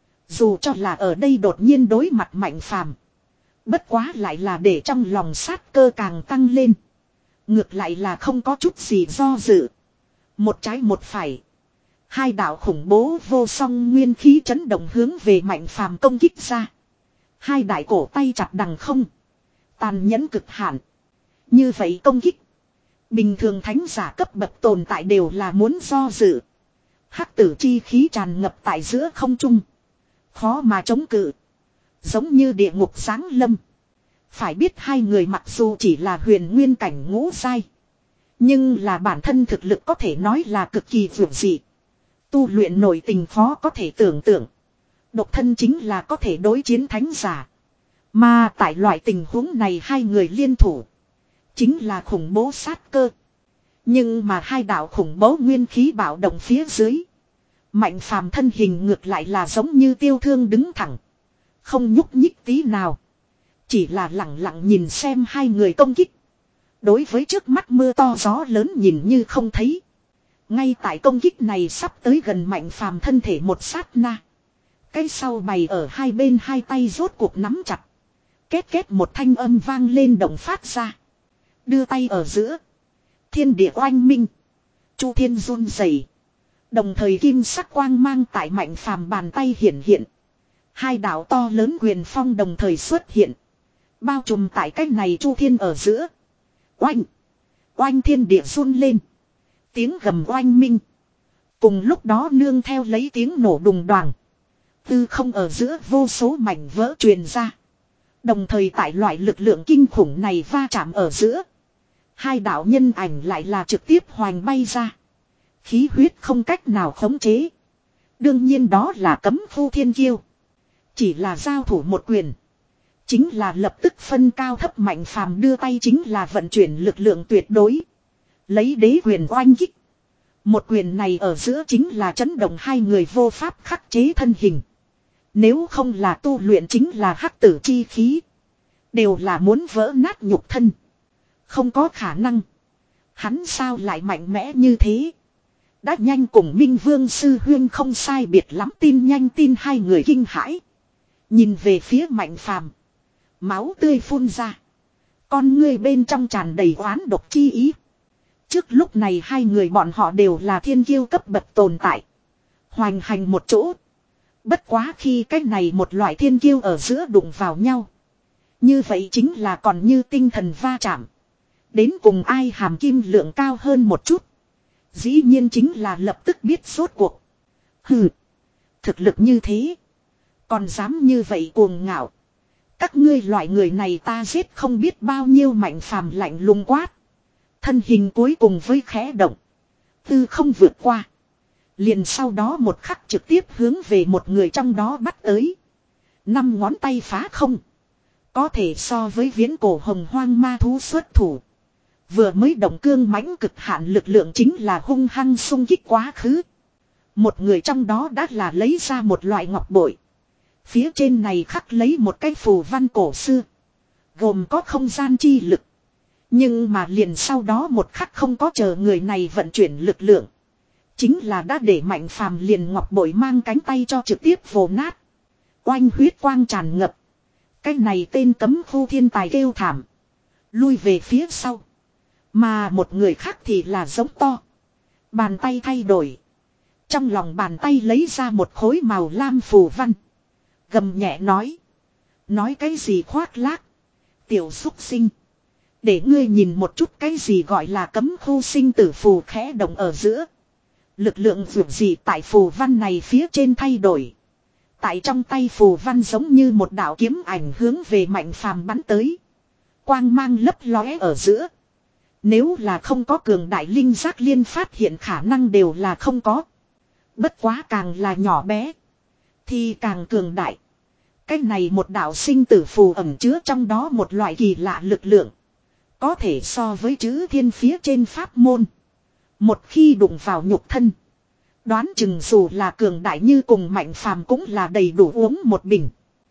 Dù cho là ở đây đột nhiên đối mặt Mạnh phàm. Bất quá lại là để trong lòng sát cơ càng tăng lên. Ngược lại là không có chút gì do dự. Một trái một phải. Hai đạo khủng bố vô song nguyên khí chấn động hướng về Mạnh phàm công kích ra. Hai đại cổ tay chặt đằng không. Tàn nhẫn cực hạn. Như vậy công kích. Bình thường thánh giả cấp bậc tồn tại đều là muốn do dự. Hắc tử chi khí tràn ngập tại giữa không trung. Khó mà chống cự. Giống như địa ngục giáng lâm. Phải biết hai người mặc dù chỉ là huyền nguyên cảnh ngũ giai. Nhưng là bản thân thực lực có thể nói là cực kỳ vượt dị. Tu luyện nội tình khó có thể tưởng tượng. Độc thân chính là có thể đối chiến thánh giả. Mà tại loại tình huống này hai người liên thủ. Chính là khủng bố sát cơ. Nhưng mà hai đạo khủng bố nguyên khí bạo động phía dưới. Mạnh phàm thân hình ngược lại là giống như tiêu thương đứng thẳng. Không nhúc nhích tí nào. Chỉ là lặng lặng nhìn xem hai người công kích. Đối với trước mắt mưa to gió lớn nhìn như không thấy. Ngay tại công kích này sắp tới gần Mạnh phàm thân thể một sát na. Cái sau bày ở hai bên hai tay rốt cuộc nắm chặt. Két két một thanh âm vang lên động phát ra. Đưa tay ở giữa. Thiên địa oanh minh. Chu thiên run rẩy. Đồng thời kim sắc quang mang tại Mạnh phàm bàn tay hiển hiện. Hai đạo to lớn quyền phong đồng thời xuất hiện. Bao trùm tại cách này chu thiên ở giữa. Oanh. Oanh thiên địa run lên. Tiếng gầm oanh minh. Cùng lúc đó nương theo lấy tiếng nổ đùng đoàng. Tư không ở giữa vô số mảnh vỡ truyền ra. Đồng thời tại loại lực lượng kinh khủng này va chạm ở giữa. Hai đạo nhân ảnh lại là trực tiếp hoành bay ra. Khí huyết không cách nào khống chế. Đương nhiên đó là cấm phu thiên kiêu. Chỉ là giao thủ một quyền. Chính là lập tức phân cao thấp. Mạnh phàm đưa tay chính là vận chuyển lực lượng tuyệt đối. Lấy đế quyền oanh kích. Một quyền này ở giữa chính là chấn động hai người vô pháp khắc chế thân hình. Nếu không là tu luyện chính là hắc tử chi khí. Đều là muốn vỡ nát nhục thân. Không có khả năng. Hắn sao lại mạnh mẽ như thế. Đã nhanh cùng Minh Vương sư huyên không sai biệt lắm, tin nhanh tin hai người kinh hãi. Nhìn về phía Mạnh phàm. Máu tươi phun ra. Con ngươi bên trong tràn đầy oán độc chi ý. Trước lúc này hai người bọn họ đều là thiên kiêu cấp bậc tồn tại. Hoành hành một chỗ. Bất quá khi cái này một loại thiên kiêu ở giữa đụng vào nhau. Như vậy chính là còn như tinh thần va chạm. Đến cùng ai hàm kim lượng cao hơn một chút. Dĩ nhiên chính là lập tức biết rốt cuộc. Hừ. Thực lực như thế. Còn dám như vậy cuồng ngạo. Các ngươi loại người này ta giết không biết bao nhiêu. Mạnh phàm lạnh lùng quát. Thân hình cuối cùng với khẽ động. Tư không vượt qua. Liền sau đó một khắc trực tiếp hướng về một người trong đó bắt tới. Năm ngón tay phá không. Có thể so với viễn cổ hồng hoang ma thú xuất thủ. Vừa mới động cương mãnh cực hạn lực lượng chính là hung hăng xung kích quá khứ. Một người trong đó đã là lấy ra một loại ngọc bội. Phía trên này khắc lấy một cái phù văn cổ xưa. Gồm có không gian chi lực. Nhưng mà liền sau đó một khắc không có chờ người này vận chuyển lực lượng. Chính là đã để Mạnh phàm liền ngọc bội mang cánh tay cho trực tiếp vồ nát. Oanh huyết quang tràn ngập. Cái này tên cấm khu thiên tài kêu thảm. Lui về phía sau. Mà một người khác thì là giống to. Bàn tay thay đổi. Trong lòng bàn tay lấy ra một khối màu lam phù văn. Gầm nhẹ nói. Nói cái gì khoác lác. Tiểu xúc sinh. Để ngươi nhìn một chút cái gì gọi là cấm khu sinh tử phù khẽ động ở giữa. Lực lượng vượt gì tại phù văn này phía trên thay đổi. Tại trong tay phù văn giống như một đạo kiếm ảnh hướng về Mạnh Phàm bắn tới. Quang mang lấp lóe ở giữa. Nếu là không có cường đại linh giác liên phát hiện khả năng đều là không có. Bất quá càng là nhỏ bé thì càng cường đại. Cái này một đạo sinh tử phù ẩn chứa trong đó một loại kỳ lạ lực lượng. Có thể so với chữ thiên phía trên pháp môn. Một khi đụng vào nhục thân. Đoán chừng dù là cường đại như cùng Mạnh Phàm cũng là đầy đủ uống một bình.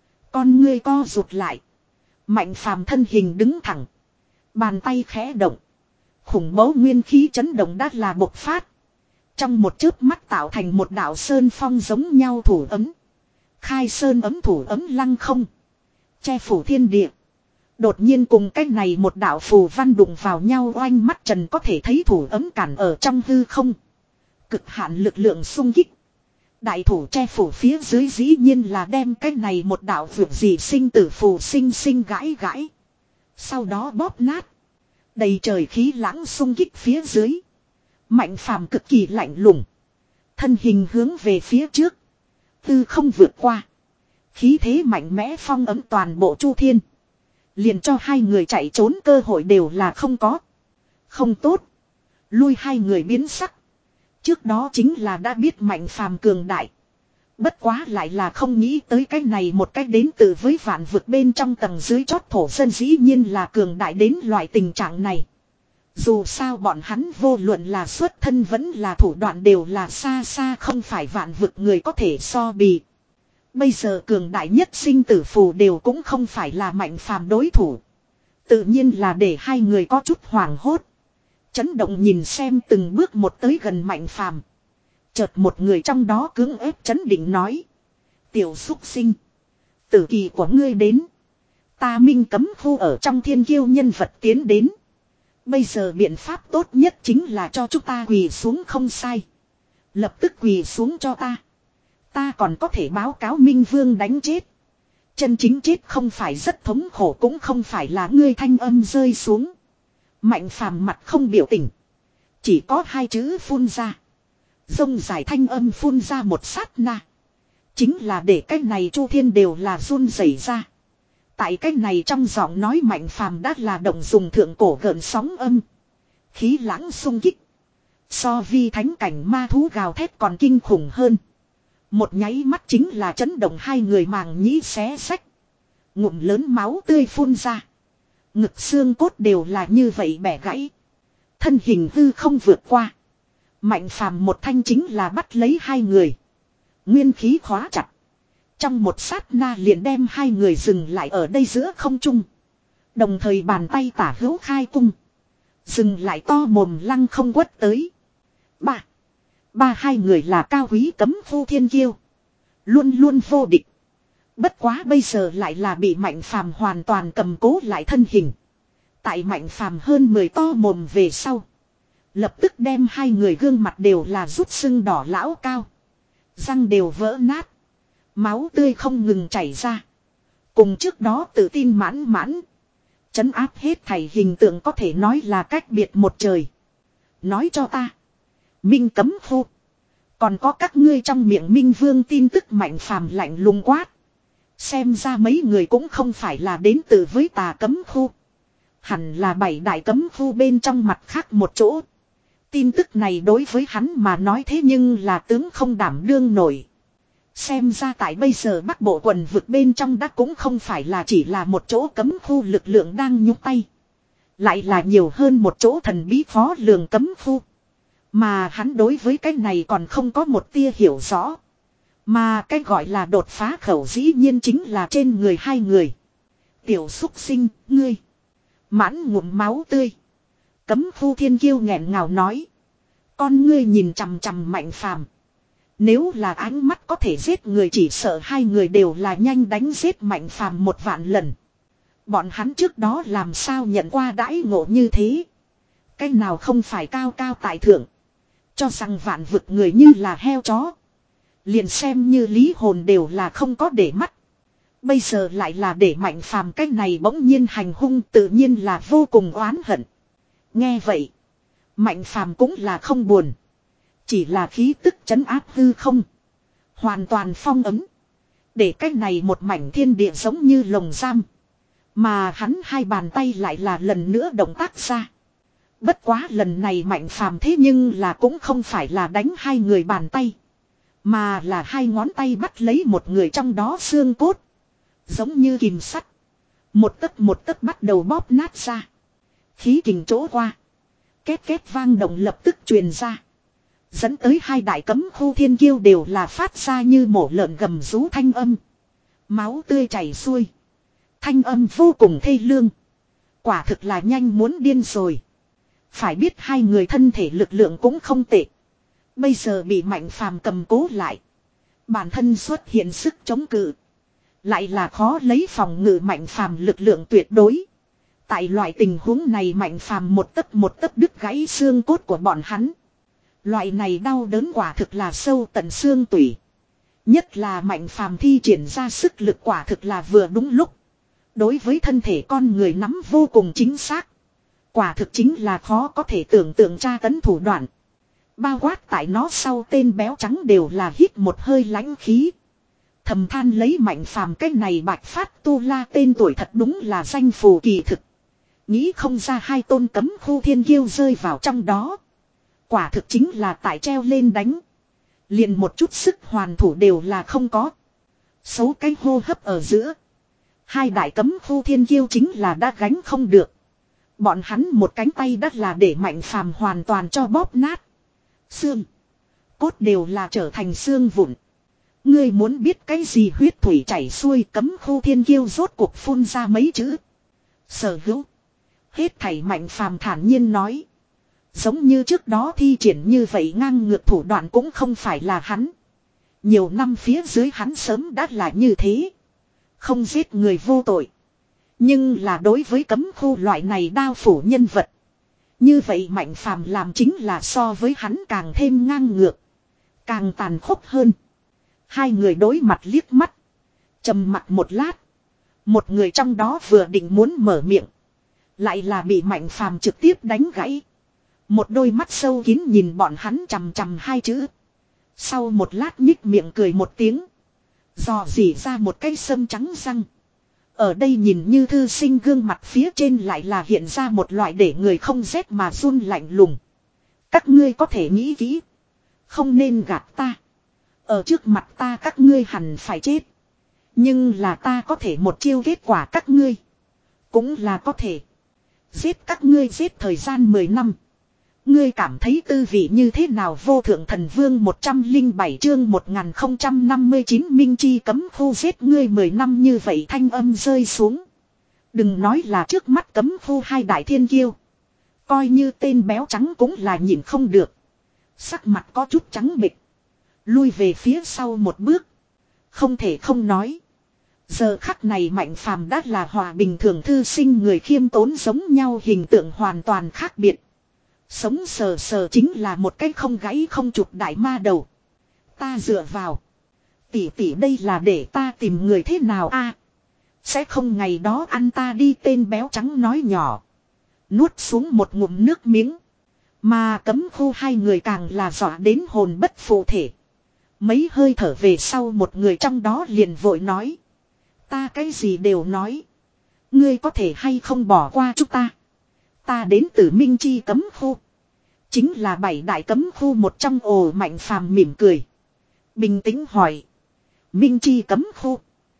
Con ngươi co rụt lại. Mạnh Phàm thân hình đứng thẳng. Bàn tay khẽ động. Khủng bố nguyên khí chấn động đã là bộc phát. Trong một chớp mắt tạo thành một đạo sơn phong giống nhau thủ ấm. Khai sơn ấm thủ ấm lăng không. Che phủ thiên địa. Đột nhiên cùng cách này một đạo phù văn đụng vào nhau oanh mắt trần có thể thấy thủ ấm cản ở trong hư không. Cực hạn lực lượng xung kích. Đại thủ che phủ phía dưới dĩ nhiên là đem cách này một đạo vượt gì sinh tử phù sinh sinh gãi gãi. Sau đó bóp nát. Đầy trời khí lãng xung kích phía dưới. Mạnh Phàm cực kỳ lạnh lùng. Thân hình hướng về phía trước. Tư không vượt qua. Khí thế mạnh mẽ phong ấm toàn bộ chu thiên. Liền cho hai người chạy trốn cơ hội đều là không có. Không tốt. Lui hai người biến sắc. Trước đó chính là đã biết Mạnh Phàm cường đại. Bất quá lại là không nghĩ tới cái này một cách đến từ với vạn vực bên trong tầng dưới chót thổ dân dĩ nhiên là cường đại đến loại tình trạng này. Dù sao bọn hắn vô luận là xuất thân vẫn là thủ đoạn đều là xa xa không phải vạn vực người có thể so bì. Bây giờ cường đại nhất sinh tử phù đều cũng không phải là Mạnh Phàm đối thủ. Tự nhiên là để hai người có chút hoảng hốt. Chấn động nhìn xem từng bước một tới gần Mạnh Phàm. Chợt một người trong đó cưỡng ép chấn định nói. Tiểu xúc sinh. Tử kỳ của ngươi đến. Ta minh cấm khu ở trong thiên kiêu nhân vật tiến đến. Bây giờ biện pháp tốt nhất chính là cho chúng ta quỳ xuống không sai. Lập tức quỳ xuống cho ta. Ta còn có thể báo cáo Minh Vương đánh chết. Chân chính chết không phải rất thống khổ cũng không phải là ngươi thanh âm rơi xuống. Mạnh Phàm mặt không biểu tình. Chỉ có hai chữ phun ra. Rông dài thanh âm phun ra một sát na. Chính là để cái này chu thiên đều là run rẩy ra. Tại cái này trong giọng nói Mạnh Phàm đã là động dùng thượng cổ gợn sóng âm. Khí lãng xung kích. So vi thánh cảnh ma thú gào thét còn kinh khủng hơn. Một nháy mắt chính là chấn động hai người màng nhĩ xé xách. Ngụm lớn máu tươi phun ra. Ngực xương cốt đều là như vậy bẻ gãy. Thân hình hư không vượt qua. Mạnh Phàm một thanh chính là bắt lấy hai người. Nguyên khí khóa chặt. Trong một sát na liền đem hai người dừng lại ở đây giữa không trung. Đồng thời bàn tay tả hữu khai cung. Dừng lại to mồm lăng không quất tới. Ba. Ba hai người là cao quý cấm khu thiên kiêu. Luôn luôn vô địch. Bất quá bây giờ lại là bị Mạnh Phàm hoàn toàn cầm cố lại thân hình. Tại Mạnh Phàm hơn mười to mồm về sau. Lập tức đem hai người gương mặt đều là rút sưng đỏ lão cao. Răng đều vỡ nát. Máu tươi không ngừng chảy ra. Cùng trước đó tự tin mãn mãn. Chấn áp hết thảy hình tượng có thể nói là cách biệt một trời. Nói cho ta. Minh cấm khu. Còn có các ngươi trong miệng Minh Vương tin tức Mạnh Phàm lạnh lùng quát. Xem ra mấy người cũng không phải là đến từ với tà cấm khu. Hẳn là bảy đại cấm khu bên trong mặt khác một chỗ. Tin tức này đối với hắn mà nói thế nhưng là tướng không đảm đương nổi. Xem ra tại bây giờ Bắc Bộ quần vực bên trong đã cũng không phải là chỉ là một chỗ cấm khu lực lượng đang nhúc tay. Lại là nhiều hơn một chỗ thần bí phó lường cấm khu. Mà hắn đối với cái này còn không có một tia hiểu rõ. Mà cái gọi là đột phá khẩu dĩ nhiên chính là trên người hai người. Tiểu xúc sinh, ngươi. Mãn ngụm máu tươi. Cấm khu thiên kiêu nghẹn ngào nói. Con ngươi nhìn chằm chằm Mạnh Phàm. Nếu là ánh mắt có thể giết người chỉ sợ hai người đều là nhanh đánh giết Mạnh Phàm một vạn lần. Bọn hắn trước đó làm sao nhận qua đãi ngộ như thế. Cái nào không phải cao cao tại thượng. Cho rằng vạn vực người như là heo chó. Liền xem như lý hồn đều là không có để mắt. Bây giờ lại là để Mạnh Phàm cái này bỗng nhiên hành hung, tự nhiên là vô cùng oán hận. Nghe vậy, Mạnh Phàm cũng là không buồn. Chỉ là khí tức trấn áp hư không. Hoàn toàn phong ấm. Để cái này một mảnh thiên địa giống như lồng giam. Mà hắn hai bàn tay lại là lần nữa động tác ra. Bất quá lần này Mạnh Phàm thế nhưng là cũng không phải là đánh hai người bàn tay. Mà là hai ngón tay bắt lấy một người trong đó xương cốt. Giống như kìm sắt. Một tấc một tấc bắt đầu bóp nát ra. Khí kình chỗ qua. Két két vang động lập tức truyền ra. Dẫn tới hai đại cấm khu thiên kiêu đều là phát ra như mổ lợn gầm rú thanh âm. Máu tươi chảy xuôi. Thanh âm vô cùng thê lương. Quả thực là nhanh muốn điên rồi. Phải biết hai người thân thể lực lượng cũng không tệ. Bây giờ bị Mạnh Phàm cầm cố lại. Bản thân xuất hiện sức chống cự. Lại là khó lấy phòng ngự Mạnh Phàm lực lượng tuyệt đối. Tại loại tình huống này Mạnh Phàm một tấc một tấc đứt gãy xương cốt của bọn hắn. Loại này đau đớn quả thực là sâu tận xương tủy. Nhất là Mạnh Phàm thi triển ra sức lực quả thực là vừa đúng lúc. Đối với thân thể con người nắm vô cùng chính xác. Quả thực chính là khó có thể tưởng tượng tra tấn thủ đoạn. Bao quát tại nó sau tên béo trắng đều là hít một hơi lãnh khí. Thầm than lấy Mạnh Phàm cái này bạch phát tu la tên tuổi thật đúng là danh phù kỳ thực. Nghĩ không ra hai tôn cấm khu thiên kiêu rơi vào trong đó. Quả thực chính là tại treo lên đánh. Liền một chút sức hoàn thủ đều là không có. Số cái hô hấp ở giữa. Hai đại cấm khu thiên kiêu chính là đã gánh không được. Bọn hắn một cánh tay đất là để Mạnh Phàm hoàn toàn cho bóp nát. Xương. Cốt đều là trở thành xương vụn. Ngươi muốn biết cái gì huyết thủy chảy xuôi cấm khu thiên kiêu rốt cuộc phun ra mấy chữ. Sở hữu. Hết thảy Mạnh Phàm thản nhiên nói. Giống như trước đó thi triển như vậy ngang ngược thủ đoạn cũng không phải là hắn. Nhiều năm phía dưới hắn sớm đã là như thế. Không giết người vô tội. Nhưng là đối với cấm khu loại này đao phủ nhân vật. Như vậy Mạnh Phàm làm chính là so với hắn càng thêm ngang ngược. Càng tàn khốc hơn. Hai người đối mặt liếc mắt. Trầm mặt một lát. Một người trong đó vừa định muốn mở miệng. Lại là bị Mạnh Phàm trực tiếp đánh gãy. Một đôi mắt sâu kín nhìn bọn hắn chằm chằm hai chữ. Sau một lát nhích miệng cười một tiếng. Dò dỉ ra một cái sâm trắng răng. Ở đây nhìn như thư sinh gương mặt phía trên lại là hiện ra một loại để người không rét mà run lạnh lùng. Các ngươi có thể nghĩ kỹ. Không nên gạt ta. Ở trước mặt ta các ngươi hẳn phải chết. Nhưng là ta có thể một chiêu kết quả các ngươi. Cũng là có thể. Giết các ngươi giết thời gian mười năm. Ngươi cảm thấy tư vị như thế nào vô thượng thần vương một trăm lẻ bảy chương một nghìn không trăm năm mươi chín minh chi cấm khu giết ngươi mười năm như vậy thanh âm rơi xuống. Đừng nói là trước mắt cấm khu hai đại thiên kiêu. Coi như tên béo trắng cũng là nhìn không được. Sắc mặt có chút trắng bệch. Lui về phía sau một bước. Không thể không nói. Giờ khắc này Mạnh Phàm đã là hòa bình thường thư sinh người khiêm tốn giống nhau hình tượng hoàn toàn khác biệt. Sống sờ sờ chính là một cái không gãy không chụp đại ma đầu. Ta dựa vào. Tỷ tỷ đây là để ta tìm người thế nào a? Sẽ không ngày đó ăn ta đi tên béo trắng nói nhỏ. Nuốt xuống một ngụm nước miếng. Mà cấm khu hai người càng là dọa đến hồn bất phụ thể. Mấy hơi thở về sau một người trong đó liền vội nói. Ta cái gì đều nói. Ngươi có thể hay không bỏ qua chúng ta. Ta đến từ Minh Chi cấm khu. Chính là bảy đại cấm khu một trong. Ồ Mạnh Phàm mỉm cười. Bình tĩnh hỏi. Minh Chi cấm khu.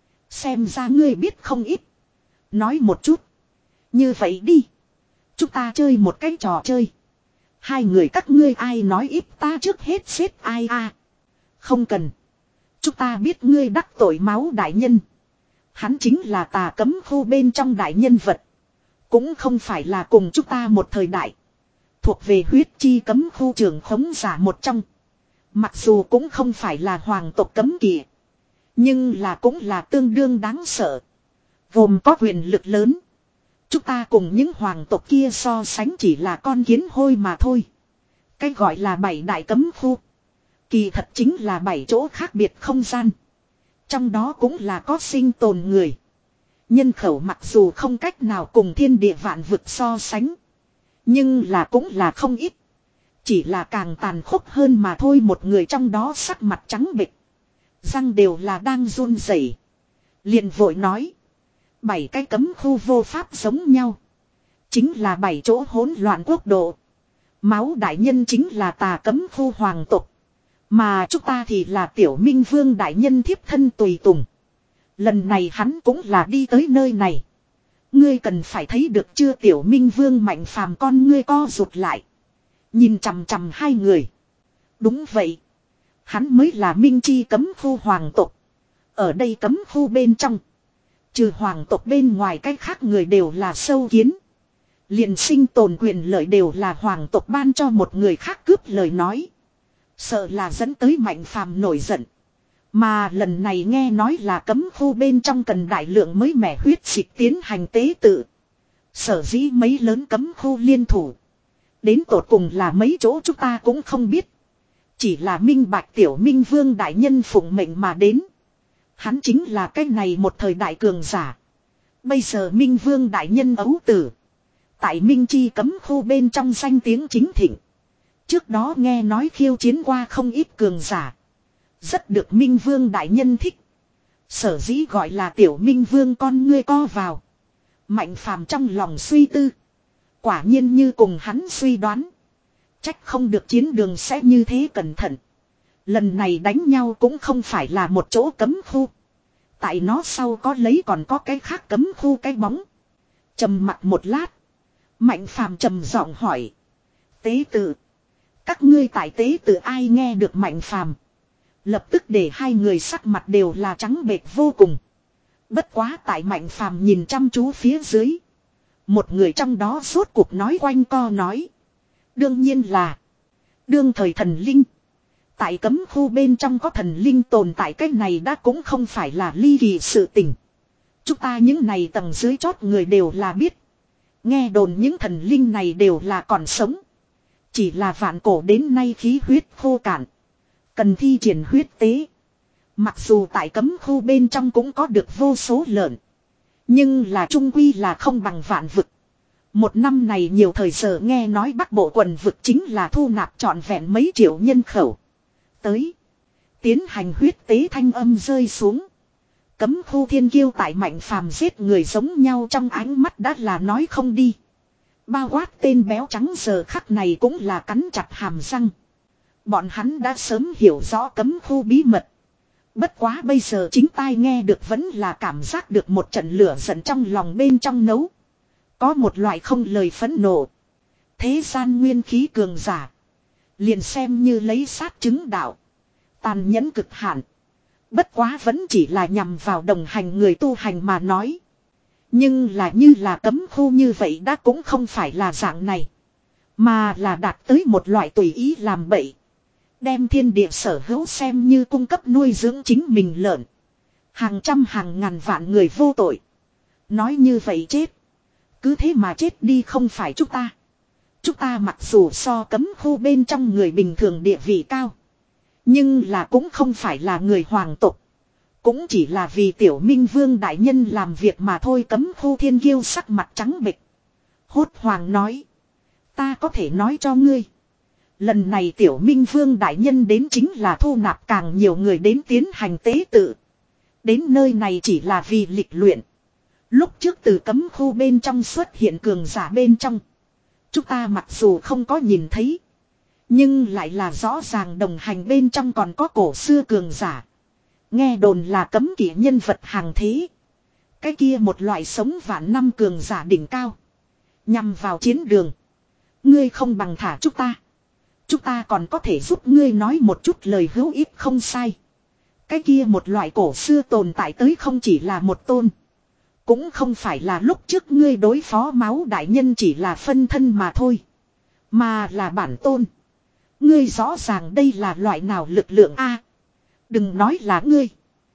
Xem ra ngươi biết không ít. Nói một chút. Như vậy đi. Chúng ta chơi một cái trò chơi. Hai người các ngươi ai nói ít ta trước hết xếp ai a. À. Không cần. Chúng ta biết ngươi đắc tội máu đại nhân. Hắn chính là tà cấm khu bên trong đại nhân vật. Cũng không phải là cùng chúng ta một thời đại. Thuộc về huyết chi cấm khu trưởng khống giả một trong. Mặc dù cũng không phải là hoàng tộc cấm kỵ. Nhưng là cũng là tương đương đáng sợ. Gồm có quyền lực lớn. Chúng ta cùng những hoàng tộc kia so sánh chỉ là con kiến hôi mà thôi. Cái gọi là bảy đại cấm khu. Kỳ thật chính là bảy chỗ khác biệt không gian. Trong đó cũng là có sinh tồn người. Nhân khẩu mặc dù không cách nào cùng thiên địa vạn vực so sánh. Nhưng là cũng là không ít. Chỉ là càng tàn khốc hơn mà thôi, một người trong đó sắc mặt trắng bệch. Răng đều là đang run rẩy. Liền vội nói. Bảy cái cấm khu vô pháp giống nhau. Chính là bảy chỗ hỗn loạn quốc độ. Máu đại nhân chính là tà cấm khu hoàng tộc. Mà chúng ta thì là tiểu minh vương đại nhân thiếp thân tùy tùng. Lần này hắn cũng là đi tới nơi này. Ngươi cần phải thấy được chưa, tiểu minh vương Mạnh Phàm con ngươi co rụt lại. Nhìn chằm chằm hai người. Đúng vậy. Hắn mới là minh chi cấm khu hoàng tộc. Ở đây cấm khu bên trong. Trừ hoàng tộc bên ngoài cách khác người đều là sâu kiến. Liền sinh tồn quyền lợi đều là hoàng tộc ban cho một người khác cướp lời nói. Sợ là dẫn tới Mạnh Phàm nổi giận. Mà lần này nghe nói là cấm khu bên trong cần đại lượng mới mẻ huyết dịch tiến hành tế tự. Sở dĩ mấy lớn cấm khu liên thủ. Đến tột cùng là mấy chỗ chúng ta cũng không biết. Chỉ là minh bạch tiểu minh vương đại nhân phụng mệnh mà đến. Hắn chính là cái này một thời đại cường giả. Bây giờ minh vương đại nhân ấu tử. Tại minh chi cấm khu bên trong danh tiếng chính thịnh. Trước đó nghe nói khiêu chiến qua không ít cường giả. Rất được minh vương đại nhân thích. Sở dĩ gọi là tiểu minh vương con ngươi co vào. Mạnh Phàm trong lòng suy tư. Quả nhiên như cùng hắn suy đoán. Trách không được chiến đường sẽ như thế cẩn thận. Lần này đánh nhau cũng không phải là một chỗ cấm khu. Tại nó sau có lấy còn có cái khác cấm khu cái bóng. Trầm mặt một lát. Mạnh Phàm trầm giọng hỏi. Tế tự. Các ngươi tại tế tự ai, nghe được Mạnh Phàm. Lập tức để hai người sắc mặt đều là trắng bệch vô cùng. Bất quá tại Mạnh Phàm nhìn chăm chú phía dưới. Một người trong đó rốt cuộc nói quanh co nói. Đương nhiên là. Đương thời thần linh. Tại cấm khu bên trong có thần linh tồn tại, cái này đã cũng không phải là ly kỳ sự tình. Chúng ta những này tầng dưới chót người đều là biết. Nghe đồn những thần linh này đều là còn sống. Chỉ là vạn cổ đến nay khí huyết khô cạn. Cần thi triển huyết tế. Mặc dù tại cấm khu bên trong cũng có được vô số lợn. Nhưng là trung quy là không bằng vạn vực. Một năm này nhiều thời giờ nghe nói Bắc Bộ quần vực chính là thu nạp trọn vẹn mấy triệu nhân khẩu. Tới. Tiến hành huyết tế thanh âm rơi xuống. Cấm khu thiên kiêu tại Mạnh Phàm giết người giống nhau trong ánh mắt đã là nói không đi. Bao quát tên béo trắng giờ khắc này cũng là cắn chặt hàm răng. Bọn hắn đã sớm hiểu rõ cấm khu bí mật. Bất quá bây giờ chính tai nghe được vẫn là cảm giác được một trận lửa giận trong lòng bên trong nấu. Có một loại không lời phẫn nộ. Thế gian nguyên khí cường giả. Liền xem như lấy sát chứng đạo. Tàn nhẫn cực hạn. Bất quá vẫn chỉ là nhằm vào đồng hành người tu hành mà nói. Nhưng là như là cấm khu như vậy đã cũng không phải là dạng này. Mà là đạt tới một loại tùy ý làm bậy. Đem thiên địa sở hữu xem như cung cấp nuôi dưỡng chính mình lợn. Hàng trăm hàng ngàn vạn người vô tội. Nói như vậy chết. Cứ thế mà chết đi không phải chúng ta. Chúng ta mặc dù so cấm khu bên trong người bình thường địa vị cao. Nhưng là cũng không phải là người hoàng tộc. Cũng chỉ là vì tiểu minh vương đại nhân làm việc mà thôi. Cấm khu thiên kiêu sắc mặt trắng bệch. Hốt hoàng nói. Ta có thể nói cho ngươi. Lần này tiểu minh vương đại nhân đến chính là thu nạp càng nhiều người đến tiến hành tế tự. Đến nơi này chỉ là vì lịch luyện. Lúc trước từ cấm khu bên trong xuất hiện cường giả bên trong. Chúng ta mặc dù không có nhìn thấy. Nhưng lại là rõ ràng đồng hành bên trong còn có cổ xưa cường giả. Nghe đồn là cấm kỵ nhân vật hàng thế. Cái kia một loại sống vạn năm cường giả đỉnh cao. Nhằm vào chiến đường. Ngươi không bằng thả chúng ta. Chúng ta còn có thể giúp ngươi nói một chút lời hữu ích không sai. Cái kia một loại cổ xưa tồn tại tới không chỉ là một tôn. Cũng không phải là lúc trước ngươi đối phó máu đại nhân chỉ là phân thân mà thôi. Mà là bản tôn. Ngươi rõ ràng đây là loại nào lực lượng a? Đừng nói là ngươi.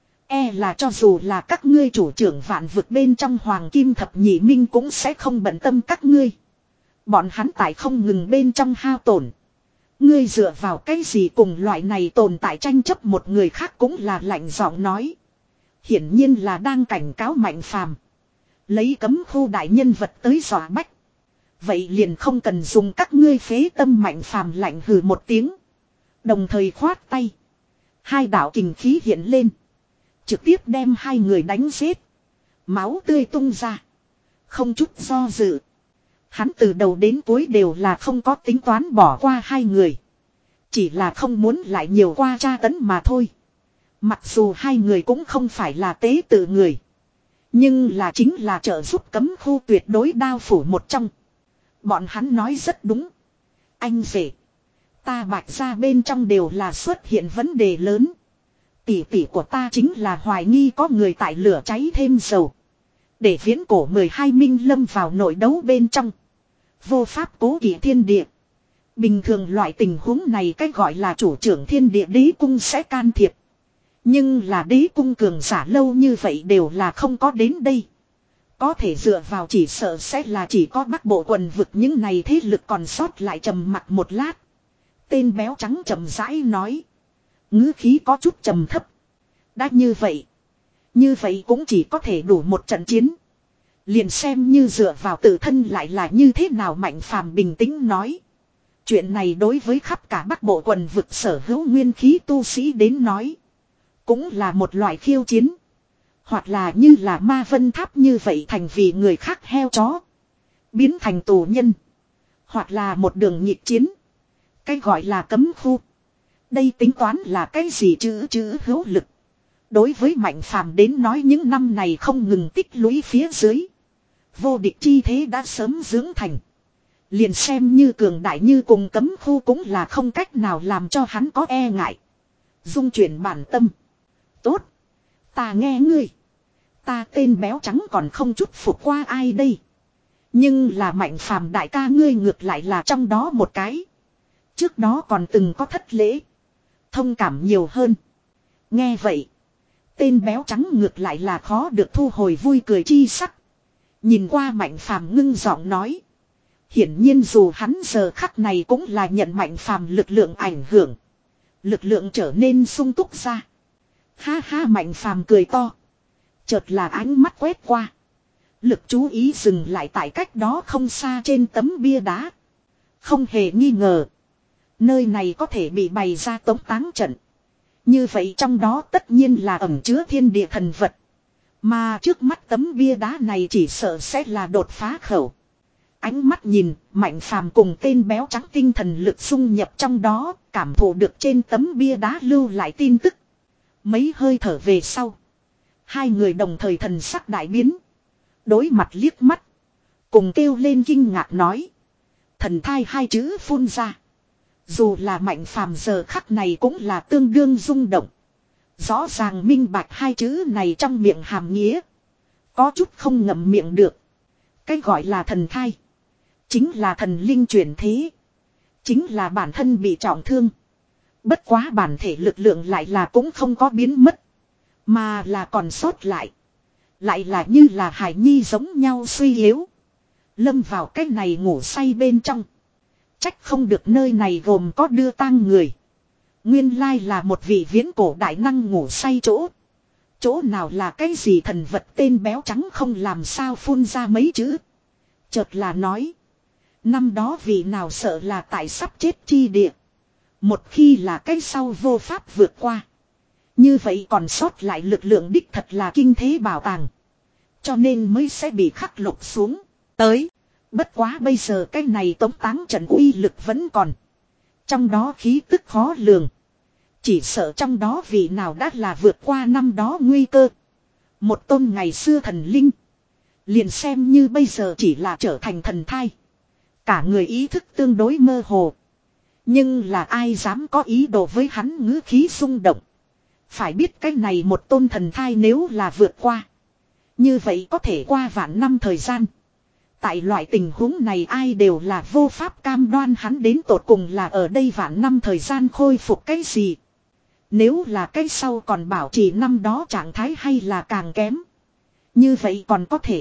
E là cho dù là các ngươi chủ trưởng vạn vực bên trong hoàng kim thập nhị minh cũng sẽ không bận tâm các ngươi. Bọn hắn tại không ngừng bên trong hao tổn. Ngươi dựa vào cái gì cùng loại này tồn tại tranh chấp, một người khác cũng là lạnh giọng nói. Hiển nhiên là đang cảnh cáo Mạnh Phàm, lấy cấm khu đại nhân vật tới dọa bách. Vậy liền không cần dùng các ngươi phế tâm. Mạnh Phàm lạnh hừ một tiếng, đồng thời khoát tay. Hai đạo kình khí hiện lên, trực tiếp đem hai người đánh giết. Máu tươi tung ra, không chút do dự. Hắn từ đầu đến cuối đều là không có tính toán bỏ qua hai người, chỉ là không muốn lại nhiều qua tra tấn mà thôi. Mặc dù hai người cũng không phải là tế tự người, nhưng là chính là trợ giúp cấm khu tuyệt đối đao phủ một trong. Bọn hắn nói rất đúng. Anh rể, ta Bạch gia bên trong đều là xuất hiện vấn đề lớn. Tỷ tỷ của ta chính là hoài nghi có người tại lửa cháy thêm dầu, để viễn cổ mười hai minh lâm vào nội đấu bên trong, vô pháp cố kỵ thiên địa. Bình thường loại tình huống này cách gọi là chủ trưởng thiên địa đế cung sẽ can thiệp. Nhưng là đế cung cường giả lâu như vậy đều là không có đến đây. Có thể dựa vào chỉ sợ sẽ là chỉ có Bắc Bộ quần vực những này thế lực còn sót lại. Trầm mặc một lát, tên béo trắng chậm rãi nói, ngữ khí có chút trầm thấp. Đã như vậy, như vậy cũng chỉ có thể đủ một trận chiến. Liền xem như dựa vào tự thân lại là như thế nào. Mạnh Phàm bình tĩnh nói, chuyện này đối với khắp cả Bắc Bộ quần vực sở hữu nguyên khí tu sĩ đến nói, cũng là một loại khiêu chiến. Hoặc là như là Ma Vân Tháp như vậy thành vì người khác heo chó, biến thành tù nhân. Hoặc là một đường nhịp chiến, cái gọi là cấm khu. Đây tính toán là cái gì chữ chữ hữu lực. Đối với Mạnh Phàm đến nói, những năm này không ngừng tích lũy phía dưới, vô địch chi thế đã sớm dưỡng thành. Liền xem như cường đại như cùng cấm khu cũng là không cách nào làm cho hắn có e ngại. Dung chuyển bản tâm. Tốt, ta nghe ngươi. Ta tên béo trắng còn không chút phục qua ai đây. Nhưng là Mạnh Phàm đại ca ngươi ngược lại là trong đó một cái. Trước đó còn từng có thất lễ, thông cảm nhiều hơn. Nghe vậy, tên béo trắng ngược lại là khó được thu hồi vui cười chi sắc. Nhìn qua Mạnh Phàm ngưng giọng nói, hiển nhiên dù hắn giờ khắc này cũng là nhận Mạnh Phàm lực lượng ảnh hưởng, lực lượng trở nên sung túc ra. Ha ha, Mạnh Phàm cười to, chợt là ánh mắt quét qua, lực chú ý dừng lại tại cách đó không xa trên tấm bia đá. Không hề nghi ngờ, nơi này có thể bị bày ra tống táng trận. Như vậy trong đó tất nhiên là ẩn chứa thiên địa thần vật. Mà trước mắt tấm bia đá này chỉ sợ sẽ là đột phá khẩu. Ánh mắt nhìn, Mạnh Phàm cùng tên béo trắng tinh thần lực xung nhập trong đó, cảm thụ được trên tấm bia đá lưu lại tin tức. Mấy hơi thở về sau, hai người đồng thời thần sắc đại biến, đối mặt liếc mắt, cùng kêu lên kinh ngạc nói, thần thai hai chữ phun ra. Dù là Mạnh Phàm giờ khắc này cũng là tương đương rung động. Rõ ràng minh bạch hai chữ này trong miệng hàm nghĩa, có chút không ngậm miệng được. Cái gọi là thần thai, chính là thần linh chuyển thế, chính là bản thân bị trọng thương. Bất quá bản thể lực lượng lại là cũng không có biến mất, mà là còn sót lại. Lại là như là hải nhi giống nhau suy yếu, lâm vào cái này ngủ say bên trong. Trách không được nơi này gồm có đưa tang người, nguyên lai là một vị viễn cổ đại năng ngủ say chỗ. Chỗ nào là cái gì thần vật. Tên béo trắng không làm sao phun ra mấy chữ, chợt là nói, năm đó vị nào sợ là tại sắp chết chi địa, một khi là cái sau vô pháp vượt qua, như vậy còn sót lại lực lượng đích thật là kinh thế bảo tàng, cho nên mới sẽ bị khắc lục xuống tới. Bất quá bây giờ cái này tống táng trận uy lực vẫn còn, trong đó khí tức khó lường, chỉ sợ trong đó vị nào đã là vượt qua năm đó nguy cơ. Một tôn ngày xưa thần linh, liền xem như bây giờ chỉ là trở thành thần thai, cả người ý thức tương đối mơ hồ. Nhưng là ai dám có ý đồ với hắn ngữ khí xung động. Phải biết cái này một tôn thần thai nếu là vượt qua, như vậy có thể qua vạn năm thời gian. Tại loại tình huống này ai đều là vô pháp cam đoan hắn đến tột cùng là ở đây vạn năm thời gian khôi phục cái gì. Nếu là cái sau còn bảo trì năm đó trạng thái hay là càng kém, như vậy còn có thể.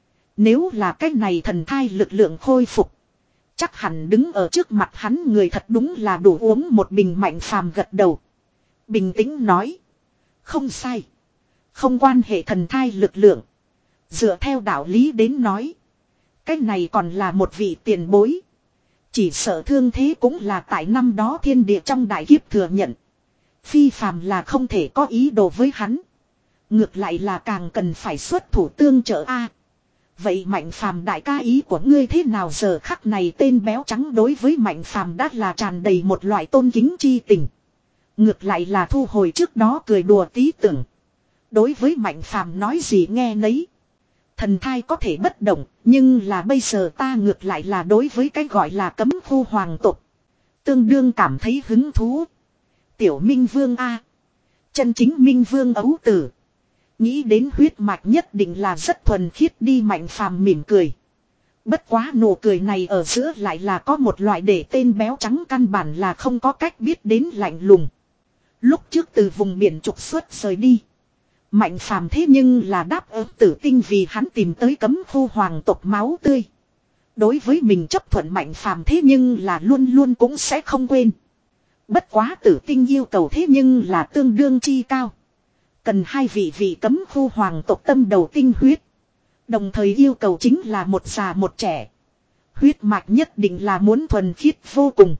Nếu là cái này thần thai lực lượng khôi phục, chắc hẳn đứng ở trước mặt hắn người thật đúng là đủ uống một bình. Mạnh Phàm gật đầu, bình tĩnh nói, không sai, Không quan hệ thần thai lực lượng. Dựa theo đạo lý đến nói. Cái này còn là một vị tiền bối. Chỉ sợ thương thế cũng là tại năm đó thiên địa trong đại kiếp thừa nhận. Phi phàm là không thể có ý đồ với hắn. Ngược lại là càng cần phải xuất thủ tương trợ a. Vậy Mạnh Phàm đại ca ý của ngươi thế nào giờ khắc này tên béo trắng đối với Mạnh Phàm đã là tràn đầy một loại tôn kính chi tình. Ngược lại là thu hồi trước đó cười đùa tí tưởng. Đối với Mạnh Phàm nói gì nghe nấy. Thần thai có thể bất động, nhưng là bây giờ ta ngược lại là đối với cái gọi là cấm khu hoàng tộc. Tương đương cảm thấy hứng thú. Tiểu Minh Vương A. Chân chính Minh Vương ấu tử. Nghĩ đến huyết mạch nhất định là rất thuần khiết đi Mạnh Phàm mỉm cười. Bất quá nụ cười này ở giữa lại là có một loại để tên béo trắng căn bản là không có cách biết đến lạnh lùng. Lúc trước từ vùng biển trục xuất rời đi. Mạnh Phàm thế nhưng là đáp ứng Tử Tinh vì hắn tìm tới cấm khu hoàng tộc máu tươi. Đối với mình chấp thuận Mạnh Phàm thế nhưng là luôn luôn cũng sẽ không quên. Bất quá Tử Tinh yêu cầu thế nhưng là tương đương chi cao. Cần hai vị vị cấm khu hoàng tộc tâm đầu tinh huyết. Đồng thời yêu cầu chính là một già một trẻ. Huyết mạch nhất định là muốn thuần khiết vô cùng.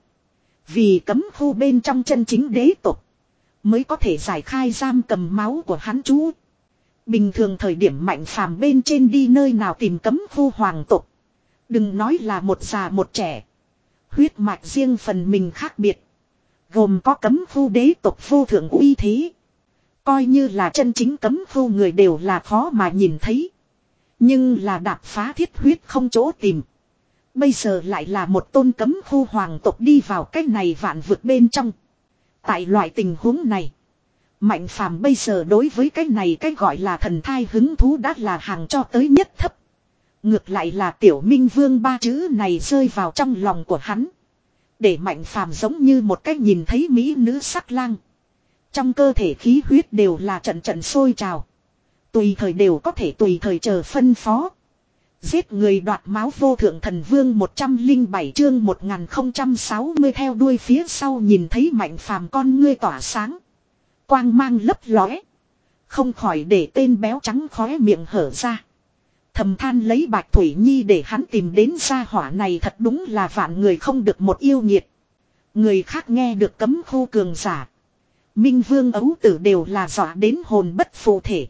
Vì cấm khu bên trong chân chính đế tộc. Mới có thể giải khai giam cầm máu của hắn chú. Bình thường thời điểm Mạnh Phàm bên trên đi nơi nào tìm cấm khu hoàng tộc. Đừng nói là một già một trẻ. Huyết mạch riêng phần mình khác biệt. Gồm có cấm khu đế tộc vô thượng uy thế. Coi như là chân chính cấm khu người đều là khó mà nhìn thấy. Nhưng là đạp phá thiết huyết không chỗ tìm. Bây giờ lại là một tôn cấm khu hoàng tộc đi vào cái này vạn vực bên trong. Tại loại tình huống này. Mạnh Phàm bây giờ đối với cái này cái gọi là thần thai hứng thú đã là hàng cho tới nhất thấp. Ngược lại là Tiểu Minh Vương ba chữ này rơi vào trong lòng của hắn. Để Mạnh Phàm giống như một cái nhìn thấy mỹ nữ sắc lang. Trong cơ thể khí huyết đều là trận trận sôi trào. Tùy thời đều có thể tùy thời chờ phân phó. Giết người đoạt máu vô thượng thần vương một trăm lẻ bảy chương một nghìn không trăm sáu mươi theo đuôi phía sau nhìn thấy Mạnh Phàm con ngươi tỏa sáng. Quang mang lấp lóe. Không khỏi để tên béo trắng khóe miệng hở ra. Thầm than lấy Bạch Thủy Nhi để hắn tìm đến gia hỏa này thật đúng là vạn người không được một yêu nghiệt. Người khác nghe được cấm khu cường giả. Minh Vương ấu tử đều là dọa đến hồn bất phụ thể.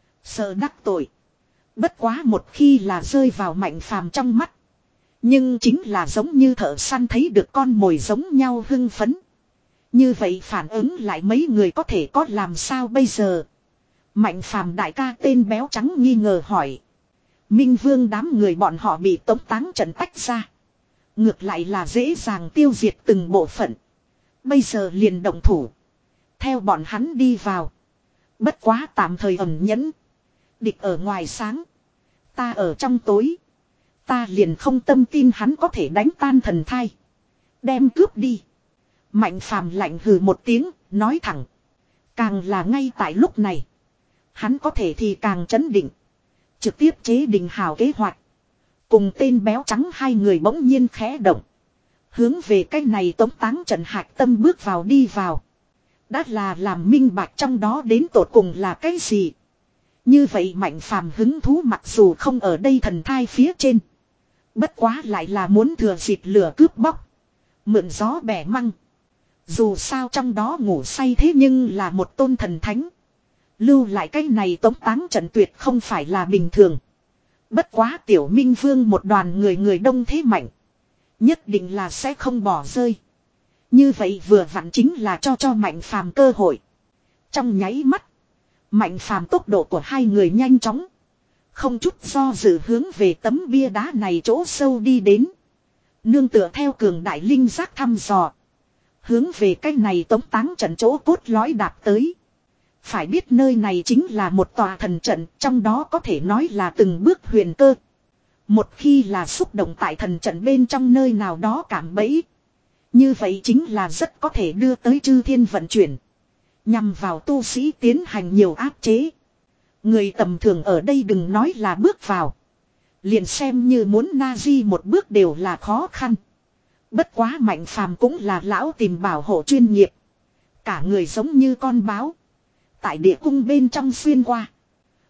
Sợ đắc tội. Bất quá một khi là rơi vào Mạnh Phàm trong mắt. Nhưng chính là giống như thợ săn thấy được con mồi giống nhau hưng phấn. Như vậy phản ứng lại mấy người có thể có làm sao bây giờ. Mạnh Phàm đại ca tên béo trắng nghi ngờ hỏi. Minh Vương đám người bọn họ bị tống táng trận tách ra. Ngược lại là dễ dàng tiêu diệt từng bộ phận. Bây giờ liền động thủ. Theo bọn hắn đi vào. Bất quá tạm thời ẩn nhẫn. Địch ở ngoài sáng. Ta ở trong tối. Ta liền không tâm tin hắn có thể đánh tan thần thai. Đem cướp đi. Mạnh Phàm lạnh hừ một tiếng, nói thẳng. Càng là ngay tại lúc này. Hắn có thể thì càng chấn định. Trực tiếp chế định hào kế hoạch. Cùng tên béo trắng hai người bỗng nhiên khẽ động. Hướng về cái này tống táng trận hạch tâm bước vào đi vào. Đã là làm minh bạch trong đó đến tột cùng là cái gì. Như vậy Mạnh Phàm hứng thú mặc dù không ở đây thần thai phía trên. Bất quá lại là muốn thừa dịp lửa cướp bóc. Mượn gió bẻ măng. Dù sao trong đó ngủ say thế nhưng là một tôn thần thánh. Lưu lại cái này tống táng trận tuyệt không phải là bình thường. Bất quá Tiểu Minh Vương một đoàn người người đông thế mạnh. Nhất định là sẽ không bỏ rơi. Như vậy vừa vặn chính là cho cho Mạnh Phàm cơ hội. Trong nháy mắt. Mạnh Phàm tốc độ của hai người nhanh chóng. Không chút do dự hướng về tấm bia đá này chỗ sâu đi đến. Nương tựa theo cường đại linh giác thăm dò. Hướng về cái này tống táng trận chỗ cốt lõi đạp tới. Phải biết nơi này chính là một tòa thần trận, trong đó có thể nói là từng bước huyền cơ. Một khi là xúc động tại thần trận bên trong nơi nào đó cảm bẫy. Như vậy chính là rất có thể đưa tới chư thiên vận chuyển. Nhằm vào tu sĩ tiến hành nhiều áp chế. Người tầm thường ở đây đừng nói là bước vào. Liền xem như muốn na di một bước đều là khó khăn. Bất quá Mạnh Phàm cũng là lão tìm bảo hộ chuyên nghiệp. Cả người giống như con báo. Tại địa cung bên trong xuyên qua.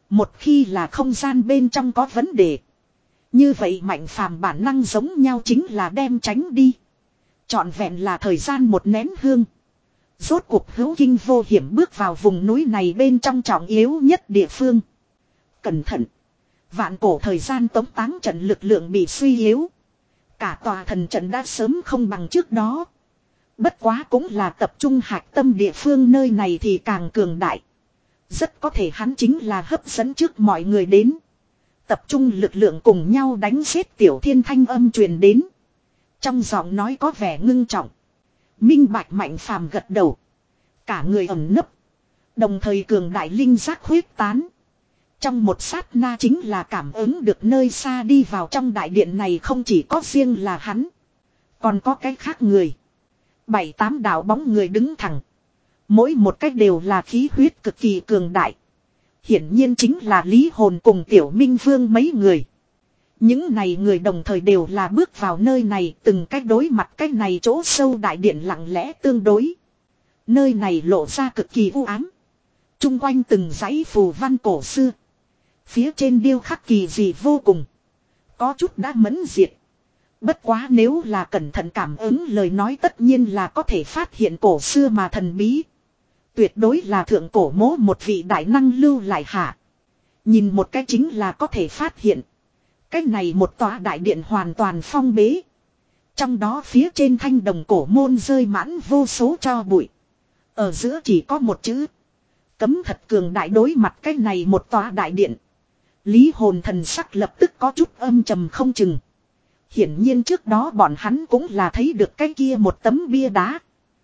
Một khi là không gian bên trong có vấn đề. Như vậy Mạnh Phàm bản năng giống nhau chính là đem tránh đi. Trọn vẹn là thời gian một nén hương. Rốt cuộc hữu kinh vô hiểm bước vào vùng núi này bên trong trọng yếu nhất địa phương. Cẩn thận. Vạn cổ thời gian tống táng trận lực lượng bị suy yếu. Cả tòa thần trận đã sớm không bằng trước đó. Bất quá cũng là tập trung hạch tâm địa phương nơi này thì càng cường đại. Rất có thể hắn chính là hấp dẫn trước mọi người đến. Tập trung lực lượng cùng nhau đánh giết Tiểu Thiên thanh âm truyền đến. Trong giọng nói có vẻ ngưng trọng. Minh bạch Mạnh Phàm gật đầu. Cả người ẩn nấp. Đồng thời cường đại linh giác huyết tán. Trong một sát na chính là cảm ứng được nơi xa đi vào trong đại điện này không chỉ có riêng là hắn. Còn có cái khác người. Bảy tám đạo bóng người đứng thẳng. Mỗi một cách đều là khí huyết cực kỳ cường đại. Hiển nhiên chính là Lý Hồn cùng Tiểu Minh Vương mấy người. Những này người đồng thời đều là bước vào nơi này từng cách đối mặt cách này chỗ sâu đại điện lặng lẽ tương đối. Nơi này lộ ra cực kỳ u ám. Trung quanh từng dãy phù văn cổ xưa. Phía trên điêu khắc kỳ dị vô cùng. Có chút đã mẫn diệt. Bất quá nếu là cẩn thận cảm ứng lời nói tất nhiên là có thể phát hiện cổ xưa mà thần bí. Tuyệt đối là thượng cổ mố một vị đại năng lưu lại hạ. Nhìn một cái chính là có thể phát hiện. Cái này một tòa đại điện hoàn toàn phong bế. Trong đó phía trên thanh đồng cổ môn rơi mãn vô số tro bụi. Ở giữa chỉ có một chữ. Cấm thật cường đại đối mặt cái này một tòa đại điện. Lý Hồn thần sắc lập tức có chút âm trầm không chừng. Hiển nhiên trước đó bọn hắn cũng là thấy được cái kia một tấm bia đá.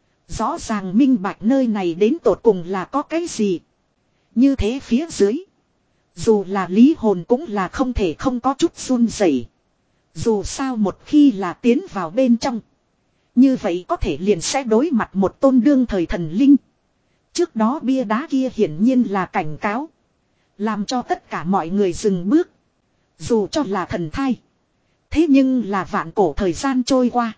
Rõ ràng minh bạch nơi này đến tột cùng là có cái gì. Như thế phía dưới. Dù là Lý Hồn cũng là không thể không có chút run rẩy. Dù sao một khi là tiến vào bên trong. Như vậy có thể liền sẽ đối mặt một tôn đương thời thần linh. Trước đó bia đá kia hiển nhiên là cảnh cáo. Làm cho tất cả mọi người dừng bước. Dù cho là thần thai. Thế nhưng là vạn cổ thời gian trôi qua.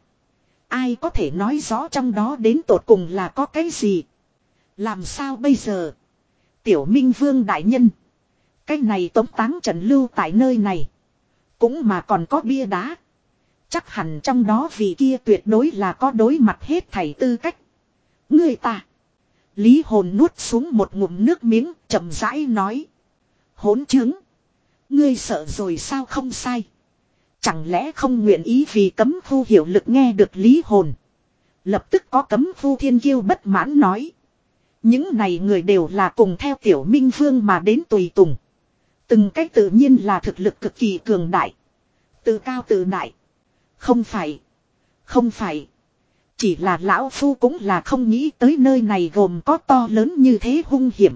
Ai có thể nói rõ trong đó đến tột cùng là có cái gì. Làm sao bây giờ. Tiểu Minh Vương đại nhân. Cái này tống táng trận lưu tại nơi này. Cũng mà còn có bia đá. Chắc hẳn trong đó vì kia tuyệt đối là có đối mặt hết thảy tư cách. Người ta. Lý Hồn nuốt xuống một ngụm nước miếng chậm rãi nói. Hỗn chứng. Ngươi sợ rồi sao không sai. Chẳng lẽ không nguyện ý vì cấm khu hiệu lực nghe được Lý Hồn. Lập tức có cấm khu thiên kiêu bất mãn nói. Những này người đều là cùng theo Tiểu Minh Vương mà đến tùy tùng. Từng cách tự nhiên là thực lực cực kỳ cường đại. Tự cao tự đại. Không phải. Không phải. Chỉ là lão phu cũng là không nghĩ tới nơi này gồm có to lớn như thế hung hiểm.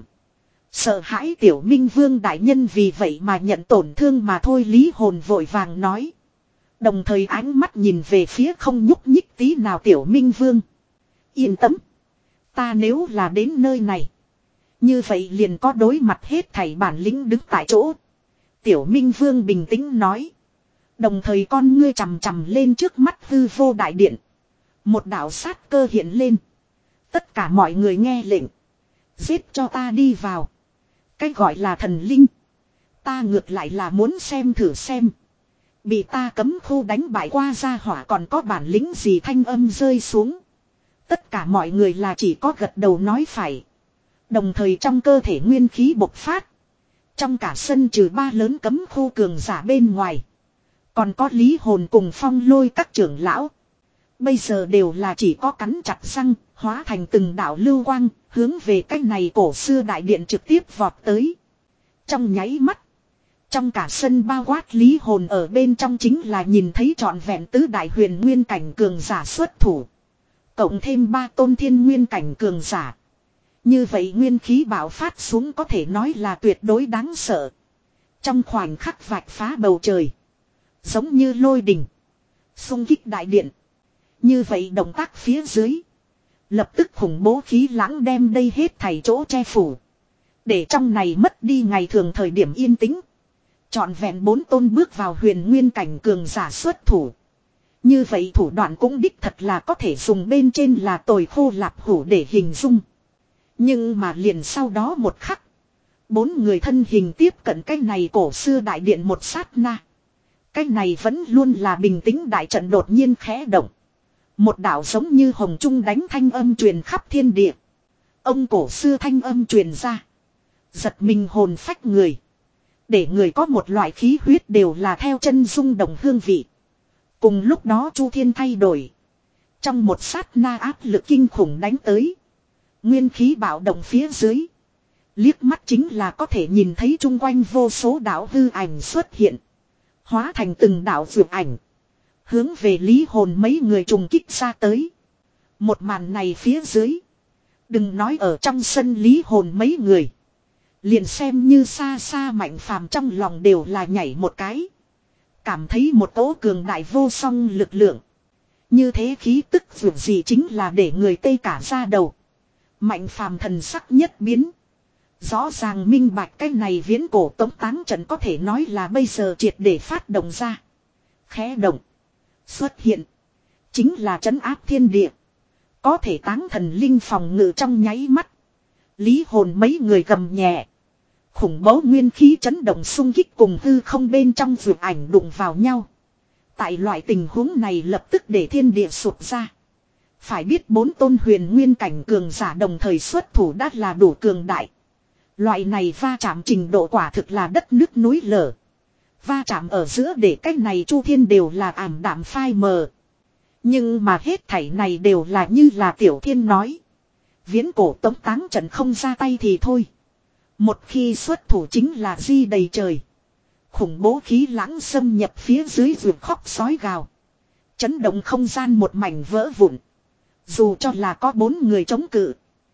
Sợ hãi Tiểu Minh Vương đại nhân vì vậy mà nhận tổn thương mà thôi. Lý Hồn vội vàng nói. Đồng thời ánh mắt nhìn về phía không nhúc nhích tí nào Tiểu Minh Vương. Yên tâm. Ta nếu là đến nơi này. Như vậy liền có đối mặt hết thảy bản lĩnh đứng tại chỗ. Tiểu Minh Vương bình tĩnh nói. Đồng thời con ngươi chằm chằm lên trước mắt hư vô đại điện. Một đạo sát cơ hiện lên. Tất cả mọi người nghe lệnh. Giết cho ta đi vào. Cái gọi là thần linh. Ta ngược lại là muốn xem thử xem. Bị ta cấm khu đánh bại qua ra hỏa còn có bản lĩnh gì thanh âm rơi xuống. Tất cả mọi người là chỉ có gật đầu nói phải. Đồng thời trong cơ thể nguyên khí bộc phát. Trong cả sân trừ ba lớn cấm khu cường giả bên ngoài. Còn có Lý Hồn cùng Phong Lôi các trưởng lão. Bây giờ đều là chỉ có cắn chặt răng, hóa thành từng đạo lưu quang, hướng về cái này cổ xưa đại điện trực tiếp vọt tới. Trong nháy mắt. Trong cả sân bao quát Lý Hồn ở bên trong chính là nhìn thấy trọn vẹn tứ đại huyền nguyên cảnh cường giả xuất thủ. Cộng thêm ba tôn thiên nguyên cảnh cường giả. Như vậy nguyên khí bạo phát xuống có thể nói là tuyệt đối đáng sợ. Trong khoảnh khắc vạch phá bầu trời. Giống như lôi đình. Xung kích đại điện. Như vậy động tác phía dưới. Lập tức khủng bố khí lãng đem đây hết thảy chỗ che phủ. Để trong này mất đi ngày thường thời điểm yên tĩnh. Trọn vẹn bốn tôn bước vào huyền nguyên cảnh cường giả xuất thủ. Như vậy thủ đoạn cũng đích thật là có thể dùng bên trên là tồi khô lạp hủ để hình dung. Nhưng mà liền sau đó một khắc. Bốn người thân hình tiếp cận cái này cổ xưa đại điện một sát na. Cái này vẫn luôn là bình tĩnh đại trận đột nhiên khẽ động. Một đạo giống như hồng trung đánh thanh âm truyền khắp thiên địa. Ông cổ xưa thanh âm truyền ra. Giật mình hồn phách người. Để người có một loại khí huyết đều là theo chân rung động hương vị. Cùng lúc đó Chu Thiên thay đổi. Trong một sát na áp lực kinh khủng đánh tới. Nguyên khí bạo động phía dưới. Liếc mắt chính là có thể nhìn thấy chung quanh vô số đạo hư ảnh xuất hiện. Hóa thành từng đạo vượt ảnh. Hướng về lý hồn mấy người trùng kích ra tới. Một màn này phía dưới. Đừng nói ở trong sân lý hồn mấy người. Liền xem như xa xa Mạnh Phàm trong lòng đều là nhảy một cái. Cảm thấy một cỗ cường đại vô song lực lượng. Như thế khí tức vượt gì chính là để người tê cả ra đầu. Mạnh Phàm thần sắc nhất biến. Rõ ràng minh bạch cái này viễn cổ tống táng trận có thể nói là bây giờ triệt để phát động ra. Khẽ động. Xuất hiện. Chính là trấn áp thiên địa. Có thể táng thần linh phòng ngự trong nháy mắt. Lý hồn mấy người gầm nhẹ. Khủng bố nguyên khí chấn động xung kích cùng hư không bên trong vượt ảnh đụng vào nhau. Tại loại tình huống này lập tức để thiên địa sụp ra. Phải biết bốn tôn huyền nguyên cảnh cường giả đồng thời xuất thủ đã là đủ cường đại. Loại này va chạm trình độ quả thực là đất nước núi lở. Va chạm ở giữa để cách này Chu Thiên đều là ảm đạm phai mờ. Nhưng mà hết thảy này đều là như là Tiểu Thiên nói. Viễn cổ tống táng trận không ra tay thì thôi. Một khi xuất thủ chính là di đầy trời. Khủng bố khí lãng xâm nhập phía dưới vượt khóc sói gào. Chấn động không gian một mảnh vỡ vụn. Dù cho là có bốn người chống cự.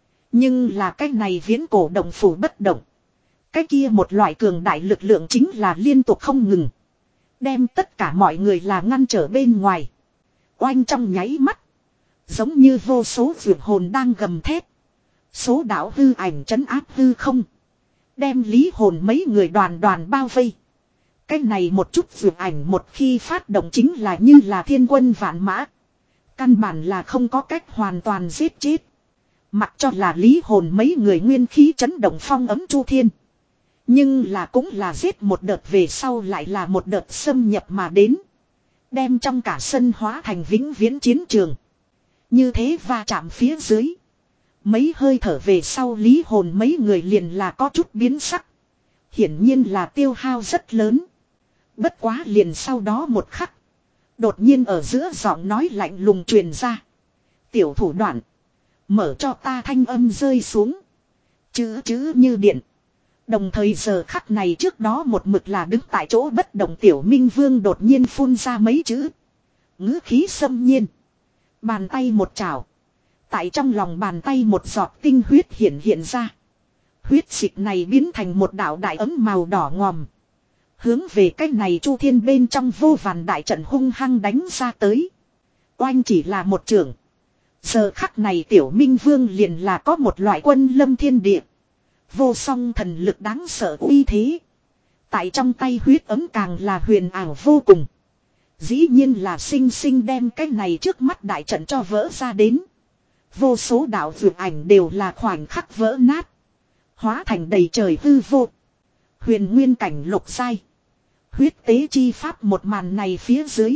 Nhưng là cái này viễn cổ động phủ bất động. Cái kia một loại cường đại lực lượng chính là liên tục không ngừng. Đem tất cả mọi người là ngăn trở bên ngoài. Oanh trong nháy mắt. Giống như vô số vượt hồn đang gầm thét. Số đạo hư ảnh trấn áp hư không. Đem lý hồn mấy người đoàn đoàn bao vây. Cái này một chút vượt ảnh một khi phát động chính là như là thiên quân vạn mã. Căn bản là không có cách hoàn toàn giết chết. Mặc cho là lý hồn mấy người nguyên khí chấn động phong ấm Chu Thiên. Nhưng là cũng là giết một đợt về sau lại là một đợt xâm nhập mà đến. Đem trong cả sân hóa thành vĩnh viễn chiến trường. Như thế va chạm phía dưới. Mấy hơi thở về sau lý hồn mấy người liền là có chút biến sắc. Hiển nhiên là tiêu hao rất lớn. Bất quá liền sau đó một khắc. Đột nhiên ở giữa giọng nói lạnh lùng truyền ra. Tiểu thủ đoạn. Mở cho ta thanh âm rơi xuống. Chữ chữ như điện. Đồng thời giờ khắc này trước đó một mực là đứng tại chỗ bất động Tiểu Minh Vương đột nhiên phun ra mấy chữ. Ngữ khí xâm nhiên. Bàn tay một chảo. Tại trong lòng bàn tay một giọt tinh huyết hiện hiện ra. Huyết dịch này biến thành một đạo đại ấm màu đỏ ngòm. Hướng về cái này Chu Thiên bên trong vô vàn đại trận hung hăng đánh ra tới. Oanh chỉ là một trường. Giờ khắc này Tiểu Minh Vương liền là có một loại quân lâm thiên địa. Vô song thần lực đáng sợ uy thế. Tại trong tay huyết ấm càng là huyền ảo vô cùng. Dĩ nhiên là sinh sinh đem cái này trước mắt đại trận cho vỡ ra đến. Vô số đạo vượt ảnh đều là khoảnh khắc vỡ nát. Hóa thành đầy trời hư vô. Huyền nguyên cảnh lục sai. Huyết tế chi pháp một màn này phía dưới.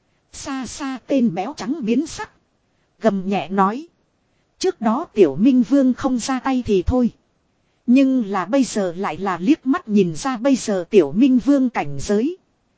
Xa xa tên béo trắng biến sắc. Gầm nhẹ nói. Trước đó Tiểu Minh Vương không ra tay thì thôi. Nhưng là bây giờ lại là liếc mắt nhìn ra bây giờ Tiểu Minh Vương cảnh giới.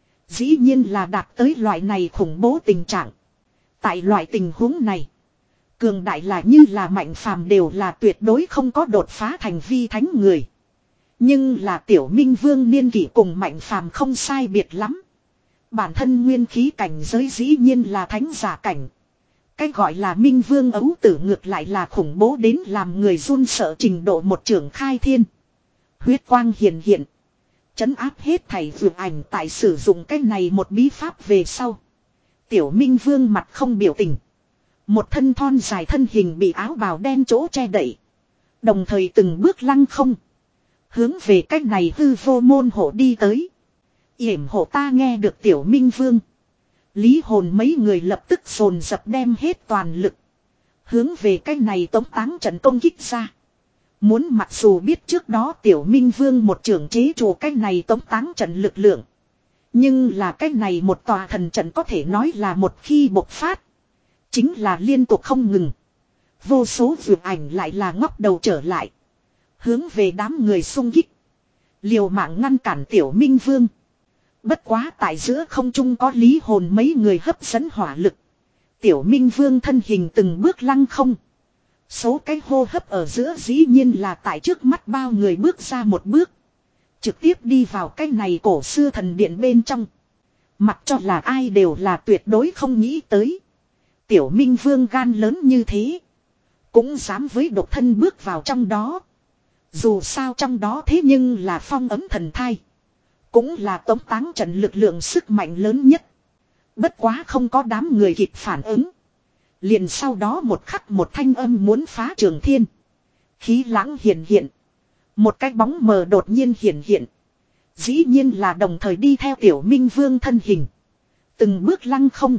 Dĩ nhiên là đạt tới loại này khủng bố tình trạng. Tại loại tình huống này. Cường đại là như là Mạnh Phàm đều là tuyệt đối không có đột phá thành vi thánh người. Nhưng là Tiểu Minh Vương niên kỷ cùng Mạnh Phàm không sai biệt lắm. Bản thân nguyên khí cảnh giới dĩ nhiên là thánh giả cảnh. Cái gọi là Minh Vương ấu tử ngược lại là khủng bố đến làm người run sợ trình độ một trưởng khai thiên. Huyết quang hiện hiện. Chấn áp hết thảy vượt ảnh tại sử dụng cái này một bí pháp về sau. Tiểu Minh Vương mặt không biểu tình. Một thân thon dài thân hình bị áo bào đen chỗ che đậy. Đồng thời từng bước lăng không. Hướng về cách này hư vô môn hộ đi tới. Yểm hộ ta nghe được Tiểu Minh Vương. Lý hồn mấy người lập tức dồn dập đem hết toàn lực. Hướng về cách này tống táng trận công kích ra. Muốn mặc dù biết trước đó Tiểu Minh Vương một trưởng chế trụ cái này tống táng trận lực lượng. Nhưng là cái này một tòa thần trận có thể nói là một khi bộc phát. Chính là liên tục không ngừng. Vô số vượt ảnh lại là ngóc đầu trở lại. Hướng về đám người xung kích. Liều mạng ngăn cản Tiểu Minh Vương. Bất quá tại giữa không trung có lý hồn mấy người hấp dẫn hỏa lực. Tiểu Minh Vương thân hình từng bước lăng không. Số cái hô hấp ở giữa dĩ nhiên là tại trước mắt bao người bước ra một bước. Trực tiếp đi vào cái này cổ xưa thần điện bên trong. Mặc cho là ai đều là tuyệt đối không nghĩ tới. Tiểu Minh Vương gan lớn như thế. Cũng dám với độc thân bước vào trong đó. Dù sao trong đó thế nhưng là phong ấm thần thai. Cũng là tống táng trận lực lượng sức mạnh lớn nhất. Bất quá không có đám người kịp phản ứng. Liền sau đó một khắc một thanh âm muốn phá trường thiên. Khí lãng hiện hiện. Một cái bóng mờ đột nhiên hiện hiện. Dĩ nhiên là đồng thời đi theo Tiểu Minh Vương thân hình. Từng bước lăng không.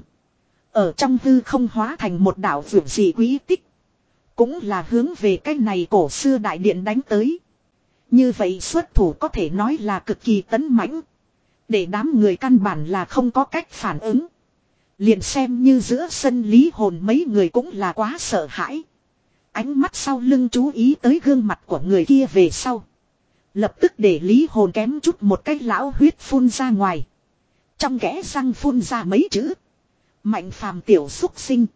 Ở trong hư không hóa thành một đạo vượt dị quý tích. Cũng là hướng về cái này cổ xưa đại điện đánh tới. Như vậy xuất thủ có thể nói là cực kỳ tấn mãnh. Để đám người căn bản là không có cách phản ứng. Liền xem như giữa sân lý hồn mấy người cũng là quá sợ hãi. Ánh mắt sau lưng chú ý tới gương mặt của người kia về sau. Lập tức để lý hồn kém chút một cái lão huyết phun ra ngoài. Trong kẽ răng phun ra mấy chữ. Mạnh phàm tiểu xúc sinh.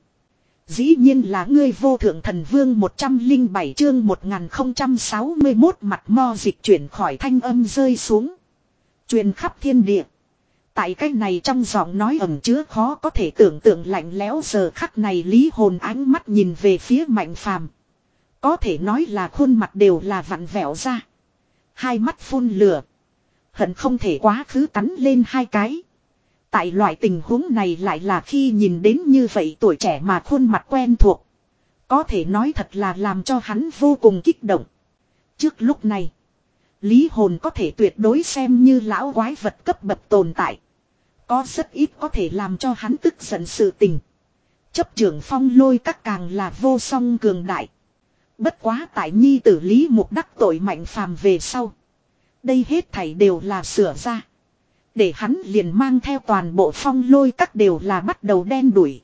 Dĩ nhiên là ngươi vô thượng thần vương một trăm lẻ bảy chương một nghìn không trăm sáu mươi mốt mặt mo dịch chuyển khỏi thanh âm rơi xuống. Truyền khắp thiên địa. Tại cái này trong giọng nói ẩn chứa khó có thể tưởng tượng lạnh lẽo giờ khắc này lý hồn ánh mắt nhìn về phía Mạnh phàm. Có thể nói là khuôn mặt đều là vặn vẹo ra. Hai mắt phun lửa. Hận không thể quá khứ cắn lên hai cái. Tại loại tình huống này lại là khi nhìn đến như vậy tuổi trẻ mà khuôn mặt quen thuộc. Có thể nói thật là làm cho hắn vô cùng kích động. Trước lúc này, lý hồn có thể tuyệt đối xem như lão quái vật cấp bậc tồn tại. Có rất ít có thể làm cho hắn tức giận sự tình. Chấp trưởng phong lôi các càng là vô song cường đại. Bất quá tại nhi tử Lý Mục đắc tội Mạnh phàm về sau. Đây hết thảy đều là sửa ra. Để hắn liền mang theo toàn bộ phong lôi các đều là bắt đầu đen đuổi.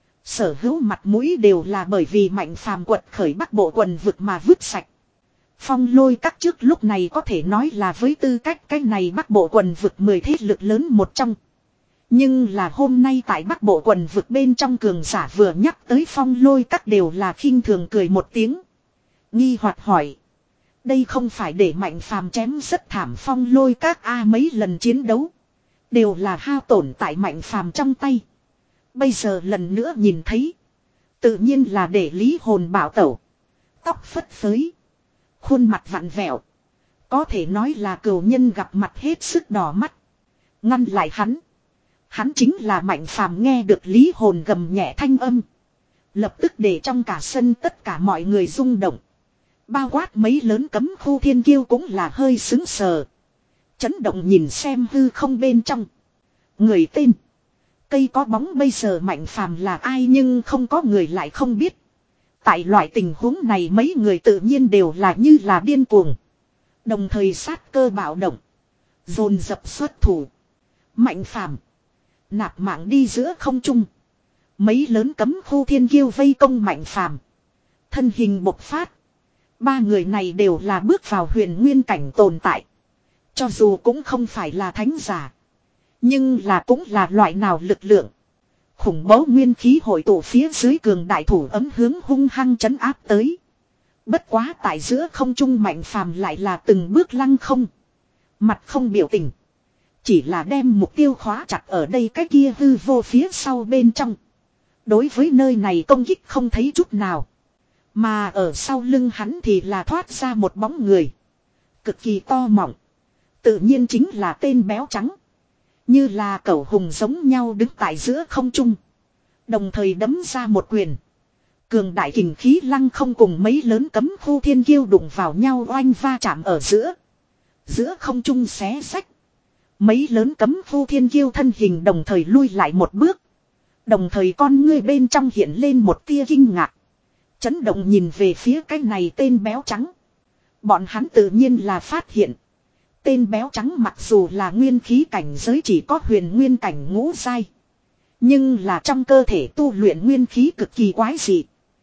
Sở hữu mặt mũi đều là bởi vì Mạnh phàm quật khởi bắc bộ quần vực mà vứt sạch. Phong lôi các trước lúc này có thể nói là với tư cách cái này bắc bộ quần vực mười thế lực lớn một trong. Nhưng là hôm nay tại bắc bộ quần vực bên trong cường giả vừa nhắc tới phong lôi các đều là khinh thường cười một tiếng. Nghi hoặc hỏi. Đây không phải để Mạnh phàm chém rất thảm phong lôi các A mấy lần chiến đấu. Đều là hao tổn tại Mạnh phàm trong tay. Bây giờ lần nữa nhìn thấy. Tự nhiên là để lý hồn bảo tẩu. Tóc phất phới. Khuôn mặt vặn vẹo. Có thể nói là cừu nhân gặp mặt hết sức đỏ mắt. Ngăn lại hắn. Hắn chính là Mạnh phàm nghe được lý hồn gầm nhẹ thanh âm. Lập tức để trong cả sân tất cả mọi người rung động. Bao quát mấy lớn cấm khu thiên kiêu cũng là hơi xứng sờ. Chấn động nhìn xem hư không bên trong. Người tên. Cây có bóng bây giờ Mạnh phàm là ai nhưng không có người lại không biết. Tại loại tình huống này mấy người tự nhiên đều là như là điên cuồng. Đồng thời sát cơ bạo động. Dồn dập xuất thủ. Mạnh phàm. Nạp mạng đi giữa không trung. Mấy lớn cấm khu thiên kiêu vây công Mạnh phàm. Thân hình bộc phát. Ba người này đều là bước vào huyền nguyên cảnh tồn tại. Cho dù cũng không phải là thánh giả. Nhưng là cũng là loại nào lực lượng. Khủng bố nguyên khí hội tụ phía dưới cường đại thủ ấm hướng hung hăng chấn áp tới. Bất quá tại giữa không trung Mạnh phàm lại là từng bước lăng không. Mặt không biểu tình. Chỉ là đem mục tiêu khóa chặt ở đây cái kia hư vô phía sau bên trong. Đối với nơi này công kích không thấy chút nào. Mà ở sau lưng hắn thì là thoát ra một bóng người. Cực kỳ to mọng. Tự nhiên chính là tên béo trắng. Như là cẩu hùng giống nhau đứng tại giữa không trung. Đồng thời đấm ra một quyền. Cường đại kình khí lăng không cùng mấy lớn cấm khu thiên kiêu đụng vào nhau oanh va chạm ở giữa. Giữa không trung xé sách. Mấy lớn cấm khu thiên kiêu thân hình đồng thời lui lại một bước. Đồng thời con ngươi bên trong hiện lên một tia kinh ngạc. Chấn động nhìn về phía cái này tên béo trắng. Bọn hắn tự nhiên là phát hiện. Tên béo trắng mặc dù là nguyên khí cảnh giới chỉ có huyền nguyên cảnh ngũ giai. Nhưng là trong cơ thể tu luyện nguyên khí cực kỳ quái dị.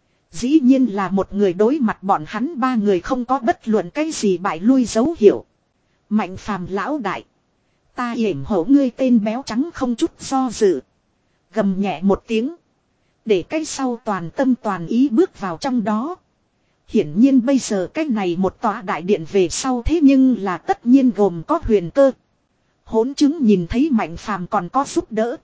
Dĩ nhiên là một người đối mặt bọn hắn ba người không có bất luận cái gì bại lui dấu hiệu. Mạnh phàm lão đại. Ta yểm hộ ngươi tên béo trắng không chút do dự. Gầm nhẹ một tiếng. Để cái sau toàn tâm toàn ý bước vào trong đó. Hiển nhiên bây giờ cái này một tòa đại điện về sau thế nhưng là tất nhiên gồm có huyền cơ. Hỗn chứng nhìn thấy mạnh phàm còn có giúp đỡ.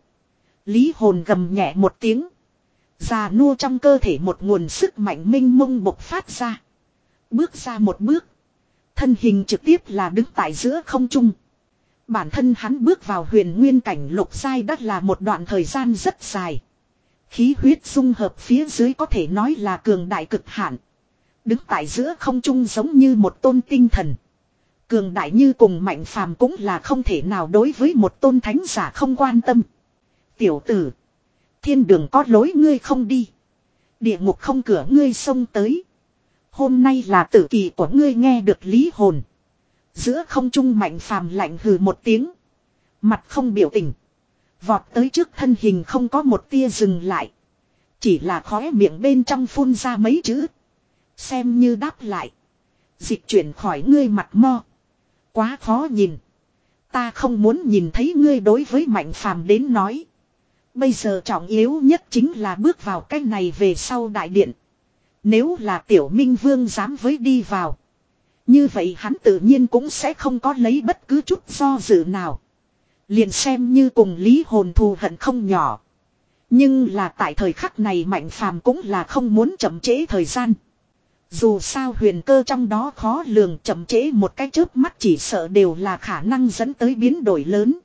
Lý hồn gầm nhẹ một tiếng. Già nua trong cơ thể một nguồn sức mạnh minh mông bộc phát ra. Bước ra một bước. Thân hình trực tiếp là đứng tại giữa không trung. Bản thân hắn bước vào huyền nguyên cảnh lục giai đã là một đoạn thời gian rất dài. Khí huyết dung hợp phía dưới có thể nói là cường đại cực hạn. Đứng tại giữa không trung giống như một tôn tinh thần. Cường đại như cùng mạnh phàm cũng là không thể nào đối với một tôn thánh giả không quan tâm. Tiểu tử. Thiên đường có lối ngươi không đi. Địa ngục không cửa ngươi xông tới. Hôm nay là tử kỳ của ngươi nghe được lý hồn. Giữa không trung mạnh phàm lạnh hừ một tiếng. Mặt không biểu tình. Vọt tới trước thân hình không có một tia dừng lại. Chỉ là khóe miệng bên trong phun ra mấy chữ. Xem như đáp lại. Dịch chuyển khỏi ngươi mặt mo. Quá khó nhìn. Ta không muốn nhìn thấy ngươi đối với mạnh phàm đến nói. Bây giờ trọng yếu nhất chính là bước vào cái này về sau đại điện. Nếu là tiểu minh vương dám với đi vào. Như vậy hắn tự nhiên cũng sẽ không có lấy bất cứ chút do dự nào. Liền xem như cùng lý hồn thù hận không nhỏ. Nhưng là tại thời khắc này mạnh phàm cũng là không muốn chậm trễ thời gian. Dù sao huyền cơ trong đó khó lường chậm trễ một cái chớp mắt chỉ sợ đều là khả năng dẫn tới biến đổi lớn.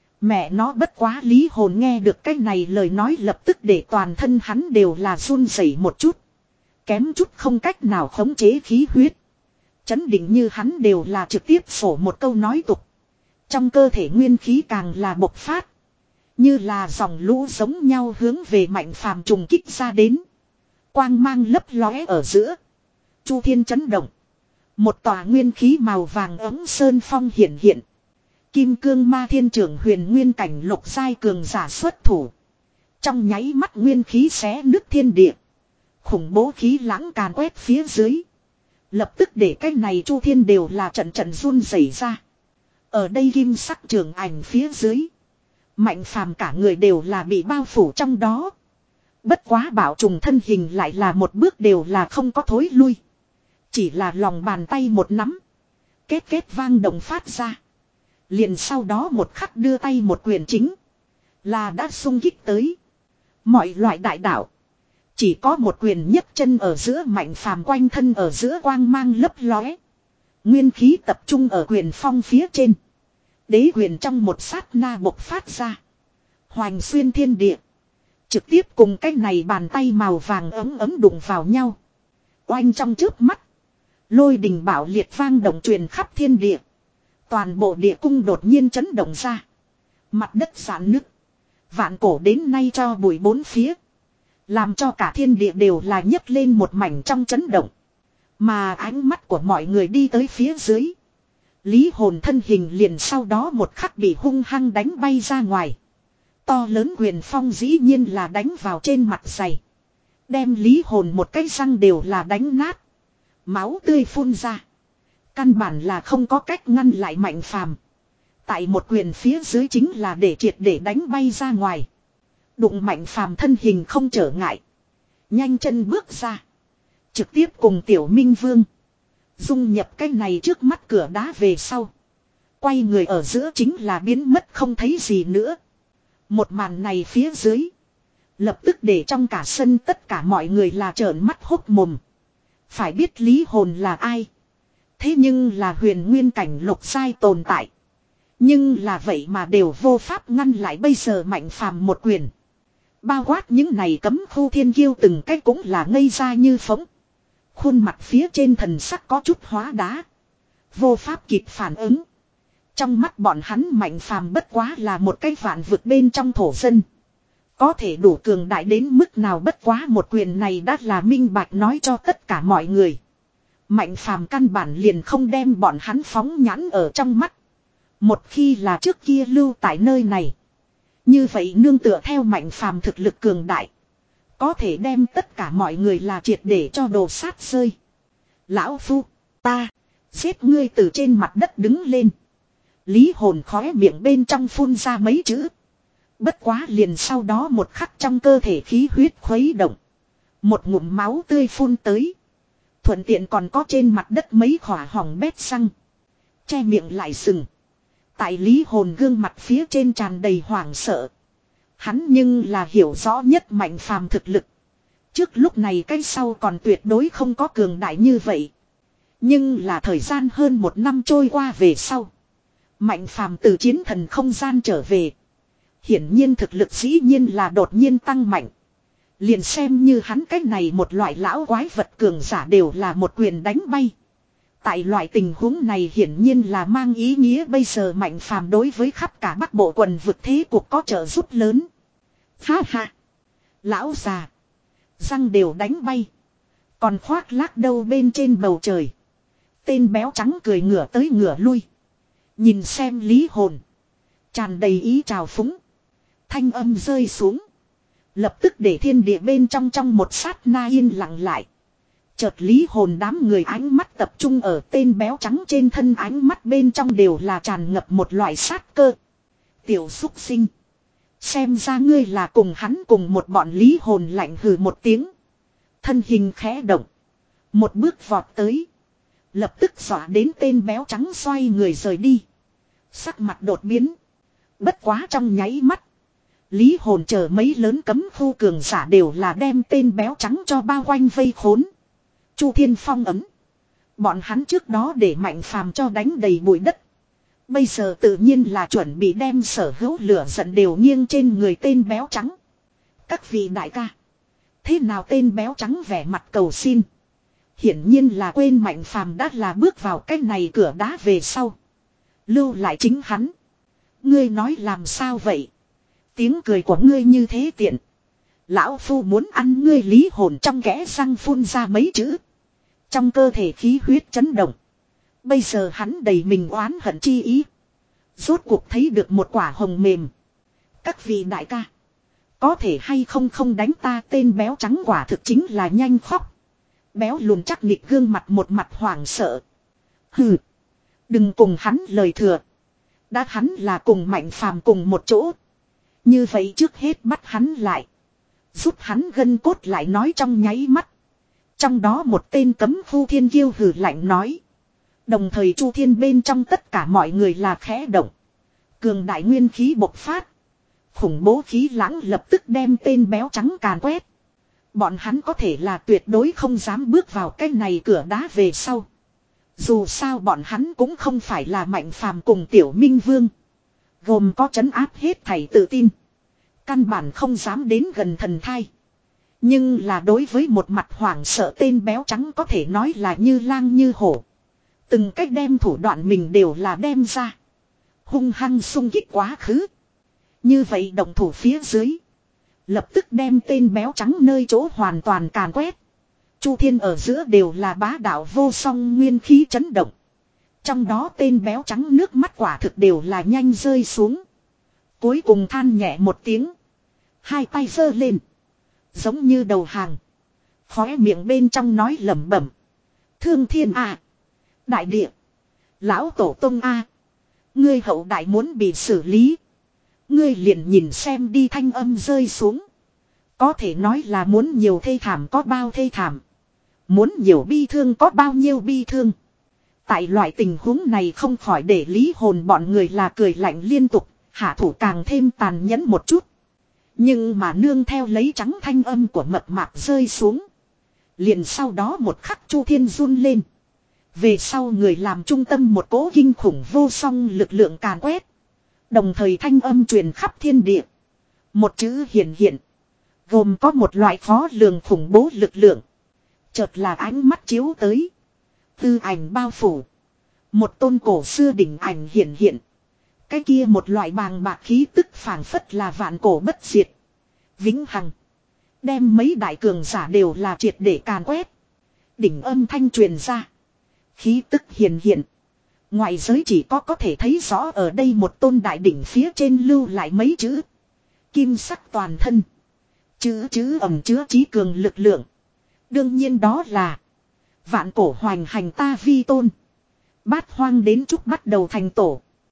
Mẹ nó bất quá lý hồn nghe được cái này lời nói lập tức để toàn thân hắn đều là run rẩy một chút. Kém chút không cách nào khống chế khí huyết. Chấn định như hắn đều là trực tiếp sổ một câu nói tục. Trong cơ thể nguyên khí càng là bộc phát. Như là dòng lũ giống nhau hướng về mạnh phàm trùng kích ra đến. Quang mang lấp lóe ở giữa. Chu thiên chấn động. Một tòa nguyên khí màu vàng ấm sơn phong hiện hiện. Kim cương ma thiên trưởng huyền nguyên cảnh lục giai cường giả xuất thủ. Trong nháy mắt nguyên khí xé nứt thiên địa. Khủng bố khí lãng càn quét phía dưới. Lập tức để cái này chu thiên đều là trận trận run rẩy ra. Ở đây kim sắc trường ảnh phía dưới. Mạnh phàm cả người đều là bị bao phủ trong đó. Bất quá bảo trùng thân hình lại là một bước đều là không có thối lui. Chỉ là lòng bàn tay một nắm. Kết kết vang động phát ra. Liền sau đó một khắc đưa tay một quyền chính. Là đã xung kích tới. Mọi loại đại đạo. Chỉ có một quyền nhấc chân ở giữa mạnh phàm quanh thân ở giữa quang mang lấp lóe. Nguyên khí tập trung ở quyền phong phía trên. Đế quyền trong một sát na bộc phát ra. Hoành xuyên thiên địa. Trực tiếp cùng cái này bàn tay màu vàng ấm ấm đụng vào nhau. Oanh trong trước mắt. Lôi đình bảo liệt vang động truyền khắp thiên địa. Toàn bộ địa cung đột nhiên chấn động ra. Mặt đất giãn nứt. Vạn cổ đến nay cho bụi bốn phía. Làm cho cả thiên địa đều là nhấc lên một mảnh trong chấn động. Mà ánh mắt của mọi người đi tới phía dưới. Lý hồn thân hình liền sau đó một khắc bị hung hăng đánh bay ra ngoài. To lớn quyền phong dĩ nhiên là đánh vào trên mặt giày. Đem lý hồn một cái răng đều là đánh nát. Máu tươi phun ra. Căn bản là không có cách ngăn lại mạnh phàm. Tại một quyền phía dưới chính là để triệt để đánh bay ra ngoài. Đụng mạnh phàm thân hình không trở ngại. Nhanh chân bước ra. Trực tiếp cùng tiểu minh vương. Dung nhập cái này trước mắt cửa đá về sau. Quay người ở giữa chính là biến mất không thấy gì nữa. Một màn này phía dưới. Lập tức để trong cả sân tất cả mọi người là trợn mắt hốt mồm. Phải biết lý hồn là ai. Thế nhưng là huyền nguyên cảnh lục giai tồn tại. Nhưng là vậy mà đều vô pháp ngăn lại bây giờ mạnh phàm một quyền. Bao quát những này cấm khu thiên kiêu từng cái cũng là ngây ra như phóng. Khuôn mặt phía trên thần sắc có chút hóa đá. Vô pháp kịp phản ứng. Trong mắt bọn hắn mạnh phàm bất quá là một cái vạn vực bên trong thổ dân. Có thể đủ cường đại đến mức nào bất quá một quyền này đã là minh bạch nói cho tất cả mọi người. Mạnh phàm căn bản liền không đem bọn hắn phóng nhãn ở trong mắt. Một khi là trước kia lưu tại nơi này. Như vậy nương tựa theo mạnh phàm thực lực cường đại. Có thể đem tất cả mọi người là triệt để cho đồ sát rơi. Lão Phu, ta, giết ngươi từ trên mặt đất đứng lên. Lý hồn khóe miệng bên trong phun ra mấy chữ. Bất quá liền sau đó một khắc trong cơ thể khí huyết khuấy động. Một ngụm máu tươi phun tới. Thuận tiện còn có trên mặt đất mấy khỏa hỏng bét xăng. Che miệng lại sừng. Tại lý hồn gương mặt phía trên tràn đầy hoảng sợ. Hắn nhưng là hiểu rõ nhất mạnh phàm thực lực. Trước lúc này cái sau còn tuyệt đối không có cường đại như vậy. Nhưng là thời gian hơn một năm trôi qua về sau. Mạnh phàm từ chiến thần không gian trở về. Hiển nhiên thực lực dĩ nhiên là đột nhiên tăng mạnh. Liền xem như hắn cách này một loại lão quái vật cường giả đều là một quyền đánh bay. Tại loại tình huống này hiển nhiên là mang ý nghĩa bây giờ mạnh phàm đối với khắp cả Bắc Bộ quần vực thế cuộc có trợ giúp lớn. Ha ha! Lão già! Răng đều đánh bay. Còn khoác lác đâu bên trên bầu trời. Tên béo trắng cười ngửa tới ngửa lui. Nhìn xem lý hồn. Tràn đầy ý trào phúng. Thanh âm rơi xuống. Lập tức để thiên địa bên trong trong một sát na yên lặng lại. Chợt lý hồn đám người ánh mắt tập trung ở tên béo trắng trên thân, ánh mắt bên trong đều là tràn ngập một loại sát cơ. Tiểu xúc sinh. Xem ra ngươi là cùng hắn cùng một bọn lý hồn lạnh hừ một tiếng. Thân hình khẽ động. Một bước vọt tới. Lập tức dọa đến tên béo trắng xoay người rời đi. Sắc mặt đột biến. Bất quá trong nháy mắt. Lý hồn chờ mấy lớn cấm khu cường giả đều là đem tên béo trắng cho bao quanh vây khốn. Chu Thiên Phong ấm. Bọn hắn trước đó để mạnh phàm cho đánh đầy bụi đất. Bây giờ tự nhiên là chuẩn bị đem sở hữu lửa giận đều nghiêng trên người tên béo trắng. Các vị đại ca. Thế nào tên béo trắng vẻ mặt cầu xin. Hiển nhiên là quên mạnh phàm đã là bước vào cái này cửa đá về sau. Lưu lại chính hắn. Ngươi nói làm sao vậy? Tiếng cười của ngươi như thế tiện. Lão Phu muốn ăn ngươi lý hồn trong kẽ răng phun ra mấy chữ. Trong cơ thể khí huyết chấn động. Bây giờ hắn đầy mình oán hận chi ý. Rốt cuộc thấy được một quả hồng mềm. Các vị đại ca. Có thể hay không không đánh ta, tên béo trắng quả thực chính là nhanh khóc. Béo lùn chắc nịch gương mặt một mặt hoảng sợ. Hừ. Đừng cùng hắn lời thừa. Đã hắn là cùng mạnh phàm cùng một chỗ. Như vậy trước hết bắt hắn lại. Giúp hắn gân cốt lại nói trong nháy mắt. Trong đó một tên cấm khu thiên kiêu hừ lạnh nói. Đồng thời Chu Thiên bên trong tất cả mọi người là khẽ động. Cường đại nguyên khí bộc phát. Khủng bố khí lãng lập tức đem tên béo trắng càn quét. Bọn hắn có thể là tuyệt đối không dám bước vào cái này cửa đá về sau. Dù sao bọn hắn cũng không phải là mạnh phàm cùng tiểu minh vương. Gồm có trấn áp hết thảy tự tin. Căn bản không dám đến gần thần thai. Nhưng là đối với một mặt hoảng sợ tên béo trắng có thể nói là như lang như hổ. Từng cách đem thủ đoạn mình đều là đem ra. Hung hăng xung kích quá khứ. Như vậy động thủ phía dưới. Lập tức đem tên béo trắng nơi chỗ hoàn toàn càn quét. Chu Thiên ở giữa đều là bá đạo vô song nguyên khí chấn động. Trong đó tên béo trắng nước mắt quả thực đều là nhanh rơi xuống. Cuối cùng than nhẹ một tiếng. Hai tay giơ lên. Giống như đầu hàng. Khóe miệng bên trong nói lẩm bẩm. Thương thiên à. Đại địa. Lão tổ tông a. Ngươi hậu đại muốn bị xử lý. Ngươi liền nhìn xem đi, thanh âm rơi xuống. Có thể nói là muốn nhiều thê thảm có bao thê thảm. Muốn nhiều bi thương có bao nhiêu bi thương. Tại loại tình huống này không khỏi để lý hồn bọn người là cười lạnh liên tục. Hạ thủ càng thêm tàn nhẫn một chút. Nhưng mà nương theo lấy trắng thanh âm của mập mạp rơi xuống. Liền sau đó một khắc Chu Thiên run lên. Về sau người làm trung tâm một cỗ kinh khủng vô song lực lượng càn quét. Đồng thời thanh âm truyền khắp thiên địa. Một chữ hiện hiện. Gồm có một loại khó lường khủng bố lực lượng. Chợt là ánh mắt chiếu tới. Tư ảnh bao phủ. Một tôn cổ xưa đỉnh ảnh hiện hiện. Cái kia một loại bàng bạc khí tức phảng phất là vạn cổ bất diệt. Vĩnh hằng. Đem mấy đại cường giả đều là triệt để càn quét. Đỉnh âm thanh truyền ra. Khí tức hiền hiện. Ngoại giới chỉ có có thể thấy rõ ở đây một tôn đại đỉnh phía trên lưu lại mấy chữ. Kim sắc toàn thân. Chữ chữ ẩm chứa trí cường lực lượng. Đương nhiên đó là. Vạn cổ hoành hành ta vi tôn. Bát hoang đến chúc bắt đầu thành tổ.